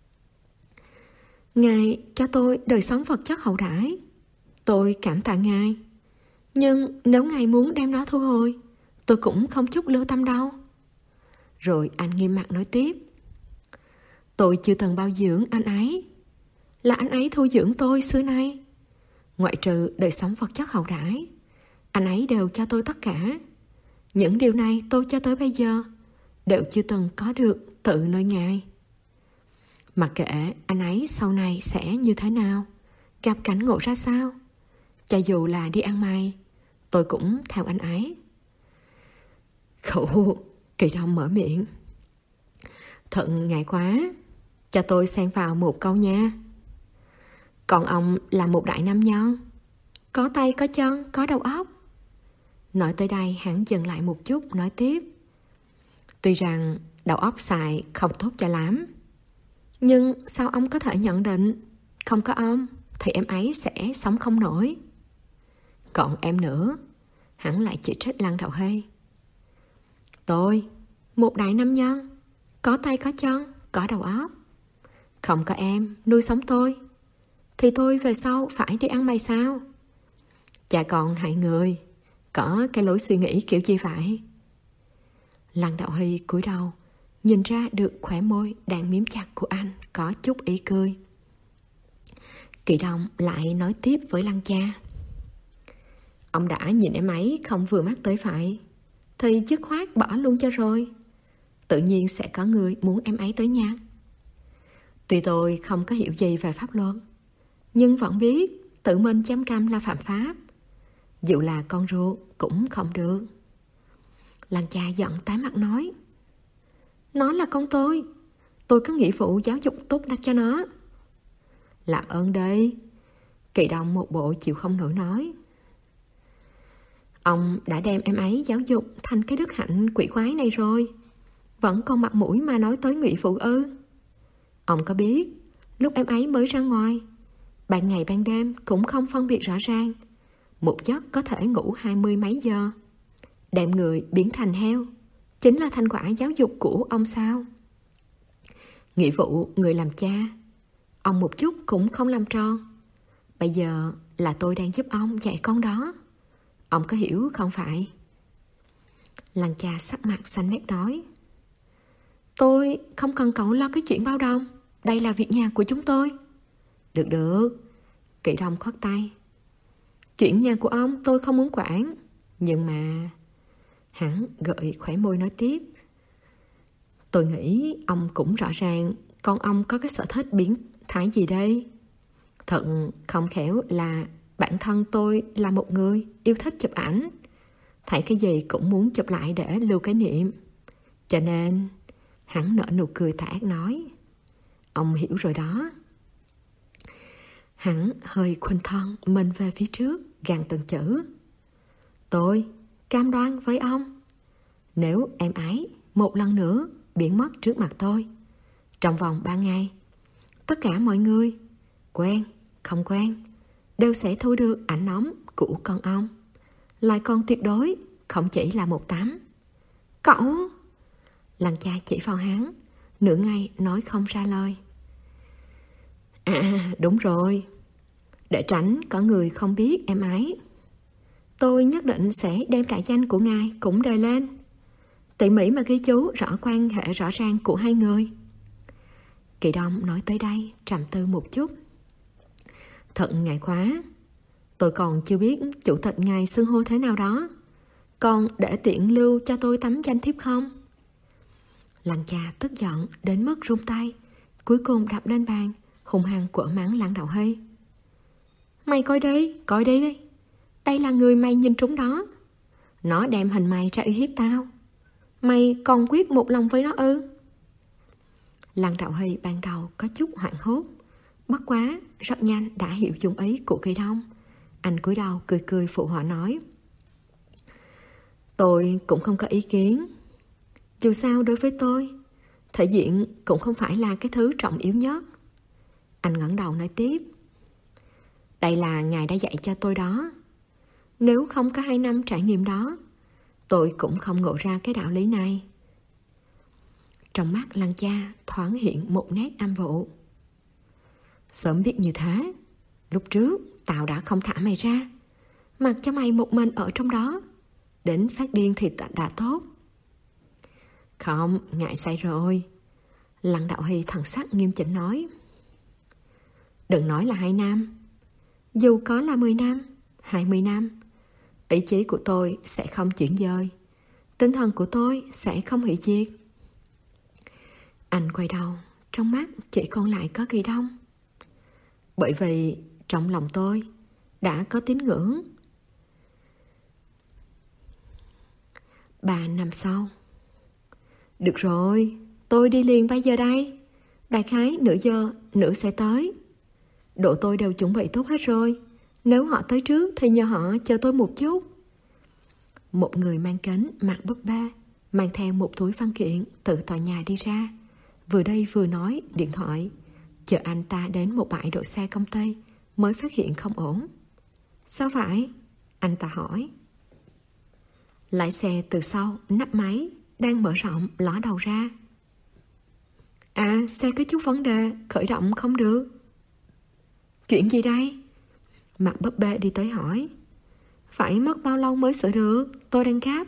Ngài cho tôi đời sống vật chất hậu đãi, tôi cảm tạ ngài. Nhưng nếu ngài muốn đem nó thu hồi, tôi cũng không chút lưu tâm đâu. Rồi anh nghiêm mặt nói tiếp. Tôi chưa từng bao dưỡng anh ấy, là anh ấy thu dưỡng tôi xưa nay. Ngoại trừ đời sống vật chất hậu đãi, anh ấy đều cho tôi tất cả. Những điều này tôi cho tới bây giờ đều chưa từng có được từ nơi ngài. Mặc kệ anh ấy sau này sẽ như thế nào, gặp cảnh ngộ ra sao, cho dù là đi ăn mày, tôi cũng theo anh ấy. Khủ, Kỳ Đông mở miệng. Thận ngại quá, cho tôi xen vào một câu nha. Còn ông là một đại nam nhân, có tay có chân có đầu óc. Nói tới đây hắn dừng lại một chút, nói tiếp. Tuy rằng đầu óc xài không tốt cho lắm, nhưng sao ông có thể nhận định không có ông thì em ấy sẽ sống không nổi? Còn em nữa, hắn lại chỉ trích Lăng Đạo Hy. Tôi, một đại nam nhân, có tay có chân, có đầu óc, không có em nuôi sống tôi, thì tôi về sau phải đi ăn mày sao? Chả còn hại người, có cái lối suy nghĩ kiểu gì vậy? Lăng Đạo Hy cúi đầu, nhìn ra được khóe môi đang miếm chặt của anh có chút ý cười. Kỳ Đông lại nói tiếp với Lăng cha. Ông đã nhìn em ấy không vừa mắt tới phải, thì dứt khoát bỏ luôn cho rồi. Tự nhiên sẽ có người muốn em ấy tới nhà. Tuy tôi không có hiểu gì về pháp luật, nhưng vẫn biết tự mình chăm cam là phạm pháp. Dù là con ruột cũng không được. Lăng cha giận tái mặt nói. Nó là con tôi, tôi có nghĩa vụ giáo dục tốt đặt cho nó. Làm ơn đây. Kỳ Đông một bộ chịu không nổi nói. Ông đã đem em ấy giáo dục thành cái đức hạnh quỷ quái này rồi, vẫn còn mặt mũi mà nói tới nghĩa vụ ư? Ông có biết lúc em ấy mới ra ngoài, ban ngày ban đêm cũng không phân biệt rõ ràng, một giấc có thể ngủ hai mươi mấy giờ, đem người biến thành heo, chính là thành quả giáo dục của ông sao? Nghĩa vụ người làm cha, ông một chút cũng không làm tròn. Bây giờ là tôi đang giúp ông dạy con đó, ông có hiểu không phải? Lăng cha sắc mặt xanh mét nói. Tôi không cần cậu lo cái chuyện bao đồng, đây là việc nhà của chúng tôi. Được được, Kỳ Đông khoát tay. Chuyện nhà của ông tôi không muốn quản, nhưng mà... Hắn gợi khóe môi nói tiếp. Tôi nghĩ ông cũng rõ ràng con ông có cái sở thích biến thái gì đây. Thật không khéo là bản thân tôi là một người yêu thích chụp ảnh, thấy cái gì cũng muốn chụp lại để lưu cái niệm. Cho nên hắn nở nụ cười tà ác nói. Ông hiểu rồi đó. Hắn hơi khuynh thân mình về phía trước, gằn từng chữ. Tôi cam đoan với ông, nếu em ấy một lần nữa biến mất trước mặt tôi, trong vòng ba ngày, tất cả mọi người, quen, không quen, đều sẽ thu được ảnh nóng của con ông. Lại còn tuyệt đối không chỉ là một tấm. Cậu! Lăng cha chỉ vào hắn, nửa ngày nói không ra lời. À đúng rồi, để tránh có người không biết em ấy, tôi nhất định sẽ đem đại danh của ngài cũng đề lên, tỉ mỉ mà ghi chú rõ quan hệ rõ ràng của hai người. Kỳ Đông nói tới đây trầm tư một chút. Thật ngại quá, tôi còn chưa biết chủ tịch ngài xưng hô thế nào đó, còn để tiện lưu cho tôi tấm danh thiếp không? Lăng cha tức giận đến mức run tay, cuối cùng đập lên bàn, hung hăng quở mắng Lăng Đạo Hy. Mày coi đi, coi đi đi, đây là người mày nhìn trúng đó, nó đem hình mày ra uy hiếp tao, mày còn quyết một lòng với nó ư? Lăng Đạo Hy ban đầu có chút hoảng hốt, bất quá rất nhanh đã hiểu dụng ý của Kỳ Đông. Anh cúi đầu cười cười phụ họa nói. Tôi cũng không có ý kiến. Dù sao đối với tôi, thể diện cũng không phải là cái thứ trọng yếu nhất. Anh ngẩng đầu nói tiếp. Đây là ngài đã dạy cho tôi đó. Nếu không có hai năm trải nghiệm đó, tôi cũng không ngộ ra cái đạo lý này. Trong mắt Lăng cha thoáng hiện một nét âm vụ. Sớm biết như thế, lúc trước tao đã không thả mày ra, mặc cho mày một mình ở trong đó. Đến phát điên thì đã tốt. Không, ngại sai rồi. Lăng Đạo Hy thần sắc nghiêm chỉnh nói. Đừng nói là hai năm, dù có là mười năm, hai mươi năm, ý chí của tôi sẽ không chuyển dời, tinh thần của tôi sẽ không hủy diệt. Anh quay đầu, trong mắt chỉ còn lại có Kỳ Đông. Bởi vì trong lòng tôi đã có tín ngưỡng. Ba năm sau. Được rồi, tôi đi liền bây giờ đây. Đại khái nửa giờ nữa sẽ tới. Độ tôi đều chuẩn bị tốt hết rồi. Nếu họ tới trước thì nhờ họ chờ tôi một chút. Một người mang kính mặc búp bê, mang theo một túi văn kiện từ tòa nhà đi ra. Vừa đi vừa nói điện thoại. Chờ anh ta đến một bãi đỗ xe công ty mới phát hiện không ổn. Sao vậy? Anh ta hỏi. Lái xe từ sau nắp máy đang mở rộng ló đầu ra. À, xe có chút vấn đề, khởi động không được. Chuyện gì đây? Mặt búp bê đi tới hỏi. Phải mất bao lâu mới sửa được? Tôi đang gấp.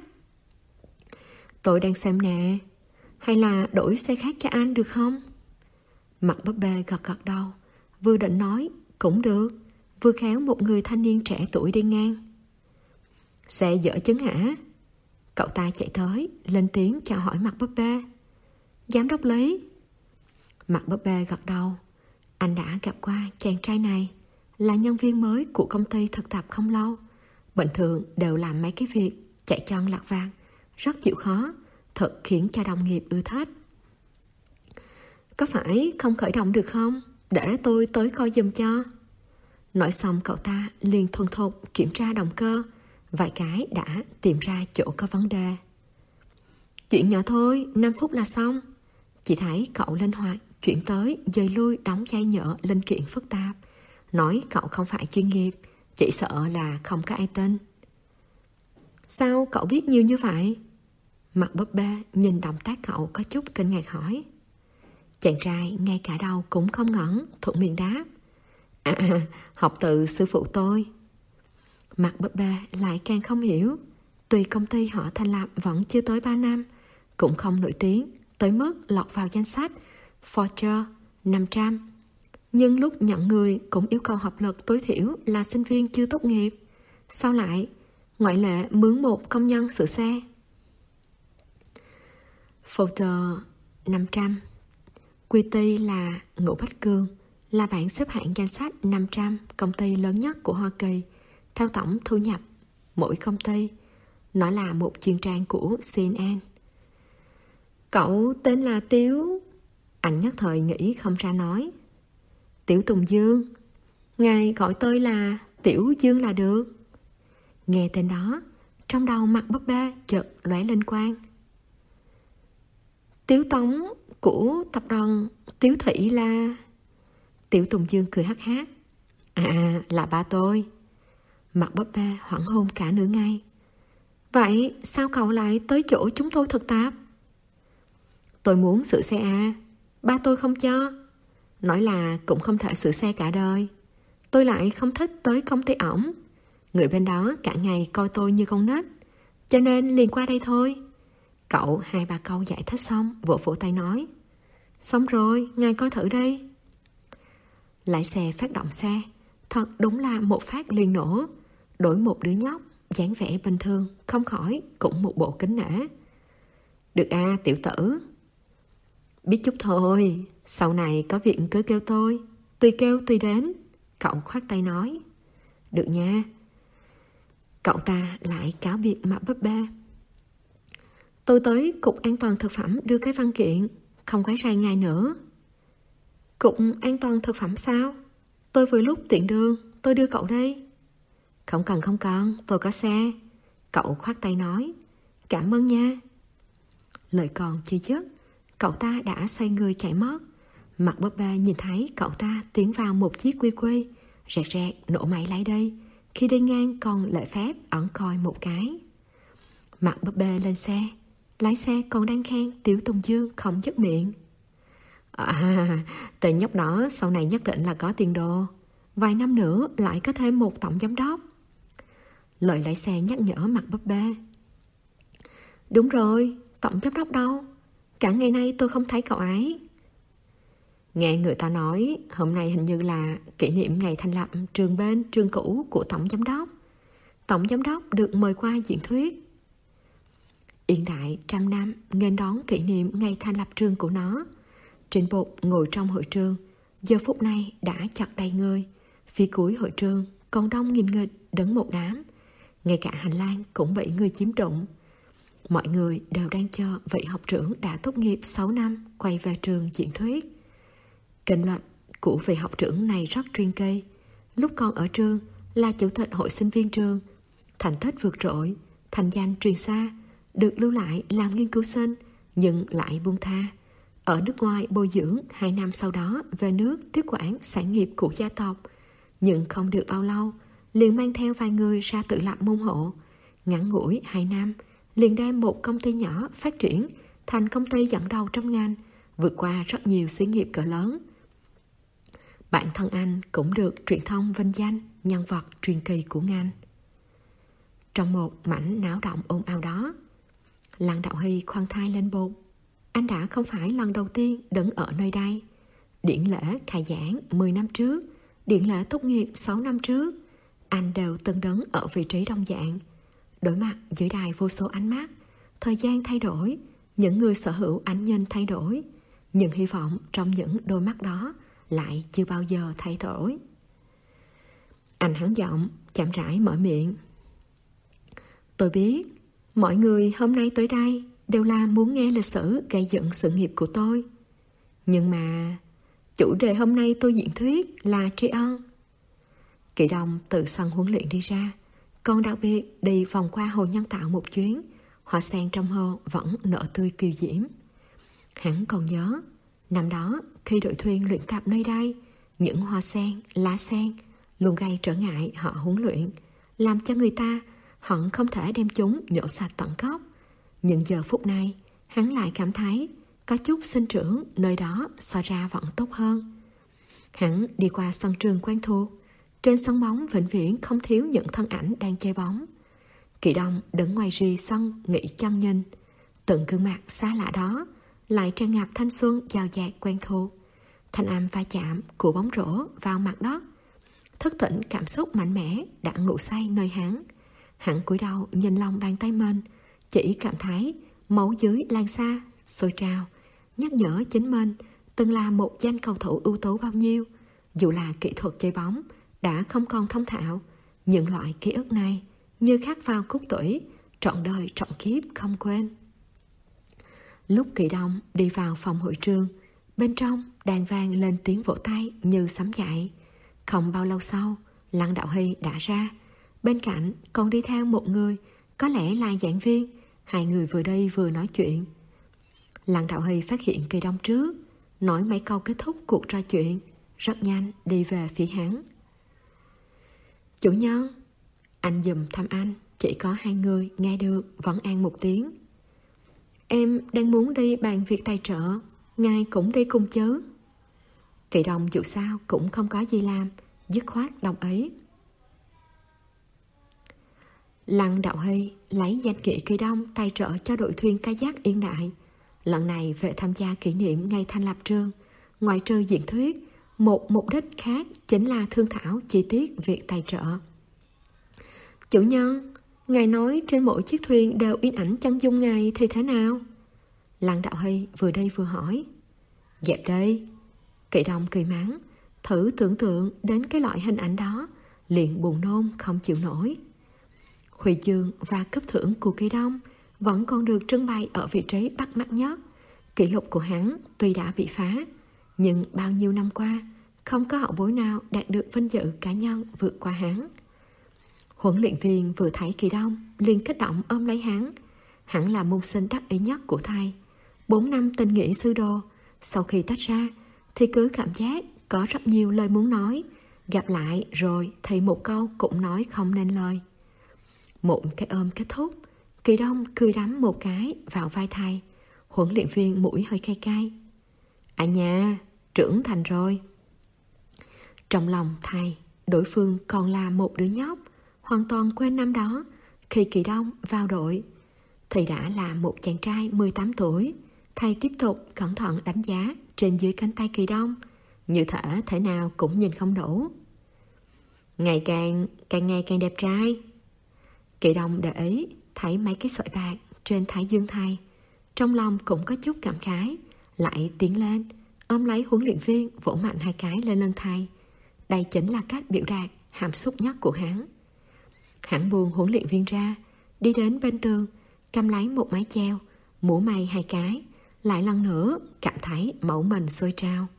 Tôi đang xem nè. Hay là đổi xe khác cho anh được không? Mặt búp bê gật gật đầu, vừa định nói cũng được, vừa khéo một người thanh niên trẻ tuổi đi ngang. Xe dở chứng hả? Cậu ta chạy tới, lên tiếng chào hỏi mặt búp bê. Giám đốc Lý. Mặt búp bê gật đầu. Anh đã gặp qua chàng trai này, là nhân viên mới của công ty thực tập không lâu. Bình thường đều làm mấy cái việc chạy tròn lặt vặt, rất chịu khó, thật khiến cho đồng nghiệp ưa thích. Có phải không khởi động được không? Để tôi tới coi giùm cho. Nói xong cậu ta liền thuần thục kiểm tra động cơ, vài cái đã tìm ra chỗ có vấn đề. Chuyện nhỏ thôi, năm phút là xong. Chỉ thấy cậu linh hoạt chuyển tới dời lui đóng dây nhợ linh kiện phức tạp. Nói cậu không phải chuyên nghiệp, chỉ sợ là không có ai tin. Sao cậu biết nhiều như vậy? Mặt búp bê nhìn động tác cậu có chút kinh ngạc hỏi. Chàng trai ngay cả đầu cũng không ngẩng, thuận miệng đáp. À, à, học từ sư phụ tôi. Mặt búp bê lại càng không hiểu. Tuy công ty họ thành lập vẫn chưa tới ba năm, cũng không nổi tiếng tới mức lọt vào danh sách Fortune năm trăm. Nhưng lúc nhận người cũng yêu cầu học lực tối thiểu là sinh viên chưa tốt nghiệp. Sao lại ngoại lệ mướn một công nhân sửa xe? Fortune năm trăm. quy tê là Ngũ Bách Cương, là bảng xếp hạng danh sách năm trăm công ty lớn nhất của Hoa Kỳ theo tổng thu nhập mỗi công ty. Nó là một chuyên trang của xê en en. Cậu tên là Tiếu. Anh nhất thời nghĩ không ra nói. Tiểu Tùng Dương. Ngài gọi tôi là Tiểu Dương là được. Nghe tên đó, trong đầu mặt búp bê chợt lóe lên quang. Tiếu Tống của tập đoàn Tiếu Thị là... Tiểu Tùng Dương cười hắc hắc. À, là ba tôi. Mặt búp bê hoảng hôn cả nửa ngày. Vậy sao cậu lại tới chỗ chúng tôi thực tập? Tôi muốn sửa xe à, ba tôi không cho. Nói là cũng không thể sửa xe cả đời. Tôi lại không thích tới công ty ổng. Người bên đó cả ngày coi tôi như con nít, cho nên liền qua đây thôi. Cậu hai ba câu giải thích xong, vỗ vỗ tay nói. Xong rồi, ngài coi thử đây. Lái xe phát động xe. Thật đúng là một phát liền nổ. Đổi một đứa nhóc dáng vẻ bình thường, không khỏi cũng một bộ kính nể. Được à, tiểu tử. Biết chút thôi, sau này có việc cứ kêu tôi, tùy kêu tùy đến. Cậu khoát tay nói. Được nha. Cậu ta lại cáo biệt mặt búp bê. Tôi tới Cục An toàn Thực phẩm đưa cái văn kiện, không quấy rầy ngài nữa. Cục An toàn Thực phẩm sao? Tôi vừa lúc tiện đường, tôi đưa cậu đây. Không cần không cần, tôi có xe. Cậu khoát tay nói. Cảm ơn nha. Lời còn chưa dứt, cậu ta đã xoay người chạy mất. Mặt búp bê nhìn thấy cậu ta tiến vào một chiếc quy quy, rẹt rẹt nổ máy lái đi, khi đi ngang còn lễ phép ẩn coi một cái. Mặt búp bê lên xe, lái xe còn đang khen Tiểu Tùng Dương không dứt miệng. À, tên nhóc đó sau này nhất định là có tiền đồ. Vài năm nữa lại có thêm một tổng giám đốc. Lời lái xe nhắc nhở mặt búp bê. Đúng rồi, tổng giám đốc đâu? Cả ngày nay tôi không thấy cậu ấy. Nghe người ta nói hôm nay hình như là kỷ niệm ngày thành lập trường bên trường cũ của tổng giám đốc. Tổng giám đốc được mời qua diễn thuyết. Yên Đại trăm năm nghênh đón kỷ niệm ngày thành lập trường của nó. Trịnh Bột ngồi trong hội trường, giờ phút này đã chật đầy người. Phía cuối hội trường còn đông nghìn nghịch đứng một đám. Ngay cả hành lang cũng bị người chiếm trụng. Mọi người đều đang chờ vị học trưởng đã tốt nghiệp sáu năm quay về trường diễn thuyết. Kinh lệnh của vị học trưởng này rất truyền kỳ. Lúc còn ở trường là chủ tịch hội sinh viên trường, thành tích vượt trội, thành danh truyền xa, được lưu lại làm nghiên cứu sinh nhưng lại buông tha. Ở nước ngoài bồi dưỡng hai năm sau đó về nước tiếp quản sản nghiệp của gia tộc. Nhưng không được bao lâu liền mang theo vài người ra tự lập môn hộ. Ngắn ngủi hai năm liền đem một công ty nhỏ phát triển thành công ty dẫn đầu trong ngành, vượt qua rất nhiều xí nghiệp cỡ lớn. Bản thân anh cũng được truyền thông vinh danh nhân vật truyền kỳ của ngành. Trong một mảnh náo động ồn ào đó, Lăng Đạo Hy khoan thai lên bục. Anh đã không phải lần đầu tiên đứng ở nơi đây. Điển lễ khai giảng mười năm trước, điển lễ tốt nghiệp sáu năm trước, anh đều từng đứng ở vị trí đồng dạng. Đối mặt dưới đài vô số ánh mắt, thời gian thay đổi, những người sở hữu ánh nhìn thay đổi, nhưng hy vọng trong những đôi mắt đó lại chưa bao giờ thay đổi. Anh hắn giọng, chậm rãi mở miệng. Tôi biết, mọi người hôm nay tới đây đều là muốn nghe lịch sử gây dựng sự nghiệp của tôi. Nhưng mà chủ đề hôm nay tôi diễn thuyết là tri ân. Kỳ Đông từ sân huấn luyện đi ra, còn đặc biệt đi vòng qua hồ nhân tạo một chuyến. Hoa sen trong hồ vẫn nở tươi kiều diễm. Hắn còn nhớ, năm đó khi đội thuyền luyện tập nơi đây, những hoa sen, lá sen luôn gây trở ngại họ huấn luyện, làm cho người ta hận không thể đem chúng nhổ sạch tận gốc. Nhưng giờ phút này, hắn lại cảm thấy có chút sinh trưởng nơi đó so ra vẫn tốt hơn. Hắn đi qua sân trường quen thuộc. Trên sân bóng vĩnh viễn không thiếu những thân ảnh đang chơi bóng. Kỳ Đông đứng ngoài rì sân nghỉ chân nhìn. Từng gương mặt xa lạ đó lại tràn ngập thanh xuân giàu dạt quen thuộc. Thanh âm va chạm của bóng rổ vào mặt đất thức tỉnh cảm xúc mạnh mẽ đã ngủ say nơi hắn. Hắn cúi đầu nhìn lòng bàn tay mình, chỉ cảm thấy máu dưới lan xa sôi trào, nhắc nhở chính mình từng là một danh cầu thủ ưu tú bao nhiêu. Dù là kỹ thuật chơi bóng đã không còn thông thạo, những loại ký ức này như khắc vào cốt tủy, trọn đời trọn kiếp không quên. Lúc Kỳ Đông đi vào phòng hội trường, bên trong đàn vang lên tiếng vỗ tay như sấm chạy. Không bao lâu sau, Lăng Đạo Hy đã ra. Bên cạnh còn đi theo một người, có lẽ là giảng viên. Hai người vừa đi vừa nói chuyện. Lăng Đạo Hy phát hiện Kỳ Đông trước, nói mấy câu kết thúc cuộc trò chuyện, rất nhanh đi về phía hắn. Chủ nhân, anh giùm thăm anh, chỉ có hai người nghe được, vẫn an một tiếng. Em đang muốn đi bàn việc tài trợ, ngài cũng đi cùng chứ? Kỳ Đông dù sao cũng không có gì làm, dứt khoát đồng ý. Lăng Đạo Hy lấy danh nghĩa Kỳ Đông tài trợ cho đội thuyền kayak Yên Đại. Lần này về tham gia kỷ niệm ngày thành lập trường, ngoại trừ diễn thuyết, một mục đích khác chính là thương thảo chi tiết việc tài trợ. Chủ nhân, ngài nói trên mỗi chiếc thuyền đều in ảnh chân dung ngài thì thế nào? Lăng Đạo Hy vừa đi vừa hỏi. Dẹp đi. Kỳ Đông cười mắng, thử tưởng tượng đến cái loại hình ảnh đó, liền buồn nôn không chịu nổi. Huy chương và cấp thưởng của Kỳ Đông vẫn còn được trưng bày ở vị trí bắt mắt nhất. Kỷ lục của hắn tuy đã bị phá, nhưng bao nhiêu năm qua không có hậu bối nào đạt được vinh dự cá nhân vượt qua hắn. Huấn luyện viên vừa thấy Kỳ Đông liền kích động ôm lấy hắn. Hắn là môn sinh đắc ý nhất của thầy. Bốn năm tình nghĩa sư đồ, sau khi tách ra thì cứ cảm giác có rất nhiều lời muốn nói, Gặp lại rồi thì một câu cũng nói không nên lời. Một cái ôm kết thúc, Kỳ Đông cười đắm một cái vào vai thầy. Huấn luyện viên mũi hơi cay cay. À nha, trưởng thành rồi. Trong lòng thầy, đối phương còn là một đứa nhóc, hoàn toàn quên năm đó khi Kỳ Đông vào đội. Thầy đã là một chàng trai mười tám tuổi. Thầy tiếp tục cẩn thận đánh giá trên dưới cánh tay Kỳ Đông, như thể thể nào cũng nhìn không đủ. Ngày càng, càng ngày càng đẹp trai. Kỳ Đông để ý thấy mấy cái sợi bạc trên thái dương thầy, trong lòng cũng có chút cảm khái, lại tiến lên ôm lấy huấn luyện viên, vỗ mạnh hai cái lên lưng thầy. Đây chính là cách biểu đạt hàm xúc nhất của hắn. Hắn buông huấn luyện viên ra, đi đến bên tường, cầm lấy một mái cheo, múa may hai cái, lại lần nữa cảm thấy mẫu mình sôi trao.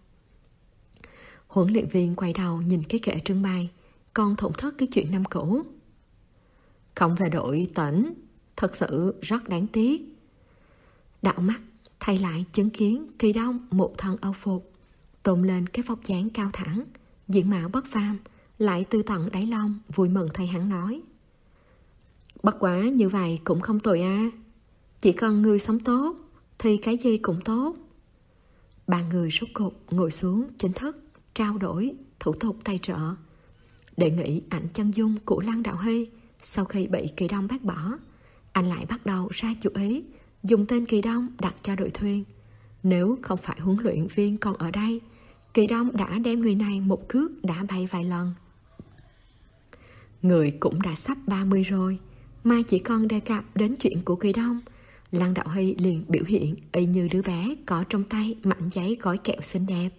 Huấn luyện viên quay đầu nhìn cái kệ trưng bày, còn thổn thức cái chuyện năm cũ. Không về đội tỉnh, thật sự rất đáng tiếc. Đạo mắt thay lại chứng kiến Kỳ Đông một thân âu phục, tôn lên cái vóc dáng cao thẳng, diện mạo bất phàm, lại từ tận đáy lòng vui mừng thay hắn nói. Bất quá như vậy cũng không tồi à. Chỉ cần người sống tốt thì cái gì cũng tốt. Ba người rốt cục ngồi xuống chính thức trao đổi thủ tục tài trợ, đề nghị ảnh chân dung của Lăng Đạo Hy. Sau khi bị Kỳ Đông bác bỏ, anh lại bắt đầu ra chủ ý dùng tên Kỳ Đông đặt cho đội thuyền. Nếu không phải huấn luyện viên còn ở đây, Kỳ Đông đã đem người này một cước đã bay vài lần. Người cũng đã sắp ba mươi rồi, mà chỉ còn đề cập đến chuyện của Kỳ Đông, Lăng Đạo Hy liền biểu hiện y như đứa bé có trong tay mảnh giấy gói kẹo xinh đẹp.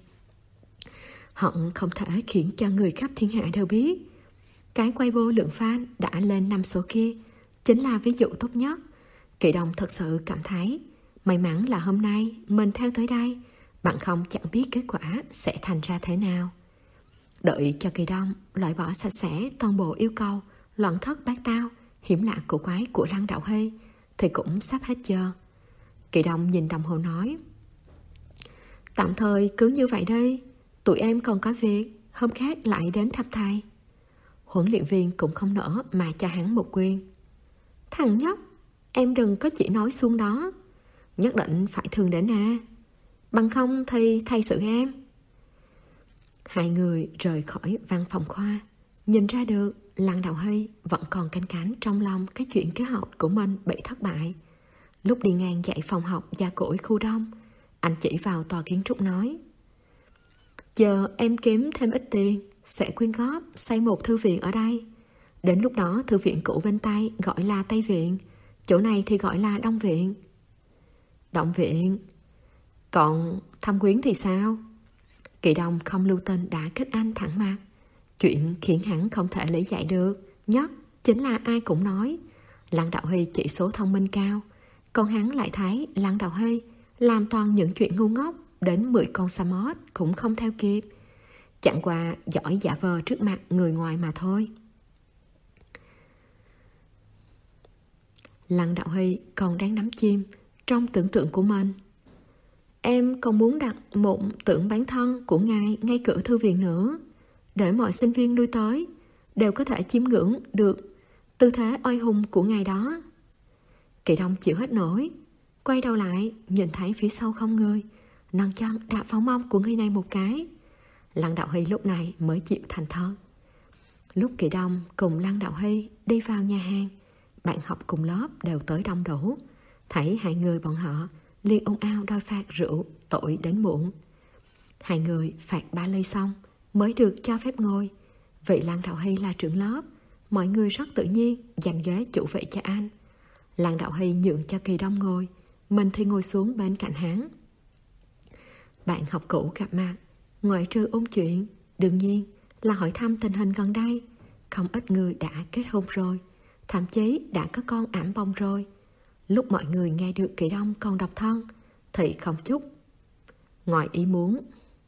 Hận không thể khiến cho người khắp thiên hạ đều biết. Cái Weibo lượng fan đã lên năm số kia chính là ví dụ tốt nhất. Kỳ Đông thật sự cảm thấy may mắn là hôm nay mình theo tới đây, bằng không chẳng biết kết quả sẽ thành ra thế nào. Đợi cho Kỳ Đông loại bỏ sạch sẽ toàn bộ yêu cầu loạn thất bát tao, hiểm lạ cổ quái của Lăng Đạo Hy thì cũng sắp hết giờ. Kỳ Đông nhìn đồng hồ nói, tạm thời cứ như vậy đi, tụi em còn có việc, hôm khác lại đến thăm thầy. Huấn luyện viên cũng không nỡ mà cho hắn một quyền. Thằng nhóc, em đừng có chỉ nói xuông đó, nhất định phải thường đến à, bằng không thì thầy xử em. Hai người rời khỏi văn phòng khoa, nhìn ra được Lăng Đạo Hy vẫn còn canh cánh trong lòng cái chuyện kế hoạch của mình bị thất bại. Lúc đi ngang dãy phòng học Gia Cỗi khu đông, anh chỉ vào tòa kiến trúc nói, giờ em kiếm thêm ít tiền sẽ quyên góp xây một thư viện ở đây. Đến lúc đó thư viện cũ bên Tây gọi là Tây Viện, chỗ này thì gọi là Đông Viện. Đông Viện? Còn thăm quyến thì sao? Kỳ Đông không lưu tình đã kết anh thẳng mặt. Chuyện khiến hắn không thể lý giải được nhất chính là ai cũng nói Lăng Đạo Hy chỉ số thông minh cao, còn hắn lại thấy Lăng Đạo Hy làm toàn những chuyện ngu ngốc, đến mười con sa mót cũng không theo kịp, chẳng qua giỏi giả vờ trước mặt người ngoài mà thôi. Lăng Đạo Hy còn đang đắm chìm trong tưởng tượng của mình. Em còn muốn đặt một tượng bán thân của ngài ngay cửa thư viện nữa, để mọi sinh viên lui tới đều có thể chiêm ngưỡng được tư thế oai hùng của ngài đó. Kỳ Đông chịu hết nổi, quay đầu lại nhìn thấy phía sau không người, nâng chân đạp vào mông của người này một cái. Lăng Đạo Hy lúc này mới chịu thành thật. Lúc Kỳ Đông cùng Lăng Đạo Hy đi vào nhà hàng, bạn học cùng lớp đều tới đông đủ. Thấy hai người bọn họ liền ồn ào đòi phạt rượu tội đến muộn. Hai người phạt ba ly xong mới được cho phép ngồi. Vị Lăng Đạo Hy là trưởng lớp, mọi người rất tự nhiên dành ghế chủ vị cho anh. Lăng Đạo Hy nhượng cho Kỳ Đông ngồi, mình thì ngồi xuống bên cạnh hắn. Bạn học cũ gặp mặt, ngoại trừ ôn chuyện, đương nhiên là hỏi thăm tình hình gần đây. Không ít người đã kết hôn rồi, thậm chí đã có con ẵm bông rồi. Lúc mọi người nghe được Kỳ Đông còn độc thân thì không chút ngoài ý muốn.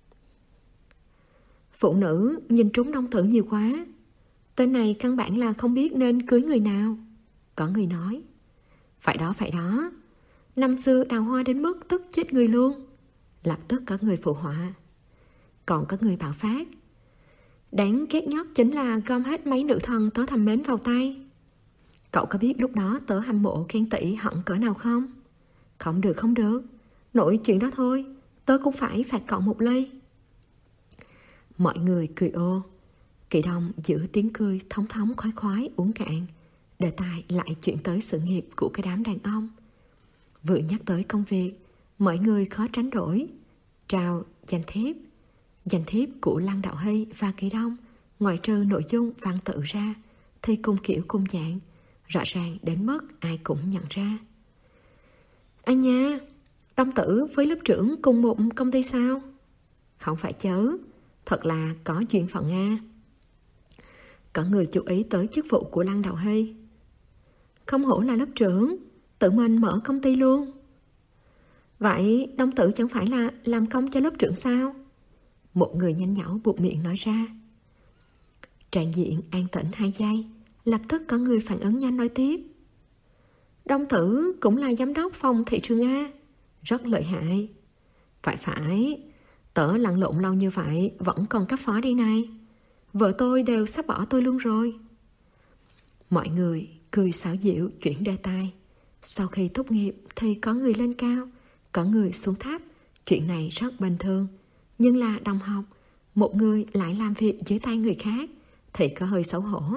Phụ nữ nhìn trúng nông thử nhiều quá, tên này căn bản là không biết nên cưới người nào. Có người nói, phải đó phải đó, năm xưa đào hoa đến mức tức chết người luôn. Lập tức có người phụ họa. Còn có người bạo phát, Đáng ghét nhất chính là gom hết mấy nữ thần tớ thầm mến vào tay. Cậu có biết lúc đó tớ hâm mộ khen tị hận cỡ nào không? Không được không được, nội chuyện đó thôi, tớ cũng phải phạt cậu một ly. Mọi người cười ô. Kỳ Đông giữ tiếng cười thống thống khoái khoái uống cạn. Đề tài lại chuyển tới sự nghiệp của cái đám đàn ông. Vừa nhắc tới công việc, mọi người khó tránh đổi trao danh thiếp. Danh thiếp của Lăng Đạo Hy và Kỳ Đông, ngoại trừ nội dung văn tự ra, thì cùng kiểu cùng dạng, rõ ràng đến mức ai cũng nhận ra. Anh nha, Đông Tử với lớp trưởng cùng một công ty sao? Không phải chớ, thật là có duyên phận Nga. Có người chú ý tới chức vụ của Lăng Đạo Hy. Không hổ là lớp trưởng, tự mình mở công ty luôn. Vậy Đông Tử chẳng phải là làm công cho lớp trưởng sao? Một người nhanh nhảu buột miệng nói ra. Trạng diện an tĩnh hai giây, lập tức có người phản ứng nhanh nói tiếp. Đông Tử cũng là giám đốc phòng thị trường A, rất lợi hại. Phải phải, tớ lăn lộn lâu như vậy vẫn còn cấp phó đây này. Vợ tôi đều sắp bỏ tôi luôn rồi. Mọi người cười xảo diệu chuyển đề tài. Sau khi tốt nghiệp thì có người lên cao, có người xuống thấp. Chuyện này rất bình thường. Nhưng là đồng học, một người lại làm việc dưới tay người khác thì có hơi xấu hổ.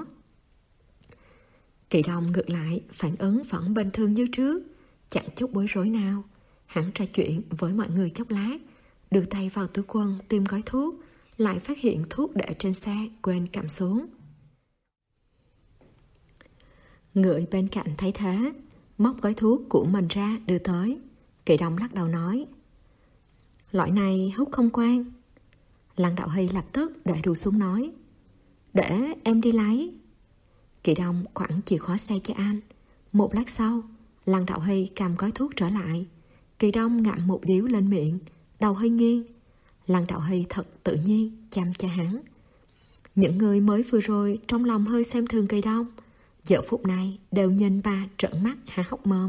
Kỳ Đông ngược lại phản ứng vẫn bình thường như trước, chẳng chút bối rối nào. Hắn trò chuyện với mọi người chốc lát, đưa tay vào túi quần tìm gói thuốc, lại phát hiện thuốc để trên xe quên cắm xuống. Người bên cạnh thấy thế, móc gói thuốc của mình ra đưa tới. Kỳ Đông lắc đầu nói, loại này hút không quen. Lăng Đạo Hy lập tức để đùi xuống nói, để em đi lấy. Kỳ Đông quẳng chìa khóa xe cho anh. Một lát sau, Lăng Đạo Hy cầm gói thuốc trở lại. Kỳ Đông ngậm một điếu lên miệng, đầu hơi nghiêng. Lăng Đạo Hy thật tự nhiên chăm cho hắn. Những người mới vừa rồi trong lòng hơi xem thường Kỳ Đông, giờ phút này đều nhìn bà trợn mắt há hốc mồm.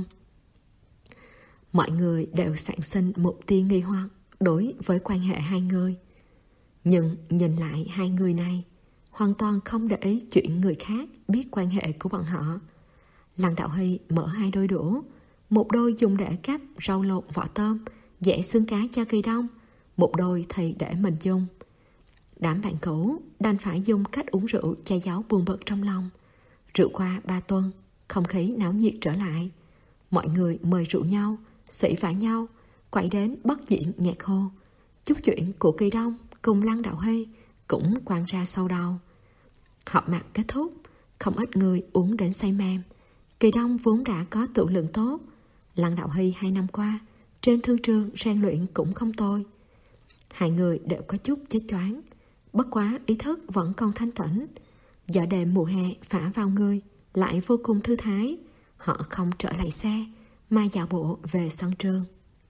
Mọi người đều sản sinh một tia nghi hoặc đối với quan hệ hai người. Nhưng nhìn lại hai người này, hoàn toàn không để ý chuyện người khác biết quan hệ của bọn họ. Lăng Đạo Hy mở hai đôi đũa, một đôi dùng để cắp rau lột vỏ tôm, dẻ xương cá cho Kỳ Đông, một đôi thì để mình dùng. Đám bạn cũ đành phải dùng cách uống rượu che giấu buồn bực trong lòng. Rượu qua ba tuần, không khí náo nhiệt trở lại. Mọi người mời rượu nhau, xỉ vả nhau, quậy đến bất diện nhạc hô. Chút chuyện của Kỳ Đông cùng Lăng Đạo Hy cũng quăng ra sau đầu. Họp mặt kết thúc, không ít người uống đến say mềm. Kỳ Đông vốn đã có tự lượng tốt. Lăng Đạo Hy hai năm qua trên thương trường rèn luyện cũng không tồi. Hai người đều có chút chết choáng, bất quá ý thức vẫn còn thanh tĩnh. Gió đêm mùa hè phả vào người lại vô cùng thư thái. Họ không trở lại xe mà dạo bộ về sân trường.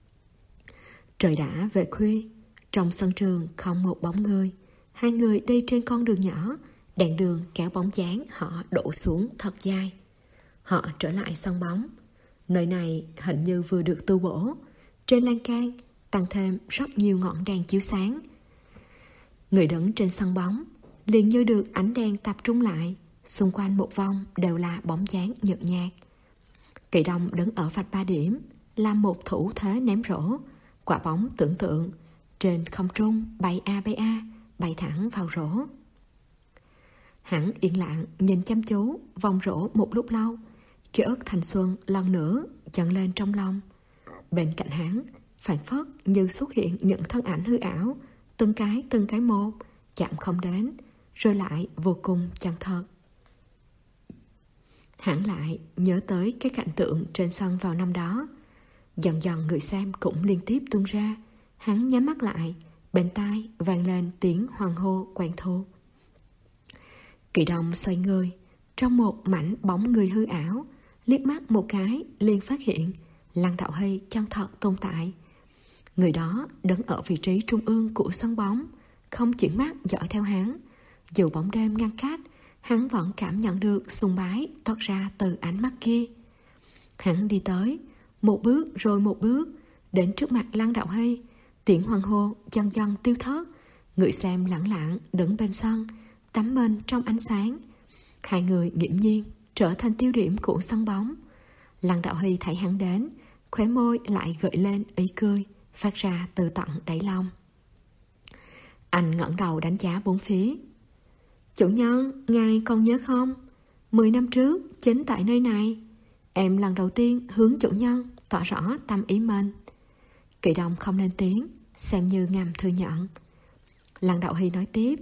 Trời đã về khuya, trong sân trường không một bóng người. Hai người đi trên con đường nhỏ, đèn đường kéo bóng dáng họ đổ xuống thật dài. Họ trở lại sân bóng. Nơi này hình như vừa được tu bổ. Trên lan can tăng thêm rất nhiều ngọn đèn chiếu sáng. Người đứng trên sân bóng liền như được ánh đèn tập trung lại. Xung quanh một vòng đều là bóng dáng nhợt nhạt. Kỳ Đông đứng ở vạch ba điểm, làm một thủ thế ném rổ. Quả bóng tưởng tượng trên không trung bay a bay a, bay thẳng vào rổ. Hắn yên lặng nhìn chăm chú vòng rổ một lúc lâu. Ký ức thanh xuân lần nữa dần lên trong lòng. Bên cạnh hắn phảng phất như xuất hiện những thân ảnh hư ảo, từng cái từng cái một, chạm không đến, rồi lại vô cùng chân thật. Hắn lại nhớ tới cái cảnh tượng trên sân vào năm đó. Dần dần người xem cũng liên tiếp tuôn ra. Hắn nhắm mắt lại, bên tai vang lên tiếng hoan hô quen thuộc. Kỳ Đông xoay người, trong một mảnh bóng người hư ảo, liếc mắt một cái liền phát hiện Lăng Đạo Hy chân thật tồn tại. Người đó đứng ở vị trí trung ương của sân bóng, không chuyển mắt dõi theo hắn. Dù bóng đêm ngăn cách, hắn vẫn cảm nhận được sùng bái toát ra từ ánh mắt kia. Hắn đi tới, một bước rồi một bước, đến trước mặt Lăng Đạo Hy. Tiếng hoan hô dần dần tiêu thớt. Người xem lặng lặng đứng bên sân, đắm mình trong ánh sáng. Hai người nghiễm nhiên trở thành tiêu điểm của sân bóng. Lăng Đạo Hy thấy hắn đến, khóe môi lại gợi lên ý cười phát ra từ tận đáy lòng. Anh ngẩng đầu đánh giá bốn phía. Chủ nhân, ngài còn nhớ không? Mười năm trước, chính tại nơi này, em lần đầu tiên hướng chủ nhân tỏ rõ tâm ý mình. Kỳ Đông không lên tiếng, xem như ngầm thừa nhận. Lăng Đạo Hy nói tiếp.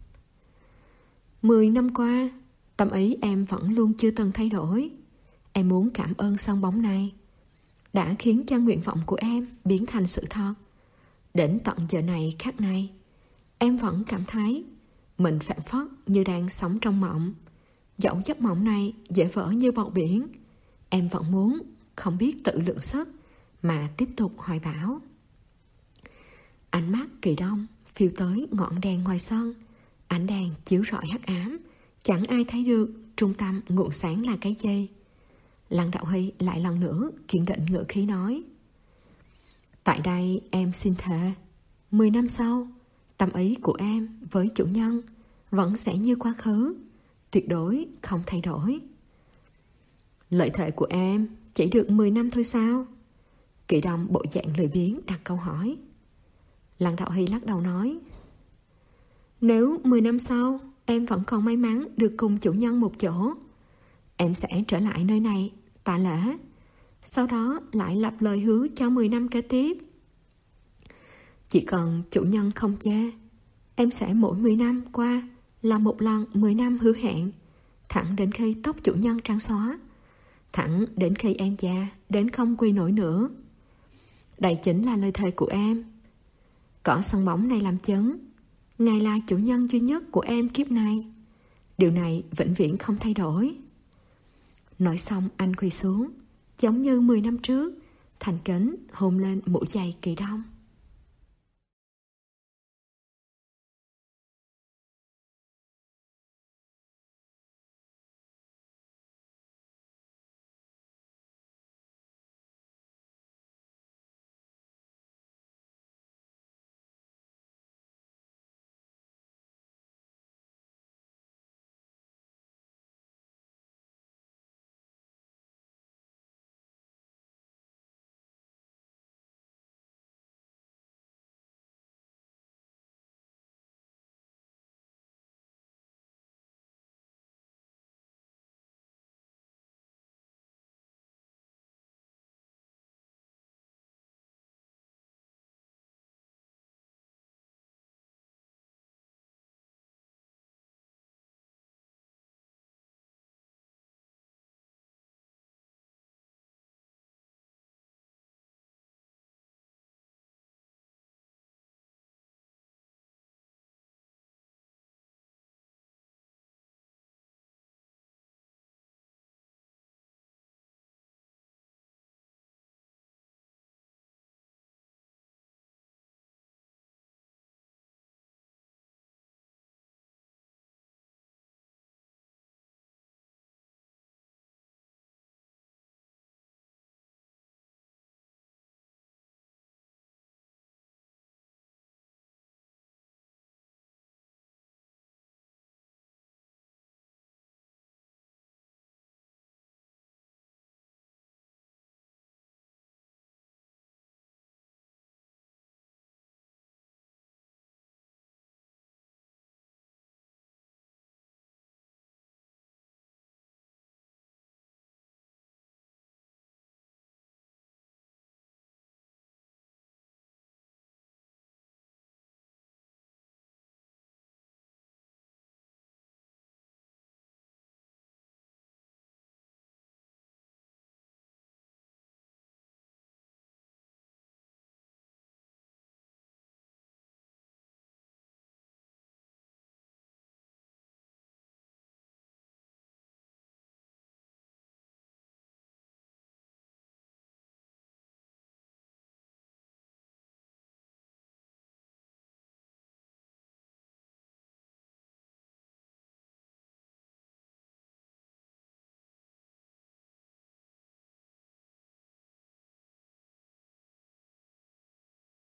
Mười năm qua, tâm ý em vẫn luôn chưa từng thay đổi. Em muốn cảm ơn sân bóng này đã khiến cho nguyện vọng của em biến thành sự thật. Đến tận giờ này khắc này, em vẫn cảm thấy mình phảng phất như đang sống trong mộng. Dẫu giấc mộng này dễ vỡ như bọt biển, em vẫn muốn không biết tự lượng sức mà tiếp tục hoài bão. Ánh mắt Kỳ Đông phiêu tới ngọn đèn ngoài sân. Ánh đèn chiếu rọi hắc ám, chẳng ai thấy được trung tâm ngụ sáng là cái gì. Lăng Đạo Hy lại lần nữa kiên định ngữ khí nói. Tại đây em xin thề, mười năm sau, tâm ý của em với chủ nhân vẫn sẽ như quá khứ, tuyệt đối không thay đổi. Lợi thế của em chỉ được mười năm thôi sao? Kỳ Đông bộ dạng lười biếng đặt câu hỏi. Lăng Đạo Hy lắc đầu nói. Nếu mười năm sau em vẫn còn may mắn được cùng chủ nhân một chỗ, em sẽ trở lại nơi này tạ lễ, sau đó lại lập lời hứa cho mười năm kế tiếp. Chỉ cần chủ nhân không chê, em sẽ mỗi mười năm qua là một lần mười năm hứa hẹn, thẳng đến khi tóc chủ nhân trắng xóa, thẳng đến khi em già đến không quy nổi nữa. Đây chính là lời thề của em. Có sân bóng này làm chứng, ngài là chủ nhân duy nhất của em kiếp này. Điều này vĩnh viễn không thay đổi. Nói xong anh quỳ xuống, giống như mười năm trước, thành kính hôn lên mũi giày Kỳ Đông.